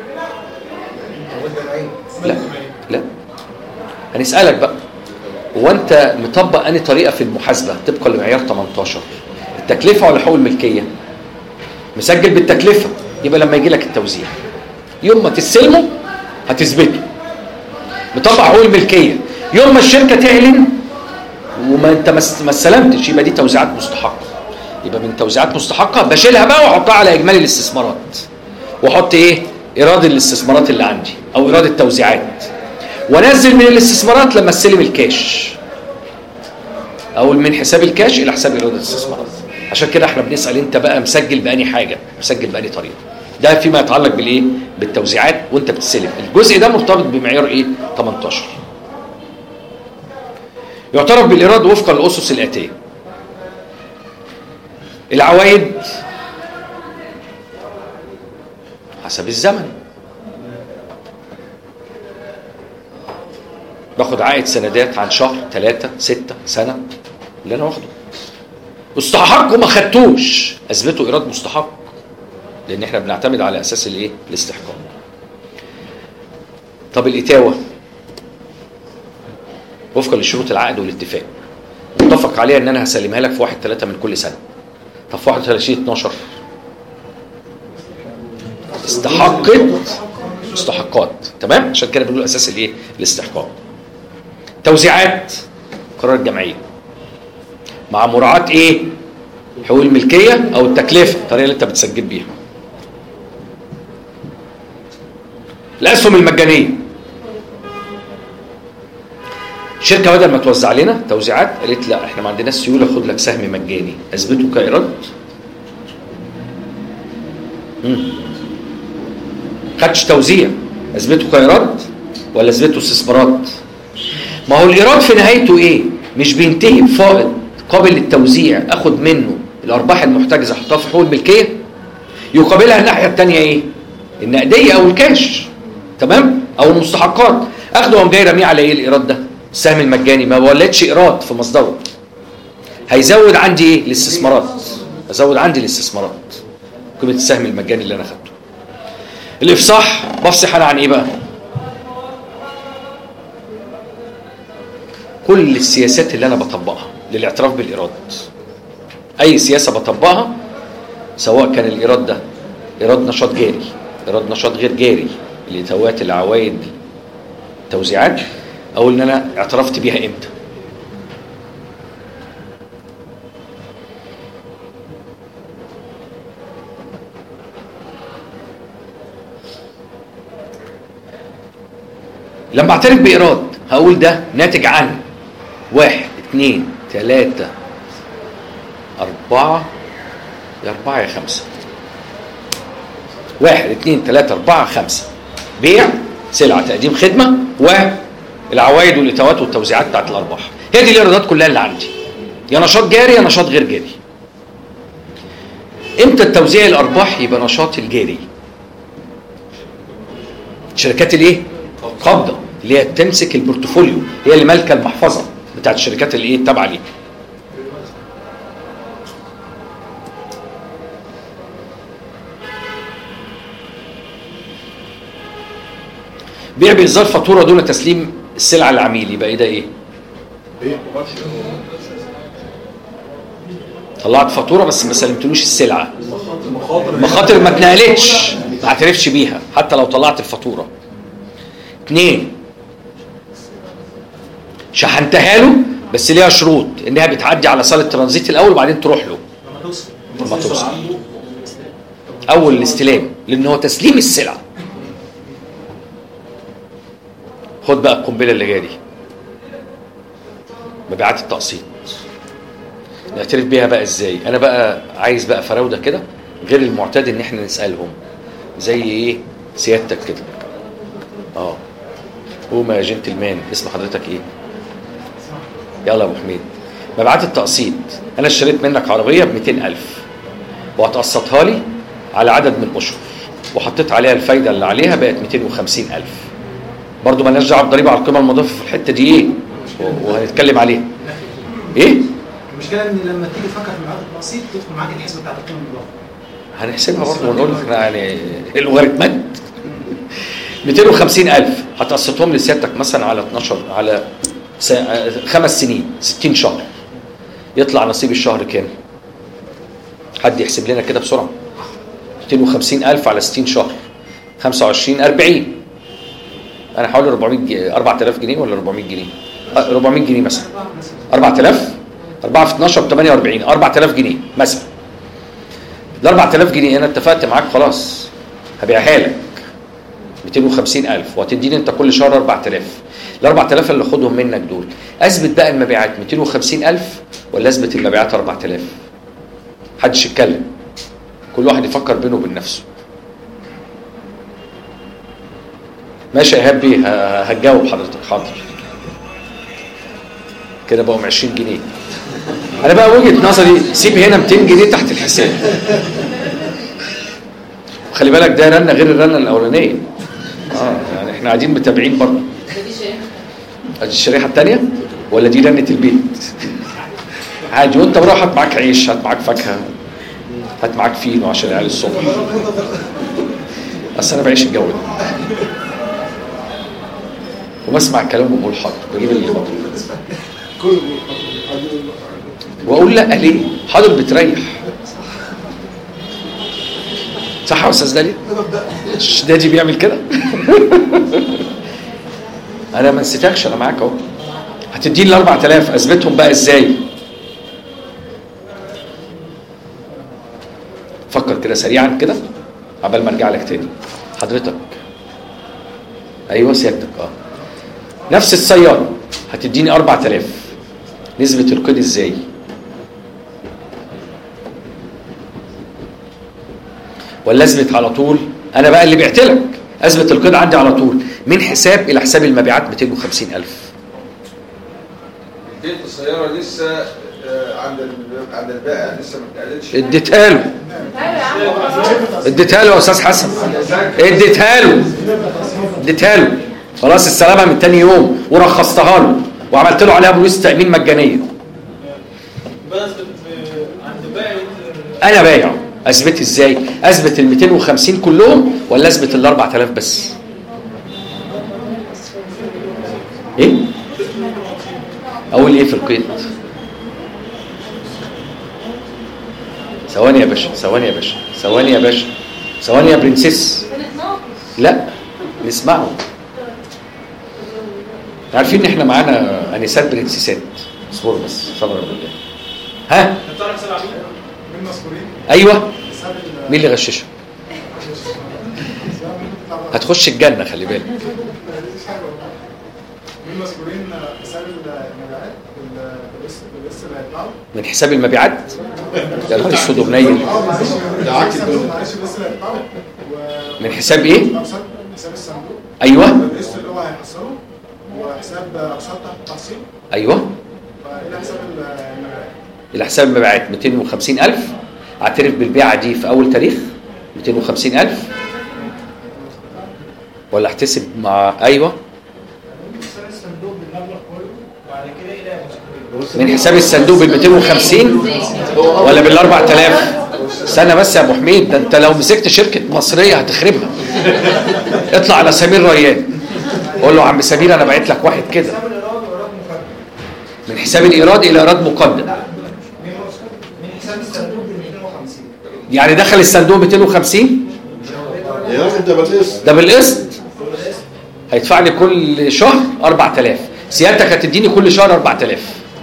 لا لا هنسالك بقى، هو انت مطبق انهي طريقه في المحاسبه طبقا لمعيار تمنتاشر؟ التكلفه ولا حقوق الملكيه؟ مسجل بالتكلفه، يبقى لما يجي لك التوزيع يوم ما تستلمه هتثبته. مطبق حقوق الملكيه، يوم ما الشركه تعلن وما انت ما استلمتش يبقى دي توزيعات مستحقه. يبقى من توزيعات مستحقه بشيلها بقى واحطها على اجمالي الاستثمارات، واحط ايه؟ ايراد الاستثمارات اللي عندي او ايراد التوزيعات، وانزل من الاستثمارات لما استلم الكاش، او من حساب الكاش الى حساب ايراد الاستثمارات. عشان كده احنا بنسال انت بقى مسجل بأني حاجه، مسجل بأني طريقه. ده فيما يتعلق بالايه؟ بالتوزيعات وانت بتستلم. الجزء ده مرتبط بمعيار ايه؟ تمنتاشر. يعترف بالايراد وفقا للاسس الاتيه. العوائد حسب الزمن، باخد عائد سندات عن شهر، ثلاثة، ستة، سنة اللي انا واخده. استحقوا ما خدتوش اثبتوا ايراد مستحق، لان احنا بنعتمد على اساس الايه؟ الاستحقاق. طب الاتاوه وفقا لشروط العقد والاتفاق متفق عليها ان انا هسلمها لك في واحد ثلاثة من كل سنه. طب في واحد وثلاثين اتناشر استحقت مستحقات، تمام؟ عشان كده بنقول اساس الايه؟ الاستحقاق. توزيعات قرار الجمعيه مع مراعاه ايه؟ حقوق الملكيه او التكلفه، الطريقه اللي انت بتسجل بيها. الاسهم المجانيه، الشركه بدل ما توزع لنا توزيعات قالت لا احنا ما عندناش سيوله، خد لك سهم مجاني اثبته كايراد. امم خدش توزيع اثبته كايراد ولا اثبته استثمارات؟ ما هو الايراد في نهايته ايه؟ مش بينتهي بفائض قابل للتوزيع اخد منه الارباح المحتجزه احطها في حقوق الملكيه، يقابلها الناحيه الثانيه ايه؟ النقديه او الكاش، تمام؟ او المستحقات. اخده وقام جاي راميه على ايه الايراد ده؟ السهم المجاني ما ولدش ايراد في مصدره، هيزود عندي ايه؟ الاستثمارات، ازود عندي الاستثمارات قيمه السهم المجاني اللي انا خدته. الافصاح بفصح انا عن ايه بقى؟ كل السياسات اللي انا بطبقها للاعتراف بالايراد، اي سياسه بطبقها سواء كان الايراد ده ايراد نشاط جاري، ايراد نشاط غير جاري، الاتوات، العوائد، التوزيعات، او ان انا اعترفت بيها امتى. لما اعترف بايراد هقول ده ناتج عن واحد اتنين تلاتة أربعة، يا أربعة يا خمسة. واحد اتنين تلاتة أربعة خمسة. بيع، سلعة، تقديم خدمة، والعوائد والإتاوات والتوزيعات بتاعت الأرباح. هي دي الإيرادات كلها اللي عندي، يا نشاط جاري يا نشاط غير جاري. امتى التوزيع الأرباح يبقى نشاط الجاري؟ شركات الايه؟ قابضة، اللي هي تمسك البورتفوليو، هي اللي مالكه المحفظة بتاعت الشركات اللي ايه تابعة ليه. بيع بإصدار فاتورة دون تسليم السلعة للعميل، يبقى ايه ده ايه؟ طلعت فاتورة بس ما سلمتلوش السلعة، مخاطر ما اتنقلتش، ما اعترفش بيها حتى لو طلعت الفاتورة. اثنين، شحنتها له بس ليها شروط، انها بتعدي على صالة ترانزيت الاول وبعدين تروح له لما توصل. اول الاستلام، لان هو تسليم السلعة. خد بقى القنبله اللي جايه دي، مبيعات التقسيط. نعترف بيها بقى ازاي؟ انا بقى عايز بقى فراوده كده غير المعتاد ان احنا نسالهم، زي ايه سيادتك كده. اه قوم يا جنتلمان، اسم حضرتك ايه؟ يلا يا ابو حميد. مبيعات التقسيط، انا اشتريت منك عربيه ب مئتين ألف وهتقسطها لي على عدد من الاشهر، وحطيت عليها الفايده اللي عليها بقت مئتين وخمسين ألف. برضه مالناش دعوه بضريبه على القيمه المضافه في الحته دي ايه؟ وهنتكلم عليها. ايه؟ المشكله ان لما تيجي تفكر في مبيعات التقسيط تدخل معاك الحسبه بتاعت القيمه المضافه. هنحسبها برضه ونقول لك يعني الوغاريتمات. مئتين وخمسين ألف هتقسطهم لسيادتك مثلا على اتناشر، على خمس سنين، ستين شهر. يطلع نصيب الشهر كام؟ حد يحسب لنا كده بسرعه. مئتين وخمسين ألف على ستين شهر، خمسة وعشرين، أربعين. انا حوالي أربعمية جنيه، أربعة آلاف جنيه ولا أربعمية جنيه؟ أربعمية جنيه مثلا. أربعة آلاف، أربعة في اتناشر ب ثمانية وأربعين، أربعة آلاف جنيه مثلا. ال أربعة آلاف جنيه انا اتفقت معاك خلاص هبيعها لك مئتين وخمسين ألف وهتديني انت كل شهر أربعة آلاف. ال أربعة آلاف اللي خدهم منك دول اثبت بقى المبيعات مئتين وخمسين ألف ولا اثبت المبيعات أربعة آلاف؟ محدش يتكلم، كل واحد يفكر بينه وبين نفسه. ماشي يا ايهاب بيه، هتجاوب حضرتك. حاضر كده بقوا عشرين جنيه. انا بقى وجهه نظري سيب هنا مئتين جنيه تحت الحساب، وخلي بالك ده رنه غير الرنه الاولانيه. اه يعني احنا قاعدين متابعين برضه. ادي الشريحه الثانيه ولا دي رنه البيت؟ عادي، وانت بروح هات معاك عيش، هات معاك فاكهه، هات معاك فينو عشان العيال الصبح. بس انا بعيش الجو ده وبسمع الكلام وبقول حاضر، بجيب اللي بطلب واقول لا ليه؟ حاضر بتريح. صح يا استاذ دالي؟ دادي بيعمل كده. انا ما نسيتكش، انا معاك اهو. هتديني ال أربعة آلاف اثبتهم بقى ازاي؟ فكر كده سريعا كده عبال ما ارجع لك تاني. حضرتك ايوه سيادتك اه نفس السياره هتديني أربعة آلاف، نسبه القيد ازاي؟ ولا اثبت على طول انا بقى اللي بعت لك، اثبت القيد عندي على طول من حساب الى حساب المبيعات مئتين وخمسين ألف. اديت السياره لسه عند عند البائع لسه ما اتقالتش. اديتها له اديتها له يا استاذ حسن، اديتها له اديتها له خلاص السلامه من تاني يوم، ورخصتها له وعملت له عليها بوليس تامين مجانيه. انا بايع، اثبت ازاي؟ اثبت ال مئتين وخمسين كلهم ولا اثبت ال أربعة آلاف بس؟ ايه؟ اقول ايه في القيد؟ ثواني يا باشا، ثواني يا باشا، ثواني يا باشا، ثواني يا برنسيس. لا نسمعه. عارفين ان احنا معانا انسات برنسيسات. اصبروا بس، صبر بالله. ها؟ ايوه. مين اللي غششك؟ هتخش الجنه خلي بالك. مين مسؤولين حساب المبيعات بالاسم بالاسم اللي هيطلعوا من حساب المبيعات. يا نهار اسود ومنيل. ده عكس معلش بالاسم اللي هيطلعوا من حساب ايه؟ حساب الصندوق. ايوه. الاسم اللي هو هيحصله وحساب اقساط تحت التحصيل. ايوه. فالى حساب المبيعات. الى حساب المبيعات مئتين وخمسين ألف. اعترف بالبيعه دي في اول تاريخ مئتين وخمسين ألف ولا احتسب مع ايوه من حساب الصندوق بال مئتين وخمسين ولا بال أربعة آلاف؟ استنى بس يا ابو حميد، ده انت لو مسكت شركه مصريه هتخربها. اطلع على سمير ريان قول له عم سمير انا بعت لك واحد كده. من حساب الايراد الى ايراد مقدم. من حساب الصندوق ب مئتين وخمسين. يعني دخل الصندوق مئتين وخمسين يا راجل ده بالقسط. ده بالقسط. هيدفع لي كل شهر أربعة آلاف. سيادتك هتديني كل شهر أربعة آلاف.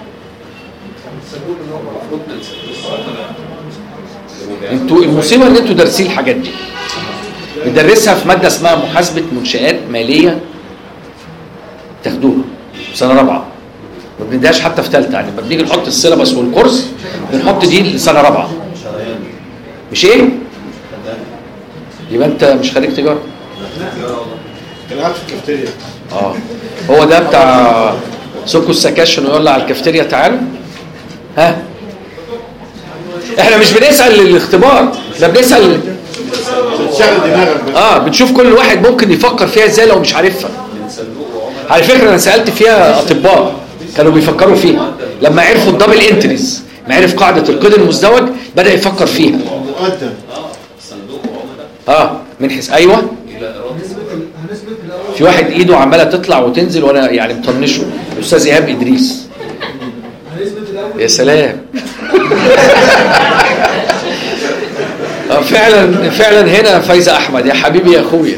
انتوا المصيبه ان انتوا دارسين الحاجات دي. بندرسها في ماده اسمها محاسبه منشآت ماليه، تاخدوها سنه رابعه. ما بنديهاش حتى في ثالثه، يعني لما بنيجي نحط السيلابس والكورس بنحط دي لسنه رابعه. مش ايه؟ يبقى انت مش خريج تجاره. كان قاعد في الكافتيريا. اه هو ده بتاع سوكو السكاشن ويقول على الكافتيريا تعالوا. ها احنا مش بنسال للاختبار، ده بنسال اه بنشوف كل واحد ممكن يفكر فيها ازاي لو مش عارفها. على فكره انا سالت فيها اطباء كانوا بيفكروا فيها لما عرفوا الدبل انتريز، ما عرف قاعده القيد المزدوج بدا يفكر فيها. مقدم اه من حيث ايوه في واحد ايده عماله تطلع وتنزل وانا يعني مطنشه، الاستاذ ايهاب ادريس. يا سلام. اه فعلا فعلا هنا فايزه احمد يا حبيبي يا اخويا.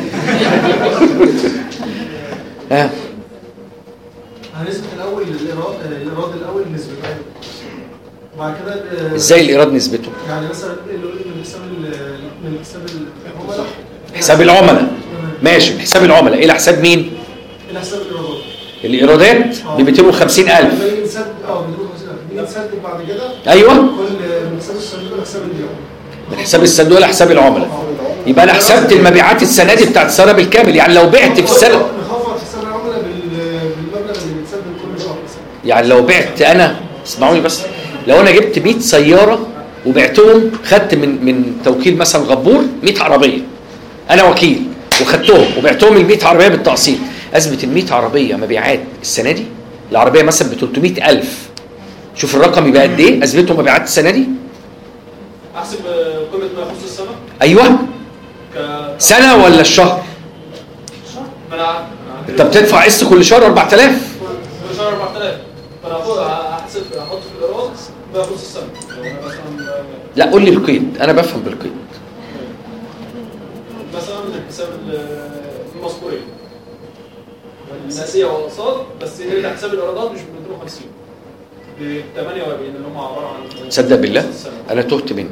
ها هنثبت الاول الايراد الايراد الاول نسبته وبعد كده ازاي الايراد نسبته؟ يعني مثلا من حساب من حساب العملاء. حساب العملاء ماشي. من حساب العملاء الى حساب مين؟ الى حساب الايرادات. الايرادات ب مئتين وخمسين ألف. نيجي نسدد اه مئتين وخمسين ألف نيجي نسدد بعد كده. ايوه كل من حساب الصندوق لحساب البيع. من حساب الصندوق لحساب العملاء. يبقى انا حسبت المبيعات السنه دي بتاعت السنه بالكامل، يعني لو بعت في السنه نخفض حساب العملاء بالمبلغ اللي بيتسدد كل شهر. يعني لو بعت انا اسمعوني بس، لو انا جبت مئة سياره وبعتهم، خدت من من توكيل مثلا غبور مئة عربيه، انا وكيل وخدتهم وبعتهم ال مئة عربيه بالتقسيط، اثبت ال مئة عربيه مبيعات السنه دي، العربيه مثلا ب ثلاثمئة ألف، شوف الرقم يبقى قد ايه اثبته مبيعات السنه دي. احسب قيمه ما يخص السنه. ايوه ك... سنه ولا الشهر؟ انا انت بتدفع قسط كل شهر أربعة آلاف. كل شهر أربعة آلاف، فانا هحسب احط في الايراد ما يخص السنه. لو انا مثلا لا قول لي القيد، انا بفهم بالقيد. مثلا حساب المذكوريه الناسيه والاقساط، بس اللي حساب الايرادات مش ب مئتين وخمسين ب ثمانية وأربعين اللي هم عباره عن. تصدق بالله انا تهت منك.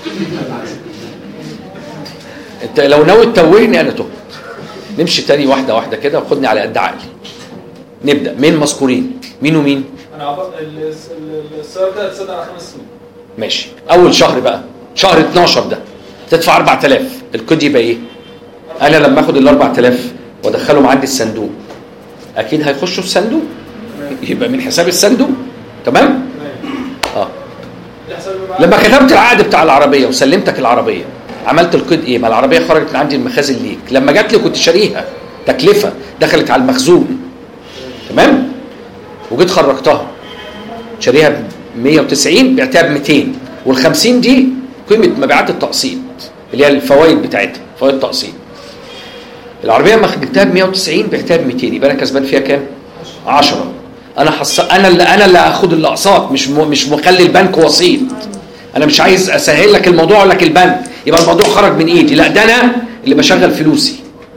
انت لو ناوي تتوهني انا تهت. نمشي تاني واحده واحده كده وخدني على قد عقلي. نبدا من مذكورين مين ومين؟ انا عبر السعر ده هتسدد على خمس سنين. ماشي. اول شهر بقى شهر اتناشر ده تدفع أربعة آلاف، القيد يبقى ايه؟ انا لما اخد ال أربعة آلاف وادخلهم عندي الصندوق اكيد هيخشوا الصندوق، يبقى من حساب الصندوق. تمام؟ اه لما كتبت العقد بتاع العربيه وسلمتك العربيه عملت القيد ايه؟ ما العربيه خرجت من عندي المخازن ليك، لما جات لي كنت شاريها تكلفه دخلت على المخزون. تمام؟ وجيت خرجتها شاريها ب مئة وتسعين بعتها ب مئتين، وال خمسين دي قيمه مبيعات التقسيط اللي هي الفوائد بتاعتها، فوائد التقسيط. العربيه لما جبتها ب مئة وتسعين بعتها ب مئتين، يبقى انا كسبان فيها كام؟ عشرة. انا حص... انا اللي انا اللي هاخد الاقساط، مش م... مش مخلي البنك وسيط. انا مش عايز اسهل لك الموضوع اقول لك البنك يبقى الموضوع خرج من ايدي، لا ده انا اللي بشغل فلوسي.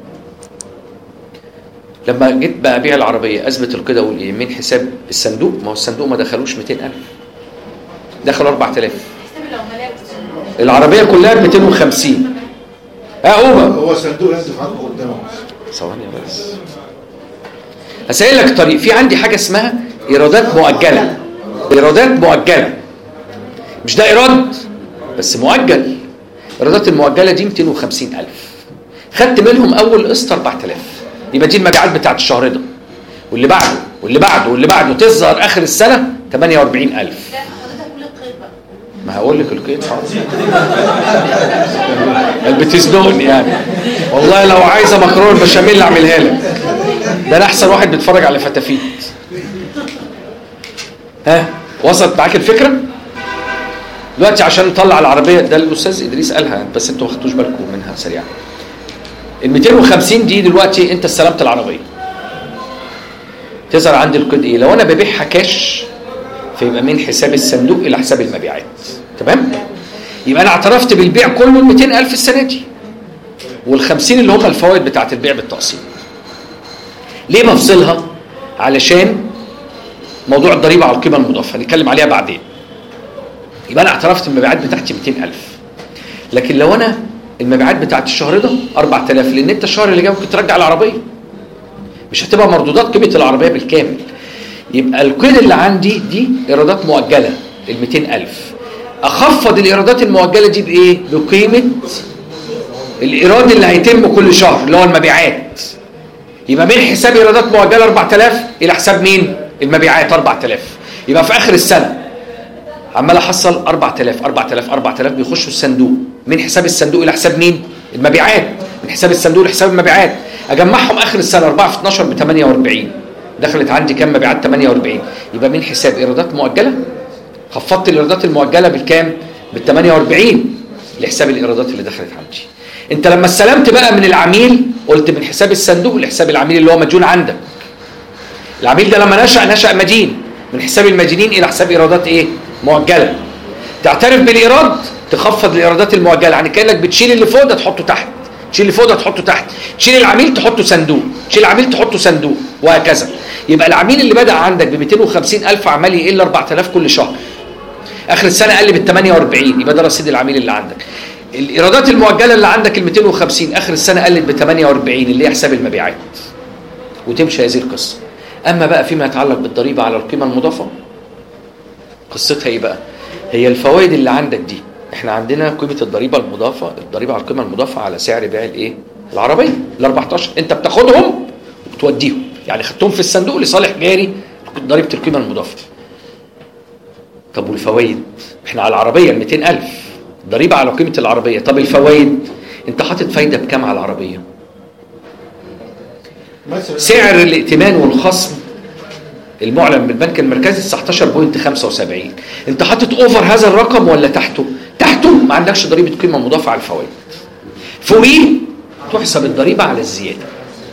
لما جيت بقى ابيع العربيه اثبت القيد اقول ايه؟ من حساب الصندوق، ما هو الصندوق ما دخلوش مئتين ألف، دخلوا أربعة آلاف. العربيه كلها ب مئتين وخمسين. ها قوم هو صندوق لازم يتحط قدامه. ثواني بس. هسأل لك طريق، في عندي حاجه اسمها ايرادات مؤجله، ايرادات مؤجله، مش ده ايراد بس مؤجل. الايرادات المؤجله دي مئتين وخمسين ألف، خدت منهم اول قسط أربعة آلاف، يبقى دي المبيعات بتاعت الشهر ده، واللي بعده واللي بعده واللي بعده تظهر اخر السنه ثمانية وأربعين ألف. ما هقول لك القيد بتزنقني يعني، والله لو عايزه مكرونه بشاميل اعملها لك، ده انا احسن واحد بيتفرج على فتافيت. ها وصلت معاك الفكره؟ دلوقتي عشان نطلع العربيه، ده الاستاذ ادريس قالها بس انتوا ما خدتوش بالكم منها سريعا. ال مئتين وخمسين دي دلوقتي انت استلمت العربيه، تظهر عندي القيد ايه؟ لو انا ببيعها كاش فيبقى من حساب الصندوق الى حساب المبيعات. تمام؟ يبقى انا اعترفت بالبيع كله ال مئتين ألف السنه دي، والخمسين اللي هم الفوائد بتاعت البيع بالتقسيط. ليه مفصلها؟ علشان موضوع الضريبه على القيمه المضافه هنتكلم عليها بعدين. يبقى انا اعترفت المبيعات بتاعتي مئتين ألف، لكن لو انا المبيعات بتاعت الشهر ده أربعة آلاف، لان انت الشهر اللي جاي ممكن ترجع العربيه، مش هتبقى مردودات قيمه العربيه بالكامل. يبقى القيد اللي عندي دي ايرادات مؤجله ال مئتين ألف، اخفض الايرادات المؤجله دي بايه؟ بقيمه الايراد اللي هيتم كل شهر اللي هو المبيعات. يبقى من حساب ايرادات مؤجله أربعة آلاف الى حساب مين؟ المبيعات أربعة آلاف. يبقى في اخر السنه عمال احصل أربعة آلاف أربعة آلاف أربعة آلاف بيخشوا الصندوق، من حساب الصندوق الى حساب مين؟ المبيعات، من حساب الصندوق لحساب المبيعات، اجمعهم اخر السنه أربعة في اتناشر ب ثمانية وأربعين، دخلت عندي كام مبيعات؟ ثمانية وأربعين. يبقى من حساب ايرادات مؤجله خفضت الايرادات المؤجله بالكام؟ بال ثمانية وأربعين لحساب الايرادات اللي دخلت عندي. انت لما استلمت بقى من العميل قلت من حساب الصندوق لحساب العميل اللي هو مديون عندك. العميل ده لما نشأ نشأ مدين، من حساب المدينين الى حساب ايرادات ايه؟ مؤجله. تعترف بالايراد تخفض الايرادات المؤجله، يعني كانك بتشيل اللي فوق ده تحطه تحت، تشيل اللي فوق ده تحطه تحت، تشيل العميل تحطه صندوق، تشيل العميل تحطه صندوق، وهكذا. يبقى العميل اللي بدأ عندك ب مئتين وخمسين ألف عمال يقل أربعة آلاف كل شهر، اخر السنه قل بال ثمانية وأربعين، يبقى ده رصيد العميل اللي عندك. الايرادات المؤجله اللي عندك ال مئتين وخمسين اخر السنه قلت ب ثمانية وأربعين اللي هي حساب المبيعات، وتمشي هذه القصه. اما بقى فيما يتعلق بالضريبه على القيمه المضافه، قصتها ايه بقى؟ هي الفوائد اللي عندك دي، احنا عندنا قيمه الضريبه المضافه، الضريبه على القيمه المضافه على سعر بيع الايه؟ العربيه ال أربعتاشر، انت بتاخدهم وبتوديهم، يعني خدتهم في الصندوق لصالح جاري ضريبه القيمه المضافه. طب والفوائد؟ احنا على العربيه ال مئتين ألف ضريبه على قيمه العربيه، طب الفوائد انت حاطط فايده بكام على العربيه؟ سعر الائتمان والخصم المعلن من البنك المركزي تسعتاشر فاصلة خمسة وسبعين، انت حاطط اوفر هذا الرقم ولا تحته؟ تحته ما عندكش ضريبه قيمه مضافه على الفوائد. فوقيه تحسب الضريبه على الزياده،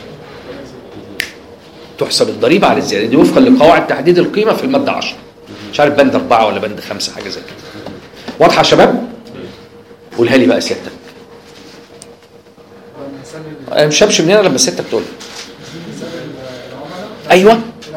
تحسب الضريبه على الزياده دي وفقا لقواعد تحديد القيمه في الماده عشرة، مش عارف بند أربعة ولا بند خمسة، حاجه زي كده. واضحه يا شباب؟ قولها لي بقى سيادتك. انا مش همشي من هنا لما سيادتك تقول. ايوه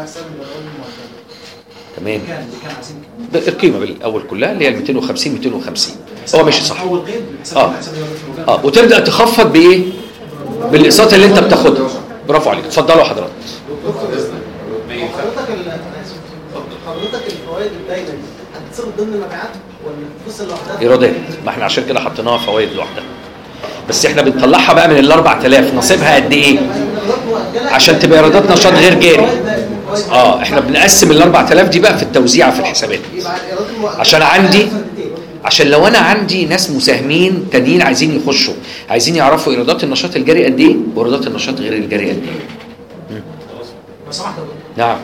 تمام. القيمه بالاول كلها اللي هي ال مئتين وخمسين مئتين وخمسين، هو ماشي صح. اه اه وتبدا تخفض بايه؟ بالاقساط اللي انت بتاخدها. برافو عليك، اتفضلوا حضرتك. حضرتك حضرتك الفوائد الدايره دي هتتصرف ضمن المبيعات ولا بتفصل لوحدها؟ ايرادات، ما احنا عشان كده حطيناها فوائد لوحدها، بس احنا بنطلعها بقى من ال أربعة آلاف نصيبها قد ايه؟ عشان تبقى ايرادات نشاط غير جاري. اه احنا بنقسم ال أربعة آلاف دي بقى في التوزيع في الحسابات، عشان عندي عشان لو انا عندي ناس مساهمين تانيين عايزين يخشوا، عايزين يعرفوا ايرادات النشاط الجاري قد ايه وايرادات النشاط غير الجاري قد ايه. نعم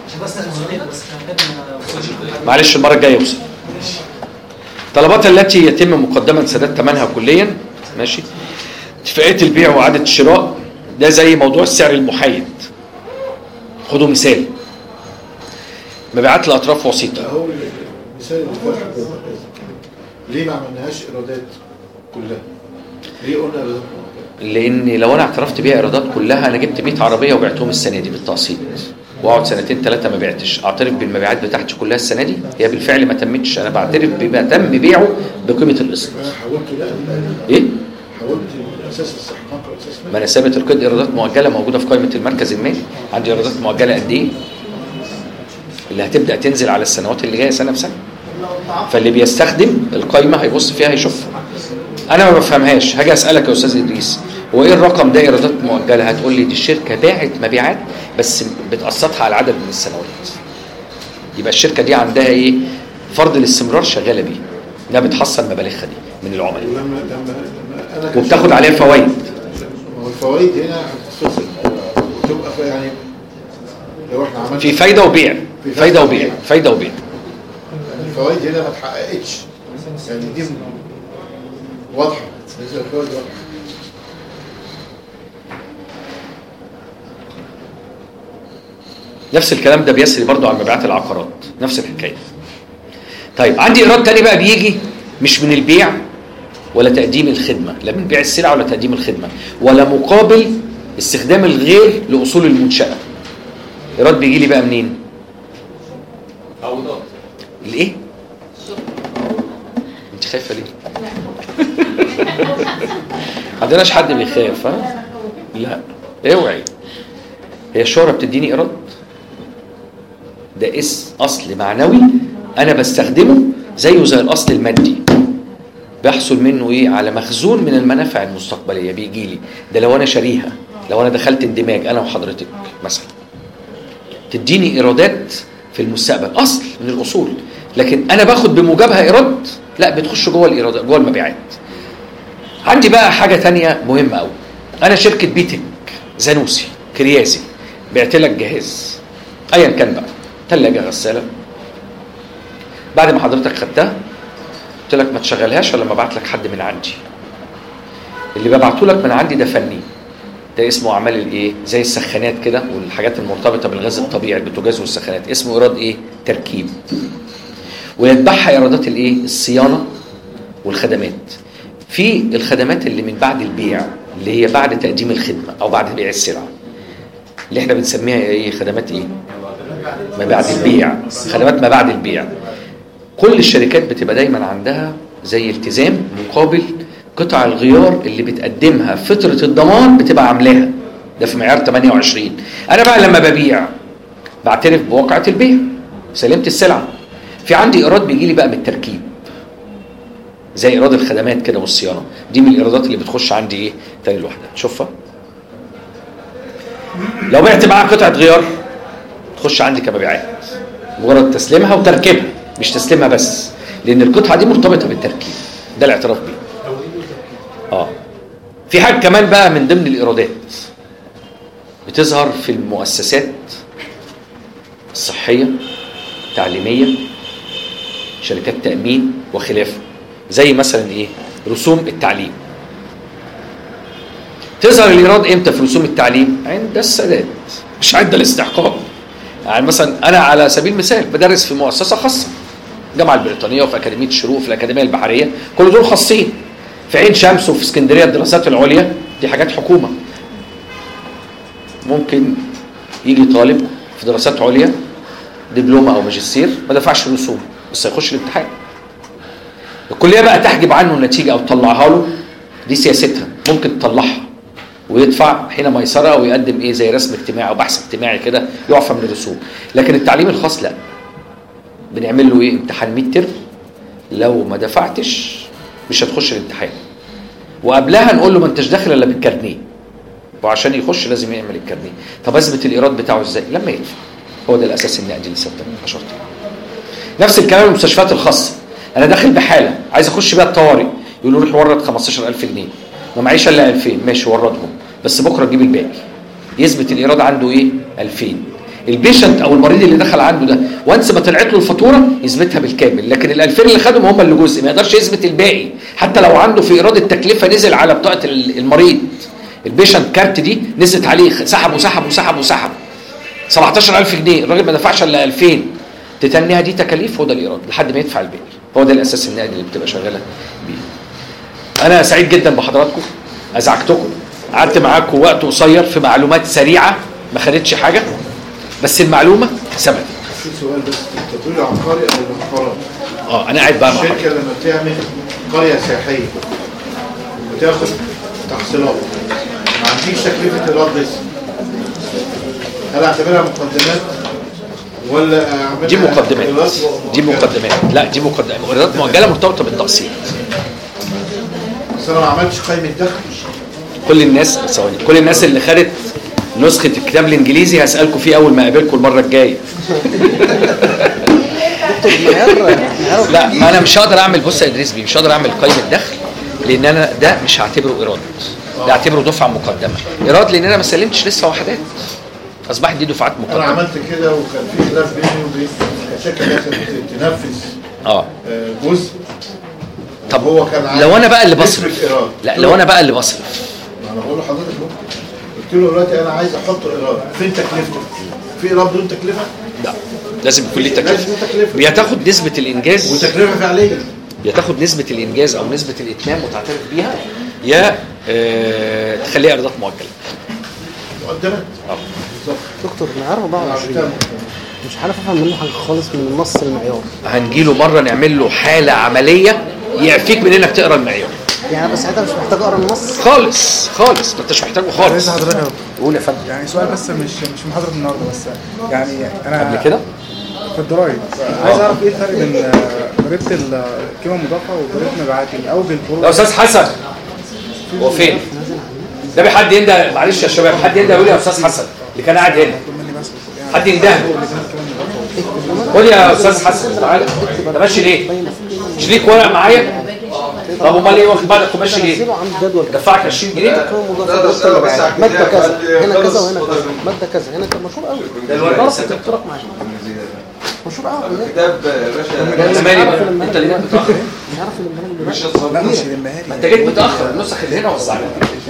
معلش المره الجايه يوصل. طلبات التي يتم مقدما سداد ثمنها كليا، ماشي. اتفاقيه البيع واعاده الشراء، ده زي موضوع السعر المحايد. خدوا مثال، مبيعات الاطراف وسيطه. هو المثال اللي فات ليه ما عملناهاش ايرادات كلها؟ ليه قلنا ايرادات؟ لان لو انا اعترفت بيها ايرادات كلها، انا جبت مئة عربيه وبعتهم السنه دي بالتقسيط، واقعد سنتين ثلاثه ما بعتش، اعترف بالمبيعات بتاعتي كلها السنه دي، هي بالفعل ما تمتش، انا بعترف بما تم بيعه بقيمه القسط. حولته لا ايه؟ حولت اساس الاستحقاق واساس ما انا ثابت القيد ايرادات مؤجله موجوده في قائمه المركز المالي، عندي ايرادات مؤجله قد ايه؟ اللي هتبدا تنزل على السنوات اللي جايه سنه بسنه. فاللي بيستخدم القايمه هيبص فيها هيشوفها. انا ما بفهمهاش، هاجي اسالك يا استاذ ادريس هو ايه الرقم ده ايرادات مؤجله؟ هتقول لي دي الشركه باعت مبيعات بس بتقسطها على عدد من السنوات. يبقى الشركه دي عندها ايه؟ فرض الاستمرار شغاله بيه، انها بتحصل مبالغها دي من العملاء وبتاخد عليها فوائد. والفوائد هنا هتتصل وتبقى يعني لو احنا عملنا في فايده وبيع، فايده وبيع، فايده وبيع. الفوائد هنا ما اتحققتش، يعني دي واضحه، الفوائد واضحه. نفس الكلام ده بيسري برضو على مبيعات العقارات، نفس الحكايه. طيب عندي ايراد تاني بقى بيجي مش من البيع ولا تقديم الخدمه، لا من بيع السلعه ولا تقديم الخدمه ولا مقابل استخدام الغير لاصول المنشاه. ايراد بيجي لي بقى منين؟ عوضات. الايه؟ انت خايفه ليه؟ ما عندناش حد بيخاف. ها؟ لا اوعي. هي الشهره بتديني ايراد؟ ده اسم اصل معنوي انا بستخدمه زيه زي الاصل المادي، بيحصل منه ايه؟ على مخزون من المنافع المستقبليه بيجي لي. ده لو انا شاريها، لو انا دخلت اندماج انا وحضرتك مثلا تديني ايرادات في المستقبل، اصل من الاصول، لكن انا باخد بموجبها ايراد؟ لا، بتخش جوه الايرادات، جوه المبيعات. عندي بقى حاجه ثانيه مهمه قوي. انا شركه بيتك زانوسي كرياسي، بعت لك جهاز ايا كان بقى، ثلاجه غساله، بعد ما حضرتك خدتها قلت لك ما تشغلهاش الا لما ابعت لك حد من عندي. اللي ببعته لك من عندي ده فني، ده اسمه اعمال الايه؟ زي السخانات كده والحاجات المرتبطه بالغاز الطبيعي، البوتاجاز والسخانات، اسمه ايراد ايه؟ تركيب. ويتبعها ايرادات الايه؟ الصيانه والخدمات. في الخدمات اللي من بعد البيع اللي هي بعد تقديم الخدمه او بعد بيع السلعه، اللي احنا بنسميها ايه؟ خدمات ايه؟ ما بعد البيع، خدمات ما بعد البيع. كل الشركات بتبقى دايما عندها زي التزام مقابل قطع الغيار اللي بتقدمها فترة الضمان بتبقى عاملاها، ده في معيار ثمانية وعشرين. انا بقى لما ببيع بعترف بواقعة البيع، سلمت السلعة، في عندي ايراد بيجي لي بقى من التركيب زي ايراد الخدمات كده والصيانة. دي من الايرادات اللي بتخش عندي ايه؟ تاني لوحدها. شوفها لو بعت معاها قطعة غيار تخش عندي كمبيعات، مجرد تسليمها وتركيبها، مش تسليمها بس، لان القطعة دي مرتبطة بالتركيب، ده الاعتراف بيه. اه في حاجه كمان بقى من ضمن الايرادات بتظهر في المؤسسات الصحيه، تعليميه، شركات تامين وخلافه، زي مثلا ايه؟ رسوم التعليم. تظهر الايراد امتى في رسوم التعليم؟ عند السداد، مش عند الاستحقاق. يعني مثلا انا على سبيل المثال بدرس في مؤسسه خاصه، الجامعه البريطانيه وفي اكاديميه الشروق وفي الاكاديميه البحريه، كل دول خاصين. في عين شمس وفي اسكندريه الدراسات العليا دي حاجات حكومه. ممكن يجي طالب في دراسات عليا دبلومه او ماجستير ما دفعش رسوم بس هيخش الامتحان، الكليه بقى تحجب عنه النتيجه او تطلعها له، دي سياستها، ممكن تطلعها ويدفع حين ميسره او يقدم ايه زي رسم اجتماعي او بحث اجتماعي كده يعفى من الرسوم. لكن التعليم الخاص لا، بنعمل له ايه؟ امتحان ميد ترم، لو ما دفعتش مش هتخش الامتحان، وقبلها نقول له ما انتش داخل الا بالكارنيه، وعشان يخش لازم يعمل الكارنيه. طب اثبت الايراد بتاعه ازاي؟ لما يدفع. هو ده الاساس النقدي اللي ثابت عشرة. نفس الكلام المستشفيات الخاصه، انا داخل بحاله عايز اخش بيها الطوارئ، يقولوا روح ورد خمستاشر ألف جنيه، ما معيش الا ألفين، ماشي وردهم بس بكره تجيب الباقي. يثبت الايراد عنده ايه؟ ألفين. البيشنت او المريض اللي دخل عنده ده وانس ما طلعت له الفاتوره يثبتها بالكامل، لكن الألفين اللي خدهم هم اللي جزء، ما يقدرش يثبت الباقي حتى لو عنده في ايراد التكلفه نزل على بطاقه المريض. البيشنت كارت دي نزلت عليه، سحب وسحب وسحب وسحب سبعتاشر ألف جنيه، الراجل ما دفعش الا ألفين، تتنيها دي تكاليف، هو ده الايراد لحد ما يدفع الباقي. هو ده الاساس النقدي اللي بتبقى شغاله بيه. انا سعيد جدا بحضراتكم، ازعجتكم، قعدت معاكم وقت قصير في معلومات سريعه ما خدتش حاجه، بس المعلومه ثبتت. في سؤال بس، انت بتقول عقاري او محترم؟ اه انا قاعد بقى مع الشركه لما بتعمل قريه سياحيه وتاخد تحصيلات ما عنديش تكلفه ايراد لسه، هل اعتبرها مقدمات ولا دي مقدمات دي مقدمات لا دي مقدمات ايرادات مؤجله مرتبطه بالتقسيط. بس انا ما عملتش قائمه دخل. كل الناس ثواني كل الناس اللي خدت نسخه الكتاب الانجليزي هسالكم فيه اول ما اقابلكم المره الجايه. لا ما انا مش هقدر اعمل بص يا ادريس بيه مش هقدر اعمل قائمه دخل لان انا ده مش هعتبره ايراد، ده اعتبره دفعه مقدمه. ايراد لان انا ما سلمتش لسه وحدات، اصبحت دي دفعات مقدمه. انا عملت كده وكان في خلاف بيني وبين الشركه اللي تنفذ اه جزء. طب هو كان لو انا بقى اللي بصرف لا لو انا بقى اللي بصرف انا بقول لحضرتك قلت له دلوقتي انا عايز احط ايراد فين تكلفته؟ في ايراد بدون تكلفه؟ لا لازم يكون ليه تكلفه. بيتاخد نسبه الانجاز وتكلفه فعليه، بتاخد نسبه الانجاز او نسبه الاتمام وتعترف بيها، يا اه تخليها ايرادات مؤجله. مقدمات اه دكتور معيار أربعة وعشرين مش عارف افهم منه حاجه خالص من النص المعيار. هنجيله مره نعمل له حاله عمليه يعفيك من انك تقرا المعيار. يعني بس ساعتها مش محتاج اقرا النص خالص خالص، ما انتش محتاجه خالص. عايز حضرتك قول يا فندم. يعني سؤال بس مش مش محاضره النهارده بس يعني انا قبل كده في الضرايب عايز اعرف ايه الفرق بين ضريبه القيمه المضافه وضريبه المبيعات او بين يا استاذ حسن هو فين؟ ده حد ينده معلش يا شباب حد ينده يقول لي يا استاذ حسن اللي كان قاعد هنا حد ينده قول يا استاذ حسن تعالى انت ماشي ليه؟ مش ليك ورق معايا؟ طب امال ايه واخد بالك ماشي ليه؟ دفعك عشرين جنيه ماده كذا هنا كذا وهنا كذا ماده كذا هنا كذا مشهور قوي ده الورق اشترك معايا مشهور قوي كتاب باشا زمالي انت اللي جيت متاخر مش عارف اللي مش لا مش المهاري انت جيت متاخر النسخ اللي هنا وزعها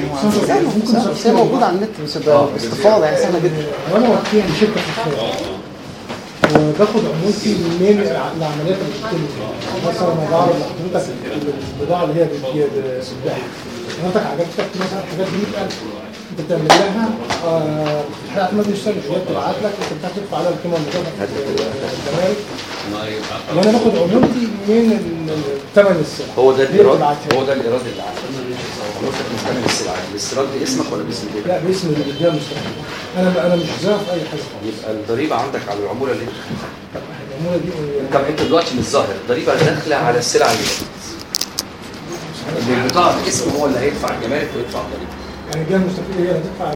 بس هي موجوده على النت بس باستفاضه يعني سهله جدا. وانا وكيل شركه في الخارج وباخد عمولتي من العمليات اللي بتتم مثلا انا بعرض لحضرتك البضاعه اللي هي بتتباع حضرتك عجبتك مثلا حاجات مية ألف انت بتعمل لها الحاجات ما بتشتغل هي بتبعت لك انت بتدفع عليها القيمه المضافه الجمارك وانا باخد عمولتي من ثمن السلعه. هو ده الايراد هو ده الايراد اللي عندك عمولتك من ثمن السلعه. الاستيراد باسمك ولا باسم البيت؟ لا باسم البيت المستقبل. انا انا مش ظاهر في اي حاجه. يبقى الضريبه عندك على العموله اللي انت العموله دي انت انت دلوقتي مش ظاهر الضريبه داخله على السلعه اللي اللي البطاقه باسمه هو اللي هيدفع الجمارك ويدفع الضريبه. يعني الجهه المستقبليه هي اللي هتدفع